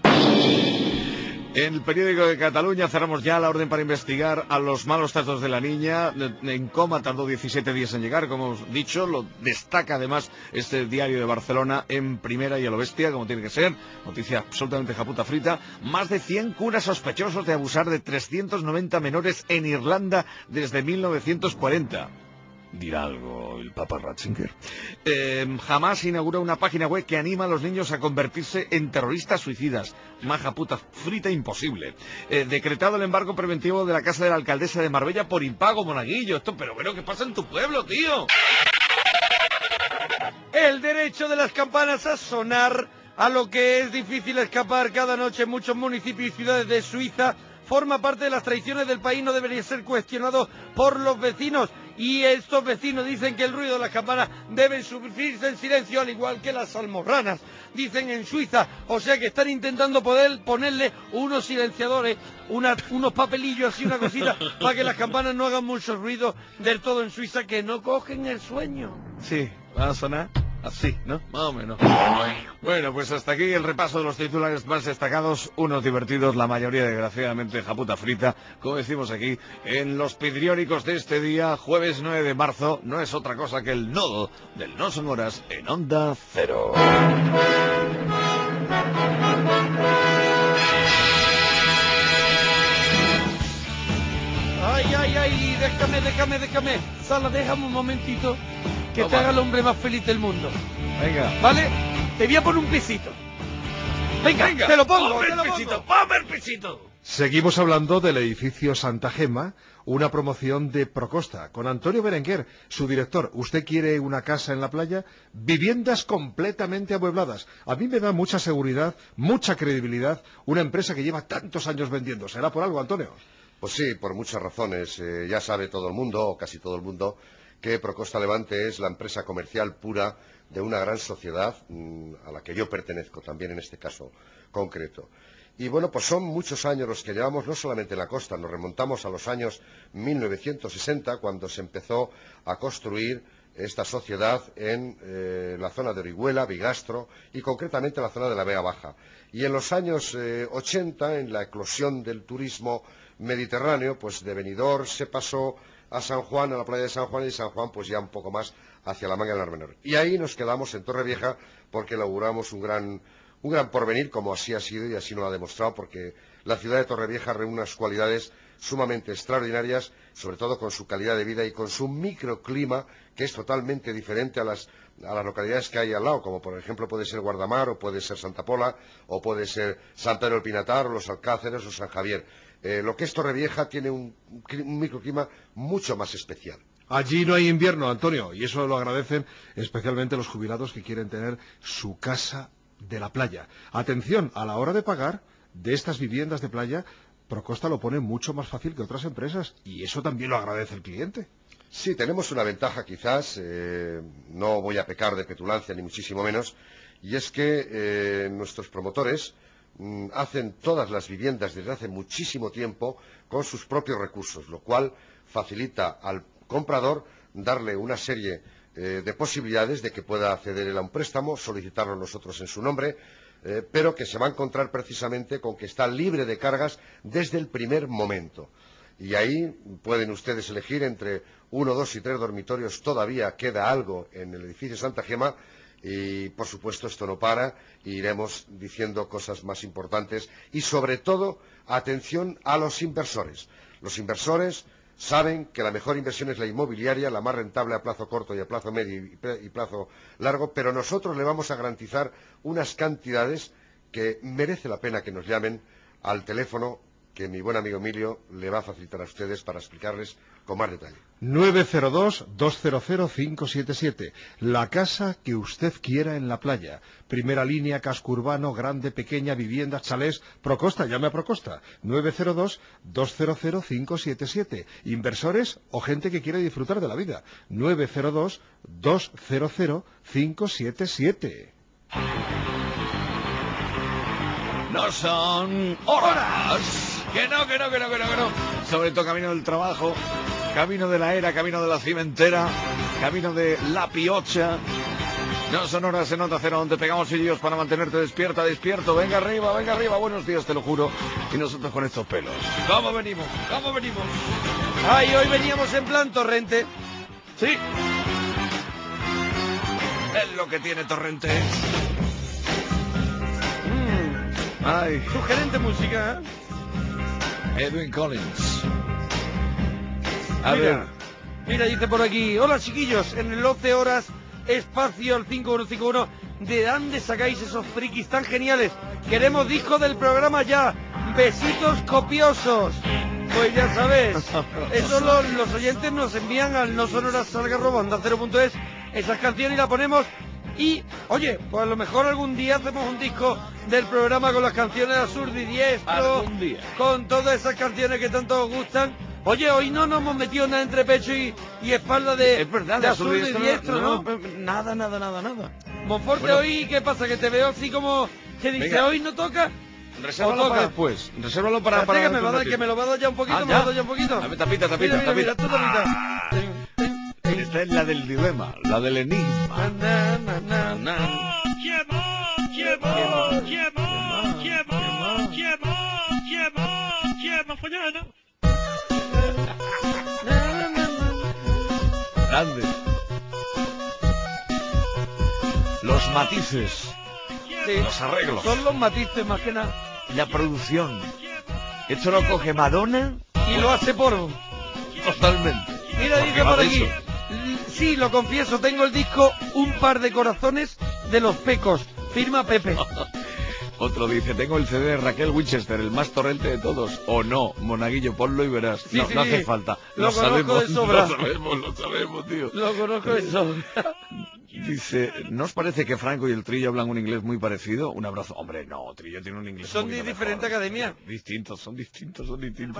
En el periódico de Cataluña cerramos ya la orden para investigar a los malos tratos de la niña. En coma, tardó diecisiete días en llegar, como hemos dicho. Lo destaca además este diario de Barcelona en primera y a lo bestia, como tiene que ser. Noticia absolutamente japuta frita. Más de cien curas sospechosos de abusar de trescientos noventa menores en Irlanda desde mil novecientos cuarenta. Dirá algo el Papa Ratzinger. Eh, Hamas inaugura una página web que anima a los niños a convertirse en terroristas suicidas. Maja puta frita imposible. Eh, decretado el embargo preventivo de la casa de la alcaldesa de Marbella por impago, monaguillo. Esto, pero bueno, ¿qué pasa en tu pueblo, tío? El derecho de las campanas a sonar a lo que es difícil escapar cada noche en muchos municipios y ciudades de Suiza, forma parte de las tradiciones del país, no debería ser cuestionado por los vecinos. Y estos vecinos dicen que el ruido de las campanas deben sufrirse en silencio, al igual que las almorranas, dicen en Suiza. O sea que están intentando poder ponerle unos silenciadores, una, unos papelillos y una cosita para que las campanas no hagan mucho ruido del todo en Suiza, que no cogen el sueño. Sí, va a sonar así, ¿no? Más o menos. Bueno, pues hasta aquí el repaso de los titulares más destacados, unos divertidos, la mayoría desgraciadamente japuta frita, como decimos aquí, en los pidrióricos de este día, jueves nueve de marzo, no es otra cosa que el nodo del No Son Horas en Onda Cero. Ay, ay, ay, déjame, déjame, déjame. Sala, déjame un momentito que Toma. te haga el hombre más feliz del mundo. Venga. ¿Vale? Te voy a poner un pisito. Venga, Venga, te lo pongo, ponme te el lo pisito, pongo. ponme el pisito. Seguimos hablando del edificio Santa Gema, una promoción de Procosta, con Antonio Berenguer, su director. ¿Usted quiere una casa en la playa? Viviendas completamente amuebladas. A mí me da mucha seguridad, mucha credibilidad, una empresa que lleva tantos años vendiendo. ¿Será por algo, Antonio? Pues sí, por muchas razones. Eh, ya sabe todo el mundo, o casi todo el mundo, que Procosta Levante es la empresa comercial pura de una gran sociedad mmm, a la que yo pertenezco también en este caso concreto. Y bueno, pues son muchos años los que llevamos, no solamente en la costa, nos remontamos a los años mil novecientos sesenta, cuando se empezó a construir esta sociedad en eh, la zona de Orihuela, Bigastro y concretamente en la zona de la Vega Baja. Y en los años eh, ochenta, en la eclosión del turismo mediterráneo, pues de Benidorm se pasó a San Juan, a la playa de San Juan, y San Juan pues ya un poco más hacia la Manga del Mar Menor. Y ahí nos quedamos en Torrevieja porque inauguramos un gran, un gran porvenir, como así ha sido y así nos lo ha demostrado, porque la ciudad de Torrevieja reúne unas cualidades sumamente extraordinarias, sobre todo con su calidad de vida y con su microclima, que es totalmente diferente a las, a las localidades que hay al lado, como por ejemplo puede ser Guardamar, o puede ser Santa Pola, o puede ser San Pedro del Pinatar, o los Alcáceres, o San Javier. Eh, lo que es Torrevieja tiene un, un microclima mucho más especial. Allí no hay invierno, Antonio, y eso lo agradecen especialmente los jubilados que quieren tener su casa de la playa. Atención, a la hora de pagar de estas viviendas de playa, Procosta lo pone mucho más fácil que otras empresas, y eso también lo agradece el cliente. Sí, tenemos una ventaja quizás, eh, no voy a pecar de petulancia ni muchísimo menos, y es que eh, nuestros promotores mmm, hacen todas las viviendas desde hace muchísimo tiempo con sus propios recursos, lo cual facilita al comprador darle una serie eh, de posibilidades de que pueda acceder él a un préstamo, solicitarlo nosotros en su nombre, eh, pero que se va a encontrar precisamente con que está libre de cargas desde el primer momento. Y ahí pueden ustedes elegir entre uno, dos y tres dormitorios. Todavía queda algo en el edificio Santa Gema y, por supuesto, esto no para. E iremos diciendo cosas más importantes y, sobre todo, atención a los inversores. Los inversores saben que la mejor inversión es la inmobiliaria, la más rentable a plazo corto y a plazo medio y plazo largo, pero nosotros le vamos a garantizar unas cantidades que merece la pena que nos llamen al teléfono que mi buen amigo Emilio le va a facilitar a ustedes para explicarles con más detalle. nueve cero dos, dos cero cero, cinco siete siete. La casa que usted quiera en la playa. Primera línea, casco urbano, grande, pequeña, viviendas, chalés. Procosta, llame a Procosta. nueve cero dos, dos cero cero, cinco siete siete. Inversores o gente que quiere disfrutar de la vida. nueve cero dos, dos cero cero, cinco siete siete. No son horas. Que no, que no, que no, que no, que no. Sobre todo camino del trabajo, camino de la era, camino de la cimentera, camino de la piocha. No son horas en Onda Cero donde pegamos sillos para mantenerte despierta, despierto. Venga arriba, venga arriba, buenos días, te lo juro. Y nosotros con estos pelos. ¿Cómo venimos? ¿Cómo venimos? Ay, hoy veníamos en plan Torrente. Sí. Es lo que tiene Torrente. Mm. Ay. Sugerente música, ¿eh? Edwin Collins. A mira, ver. Mira, dice por aquí. Hola, chiquillos. En el once horas, espacio al cinco uno cinco uno. ¿De dónde sacáis esos frikis tan geniales? Queremos disco del programa ya. Besitos copiosos. Pues ya sabes. Eso lo, los oyentes nos envían al no sonoras salga arroba onda cero punto es esas canciones y la ponemos Y, oye, pues a lo mejor algún día hacemos un disco del programa con las canciones de Absurdo y Diestro, Algún día. con todas esas canciones que tanto os gustan. Oye, hoy no nos hemos metido nada entre pecho y, y espalda de, Es verdad, de Absurdo y Diestro, ¿no? no, nada, nada, nada, nada. Monforte, Bueno. hoy, ¿qué pasa? Que te veo así como que dice, Venga. hoy no toca. Resérvalo ¿O toca? para después. Resérvalo para... Espérate, para que me va a dar, dentro que de me lo va a dar ya un poquito, Ah, me ¿ya? lo va a dar ya un poquito. A ver, tapita, tapita, mira, mira, tapita. mira, esta tapita. Esta es la del dilema, la del enigma. Na, na, na, na. Grande. Los matices, Sí, los arreglos, son los matices más que nada. la producción. Esto lo coge Madonna Y lo hace porno. totalmente. Mira, Porque dice va por de aquí. eso. L- Sí, lo confieso, tengo el disco Un par de corazones de los Pecos. Firma Pepe. Otro dice, tengo el C D de Raquel Winchester, el más torrente de todos. O no, Monaguillo, ponlo y verás. Sí, no, sí, no sí. hace falta. Lo conozco sabemos, de sobra. Lo sabemos, lo sabemos, tío. Lo conozco de sobra. Dice, ¿no os parece que Franco y el Trillo hablan un inglés muy parecido? Un abrazo. Hombre, no, Trillo tiene un inglés Son un de poquito diferente mejor. academia. Distintos, son distintos, son distintos.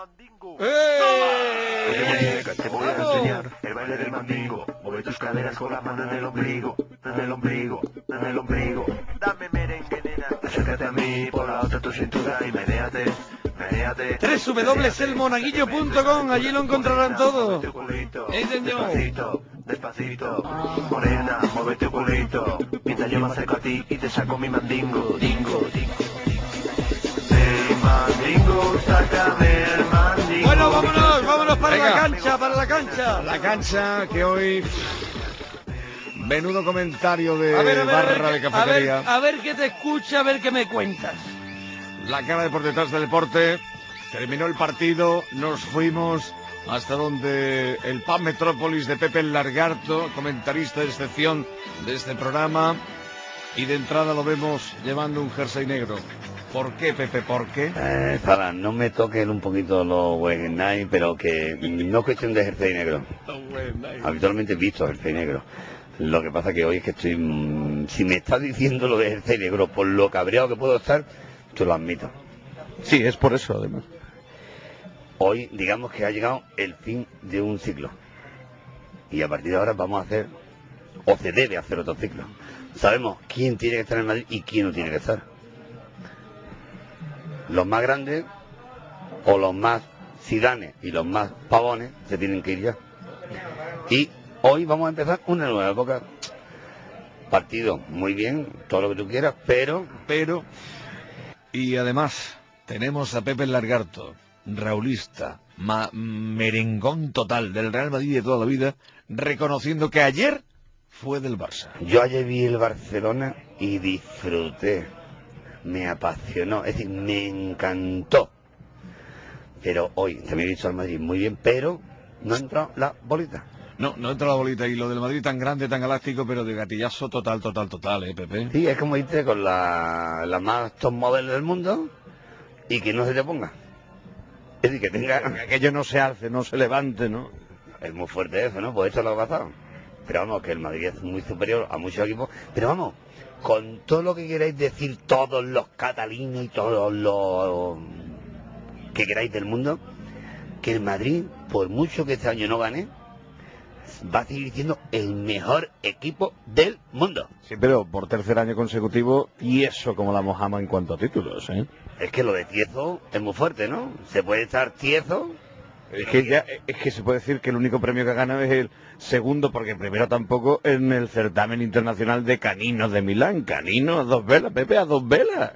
¡Eh! Te voy a enseñar el baile del mandingo. Mueve tus caderas con la mano en el ombligo, en el ombligo, en el ombligo. Dame merengue, nena. Acércate a mí por la otra tu cintura y menéate, menéate. w w w punto el monaguillo punto com, allí lo encontrarán todo. ¡Eh, señor! Despacito, despacito, morena, mueve tu culito. Mientras yo me acerco a ti y te saco mi mandingo, dingo, dingo. El mandingo, sácame el mandingo. Bueno, vámonos, vámonos para Venga. la cancha, para la cancha. La cancha que hoy... Menudo comentario de A ver, a ver, a ver, barra de qué- a ver, cafetería. a ver qué te escucha, a ver qué me cuentas. La cara de por detrás del deporte. Terminó el partido, nos fuimos hasta donde el Pub Metrópolis de Pepe el Largarto, comentarista de excepción de este programa, y de entrada lo vemos llevando un jersey negro. ¿Por qué, Pepe? ¿Por qué? Eh, Sala, no me toquen un poquito los West Night, pero que no es cuestión de jersey negro. Habitualmente he visto jersey negro. Lo que pasa que hoy es que estoy... mm, si me estás diciendo lo de jersey negro por lo cabreado que puedo estar, te lo admito. Sí, es por eso, además. Hoy, digamos que ha llegado el fin de un ciclo. Y a partir de ahora vamos a hacer, o se debe hacer otro ciclo. Sabemos quién tiene que estar en Madrid y quién no tiene que estar. Los más grandes, o los más Zidanes y los más pavones, se tienen que ir ya. Y hoy vamos a empezar una nueva época. Partido, muy bien, todo lo que tú quieras, pero... Pero... Y además, tenemos a Pepe el Largarto, raulista, ma- merengón total del Real Madrid de toda la vida, reconociendo que ayer fue del Barça. Yo ayer vi el Barcelona y disfruté. Me apasionó, es decir, me encantó. Pero hoy también he visto al Madrid muy bien, pero no ha entrado la bolita. No, no entra la bolita. Y lo del Madrid tan grande, tan galáctico, pero de gatillazo total, total, total, ¿eh, Pepe? Sí, es como irte con la, la más top model del mundo y que no se te ponga. Es decir, que tenga... Que aquello no se alce, no se levante, ¿no? Es muy fuerte eso, ¿no? Pues esto lo ha pasado. Pero vamos, que el Madrid es muy superior a muchos equipos. Pero vamos, con todo lo que queráis decir todos los catalinos y todos los que queráis del mundo, que el Madrid, por mucho que este año no gane, va a seguir siendo el mejor equipo del mundo. Sí, pero por tercer año consecutivo, y eso como la mojama en cuanto a títulos, ¿eh? Es que lo de tieso es muy fuerte, ¿no? Se puede estar tieso. Es que ya, es que se puede decir que el único premio que ha ganado es el segundo, porque primero tampoco en el certamen internacional de caninos de Milán. Caninos a dos velas, Pepe, a dos velas.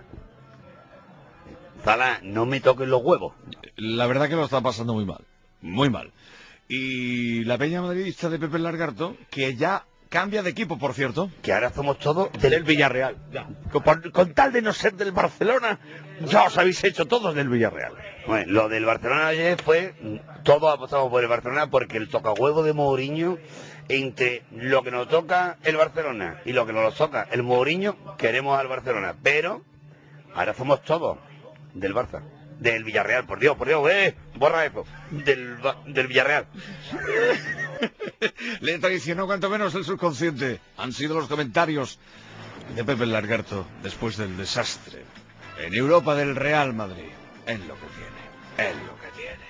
Zala, no me toques los huevos. La verdad que lo está pasando muy mal, muy mal. Y la peña madridista de Pepe Largarto, que ya cambia de equipo, por cierto. Que ahora somos todos del, del Villarreal. Ya. Con, con tal de no ser del Barcelona, ya os habéis hecho todos del Villarreal. Bueno, lo del Barcelona ayer fue, todos apostamos por el Barcelona porque el tocahuevo de Mourinho, entre lo que nos toca el Barcelona y lo que nos toca el Mourinho, queremos al Barcelona. Pero ahora somos todos del Barça. Del Villarreal, por Dios, por Dios, eh, borra eso. Del, del Villarreal. Le traicionó cuanto menos el subconsciente. Han sido los comentarios de Pepe Largarto después del desastre en Europa del Real Madrid. Es lo que tiene, es lo que tiene.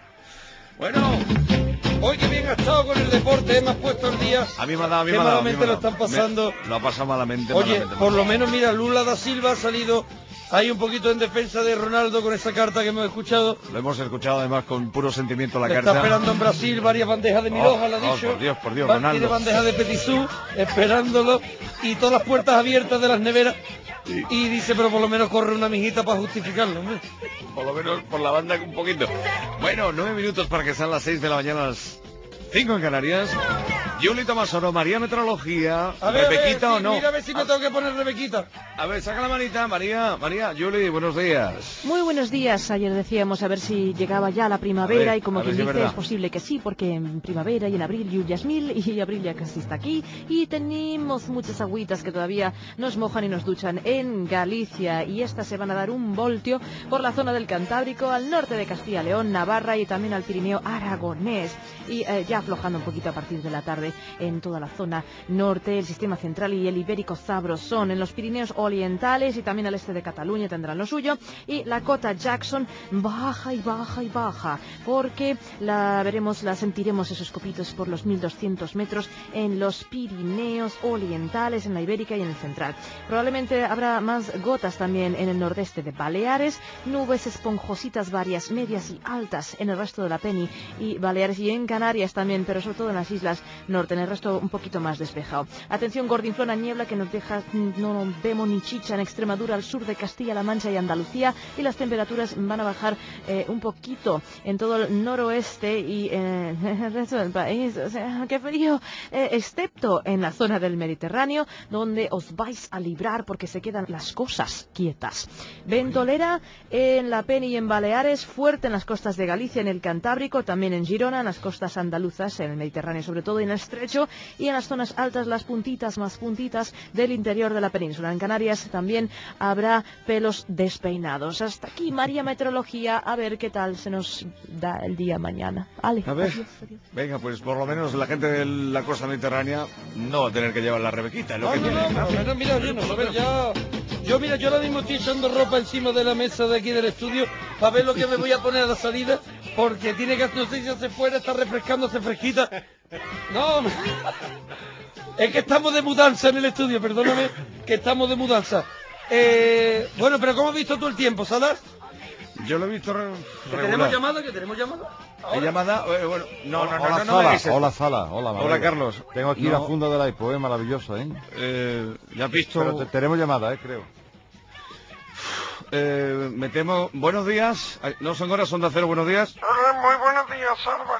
Bueno, hoy que bien ha estado con el deporte, hemos puesto el día. A mí me ha dado, a mí me que ha dado, malamente a mí me lo ha dado. están pasando. Me- lo ha pasado malamente. Oye, malamente, por lo malamente. menos, mira, Lula da Silva ha salido ahí un poquito en defensa de Ronaldo con esa carta que hemos escuchado. Lo hemos escuchado además con puro sentimiento la Le carta. está esperando en Brasil varias bandejas de Miloja, Oh, lo ha oh, dicho. por Dios, por Dios, Va- Ronaldo. Tiene bandeja de Petizú esperándolo y todas las puertas abiertas de las neveras. Y dice, pero por lo menos corre una mijita para justificarlo, hombre. Por lo menos por la banda un poquito. Bueno, nueve minutos para que sean las seis de la mañana, las cinco en Canarias. Yuli Tomasoro, María Metrología, A ver, a ver, Rebequita sí, o no. mira a ver si me tengo que poner Rebequita. A ver, saca la manita, María, María, Yuli, buenos días. Muy buenos días. Ayer decíamos a ver si llegaba ya la primavera A ver, y como a ver quien si es dice verdad. es posible que sí, porque en primavera y en abril lluvias mil y abril ya casi está aquí y tenemos muchas agüitas que todavía nos mojan y nos duchan en Galicia y estas se van a dar un voltio por la zona del Cantábrico, al norte de Castilla y León, Navarra y también al Pirineo aragonés y eh, ya aflojando un poquito a partir de la tarde en toda la zona norte, el sistema central y el ibérico sabrosón. En los Pirineos orientales y también al este de Cataluña tendrán lo suyo y la cota Jackson baja y baja y baja porque la veremos, la sentiremos esos copitos por los mil doscientos metros en los Pirineos orientales, en la ibérica y en el central. Probablemente habrá más gotas también en el nordeste de Baleares, nubes esponjositas varias, medias y altas en el resto de la Peni y Baleares y en Canarias también, pero sobre todo en las islas norte, en el resto un poquito más despejado. Atención, gordinflona niebla que nos deja, no vemos ni chicha en Extremadura, al sur de Castilla-La Mancha y Andalucía, y las temperaturas van a bajar eh, un poquito en todo el noroeste y eh, en el resto del país. O sea, qué frío, eh, excepto en la zona del Mediterráneo, donde os vais a librar porque se quedan las cosas quietas. Ventolera en la Peni y en Baleares, fuerte en las costas de Galicia, en el Cantábrico, también en Girona, en las costas andaluzas, en el Mediterráneo sobre todo, y en el estrecho, y en las zonas altas, las puntitas más puntitas del interior de la península. En Canarias también habrá pelos despeinados. Hasta aquí María Meteorología, a ver qué tal se nos da el día mañana. Ale, A ver, adiós, adiós. venga, pues por lo menos la gente de la costa mediterránea no va a tener que llevar la Rebequita, es lo No, que no, tiene. no, por lo menos, mira, yo, no, a ver, ya, yo, mira, yo ahora mismo estoy echando ropa encima de la mesa de aquí del estudio para ver lo que me voy a poner a la salida, porque tiene que, no sé si hace fuera, está refrescándose fresquita. No, es que estamos de mudanza en el estudio, perdóname, que estamos de mudanza. Eh, bueno, pero ¿cómo has visto tú el tiempo, Salas? Yo lo he visto re- ¿Que regular. tenemos llamada? ¿Que tenemos llamada? ¿Hay llamada? Eh, bueno, no, no, no, Hola, no, no me Sala, hagáis esto. hola, Sala, hola, Hola, Manuel. Carlos. Tengo aquí No. la funda de la Ipo, es maravillosa, ¿eh? Eh, ya has visto... Pero te- tenemos llamada, ¿eh? Creo. Eh, me temo... Buenos días. Ay, no son horas, son de acero. Buenos días. Hola, muy buenos días, Salva.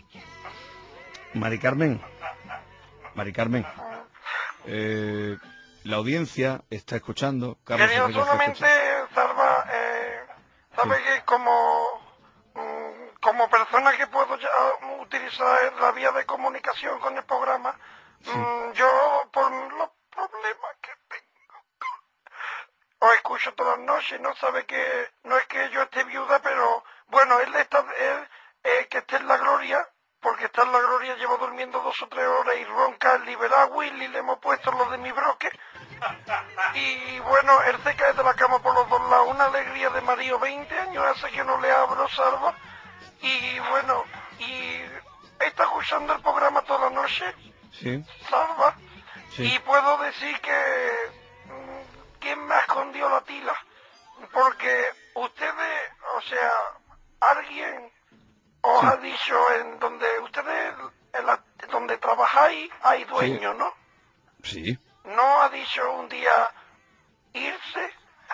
Mari Carmen. Mari Carmen. Eh, la audiencia está escuchando. Carlos Quería Enrique está solamente, escuchando. Salva, eh, sabe que como, mm, como persona que puedo ya utilizar la vía de comunicación con el programa, mm, yo por los problemas que tengo, os escucho todas las noches, ¿no? Sabe que no es que yo esté viuda, pero bueno, él está, él, eh, que esté en la gloria, porque está en la gloria, llevo durmiendo dos o tres horas y ronca el liberar a Willy, le hemos puesto lo de mi broque. Y bueno, él se cae de la cama por los dos lados, una alegría de marido, veinte años hace que no le abro, Salva. Y bueno, y está escuchando el programa toda la noche, Sí. Salva. Sí. Y puedo decir que, mm, ¿quién me ha escondido la tila? Porque ustedes, o sea, alguien os Sí. ha dicho en donde ustedes, en la, donde trabajáis, hay dueño, ¿no? Sí. ¿No ha dicho un día irse?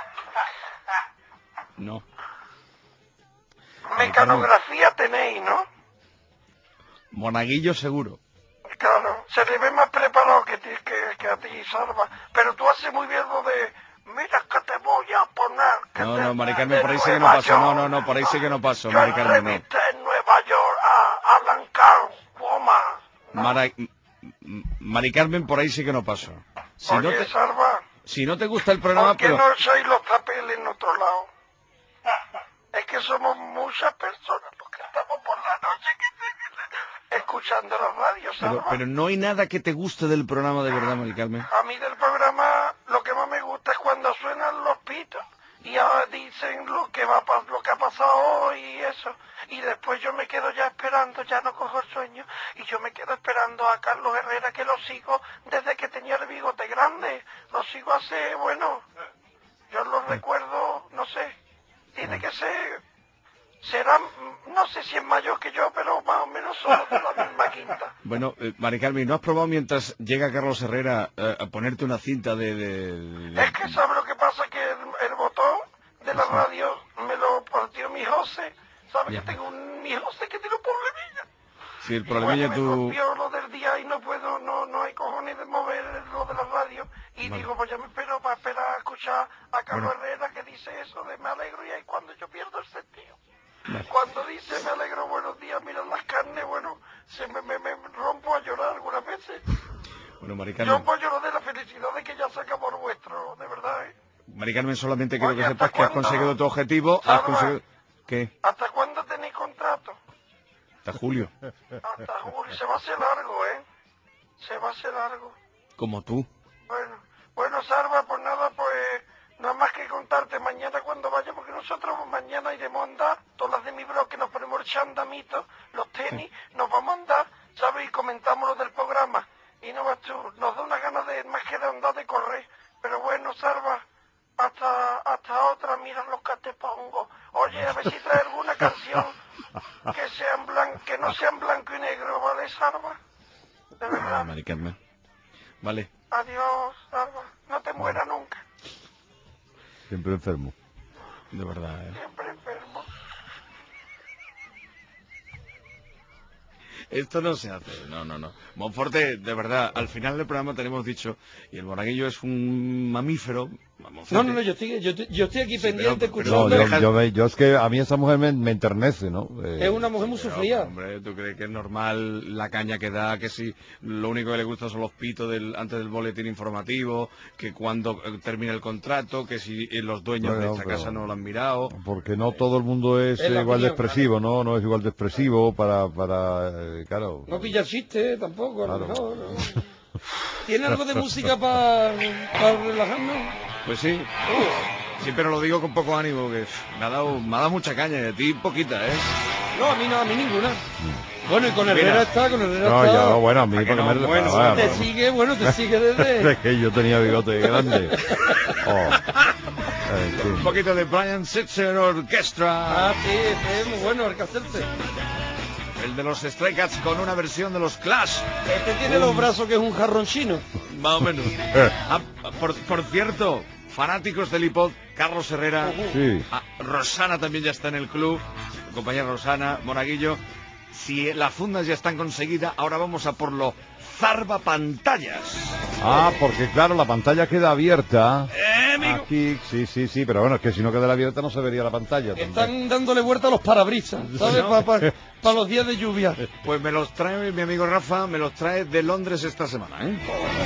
No. Mecanografía tenéis, ¿no? Monaguillo seguro. Claro, se le ve más preparado que, ti- que, que a ti, Salva. Pero tú haces muy bien lo de, mira que te voy a poner. Que No, te- no, Mari Carmen, de por ahí sí que no Nueva paso. No, York. no, no, por ahí sí que no paso, Yo Mari Carmen, no. entrevisté en Nueva York a Alan Carl Woman. Mara- M- M- Mari Carmen, por ahí sí que no paso. Si no Oye, te, Salva, si no te gusta el programa, ¿por qué pero... no echáis los papeles en otro lado? Es que somos muchas personas los que estamos por la noche. Que escuchando la radio, Pero, Salva. pero no hay nada que te guste del programa de verdad, Mari Carmen. A mí del programa lo que más me gusta es cuando suenan los pitos y ahora dicen lo que va a pas- lo que ha pasado hoy y eso. Y después yo me quedo ya esperando, ya no cojo el sueño, y yo me quedo esperando a Carlos Herrera, que lo sigo desde que tenía el bigote grande. Lo sigo hace, bueno, yo lo recuerdo, no sé, tiene que ser, será, no sé si es mayor que yo, pero más o menos somos de la misma quinta. Bueno, eh, Mari Carmen, ¿no has probado mientras llega Carlos Herrera eh, a ponerte una cinta de... de- de- Es que ¿sabes lo que pasa? Que el, el botón de la radio me lo partió mi José. ¿Sabes Ya. que tengo un mi José que tiene un problemilla? Si el Y problemilla bueno, me tú... rompió lo del día y no puedo, no, no hay cojones de mover lo de la radio. Y Vale. digo, pues ya me espero para esperar a escuchar a Carlos Bueno. Herrera que dice eso de me alegro, y ahí cuando yo pierdo el sentido. Vale. Cuando dice me alegro, buenos días, miran las carnes, bueno, se me, me, me rompo a llorar algunas veces. Bueno, Mari Yo Carmen, pues lloro de la felicidad de que ya se acabó lo vuestro, de verdad, ¿eh? Mari Carmen, solamente quiero Oye, que sepas ¿hasta que has cuándo? conseguido tu objetivo. Has Salva. conseguido... ¿Qué? ¿Hasta cuándo tenéis contrato? Hasta julio. Hasta julio. Se va a hacer largo, ¿eh? Se va a hacer largo. Como tú. Bueno, bueno, Salva, pues nada, pues nada más que contarte mañana cuando vaya, porque nosotros mañana iremos a andar, todas las de mi bloque nos ponemos el chandamito, los tenis, nos vamos a andar, ¿sabes? Y comentamos lo del programa. Y no vas tú, nos da una gana de más que de andar, de correr. Pero bueno, Salva, hasta, hasta otra, mira los que te pongo. Oye, a ver si trae alguna canción que sean blan que no sean blanco y negro, ¿vale, Salva? De verdad. Ah, Mari Carmen. Vale. Adiós, Salva. No te mueras nunca. Siempre enfermo. De verdad, ¿eh? Siempre enfermo. Esto no se hace, no, no, no. Monforte, de verdad, al final del programa tenemos dicho, y el monaguillo es un mamífero. Monforte. No, no, no, yo estoy, yo, estoy- yo estoy aquí Sí, pendiente pero- pero No, escuchando. yo, yo, me- yo es que a mí esa mujer me, me enternece, ¿no? Eh, Es una mujer muy Pero, sufrida. hombre, ¿tú crees que es normal la caña que da? Que si lo único que le gusta son los pitos del, antes del boletín informativo, que cuando eh, termina el contrato, que si eh, los dueños de Bueno, esta pero- casa no lo han mirado. Porque no todo el mundo es Es la eh, igual de opinión, expresivo, ¿no? No es igual de expresivo para, para eh, claro. No pilla chiste tampoco, a lo Claro. mejor. ¿no? ¿Tiene algo de música para relajarnos? Pues sí. Siempre lo digo con poco ánimo, que me ha dado, me ha dado mucha caña, y a ti poquita, ¿eh? No, a mí no, a mí ninguna. Bueno, y con Herrera Mira. está, con Herrera No, está. ya, bueno, a mí ¿A que porque no? me Bueno, ah, Te bueno. sigue, bueno, te sigue desde... Es que yo tenía bigote grande. Oh. En fin. Un poquito de Brian Setzer Orchestra. Ah, sí, ese es muy bueno, el que hacerse. El de los Stray Cats con una versión de los Clash. Este tiene los brazos que es un jarrón chino. Más o menos. Ah, por, por cierto, fanáticos del iPod, Carlos Herrera, Sí. ah, Rosana también ya está en el club, mi compañera Rosana, Monaguillo. Si las fundas ya están conseguidas, ahora vamos a por los Zarba Pantallas. Ah, porque claro, la pantalla queda abierta. Eh, amigo. Aquí, sí, sí, sí, pero bueno, es que si no queda abierta no se vería la pantalla. también. Están dándole vuelta a los parabrisas, ¿sabes? No. Para los días de lluvia. Pues me los trae mi amigo Rafa, me los trae de Londres esta semana, ¿eh?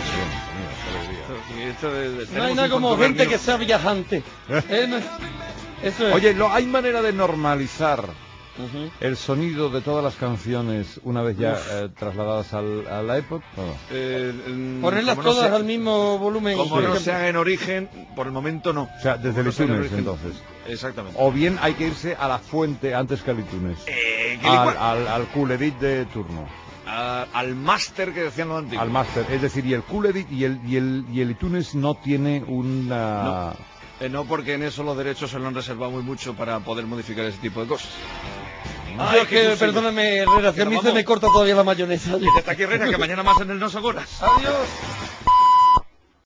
Y esto de- de- No hay tenemos nada un como contubernio. gente que sea viajante. Eh, no- Eso es. Oye, lo- hay manera de normalizar el sonido de todas las canciones una vez ya eh, trasladadas al, al iPod. ¿O no? Eh, mm, Ponerlas como no todas sea- al mismo volumen. Como por no ejemplo. se haga en origen, por el momento no. O sea, desde el Como no se haga en iTunes, origen. entonces. Exactamente. O bien hay que irse a la fuente antes que al iTunes. Eh, que al, igual- al, al Cool Edit de turno. a- al máster que decían los antiguos. Al máster. Es decir, y el Cool Edit y el, y el, y el iTunes no tiene una... Eh, no, porque en eso los derechos se lo han reservado muy mucho para poder modificar ese tipo de cosas. Yo Ay, es qué que, cursillo. perdóname, Herrera, que a mí Pero se vamos. me corta todavía la mayonesa. Y hasta aquí, Herrera, que mañana más en el No Sogoras. Adiós.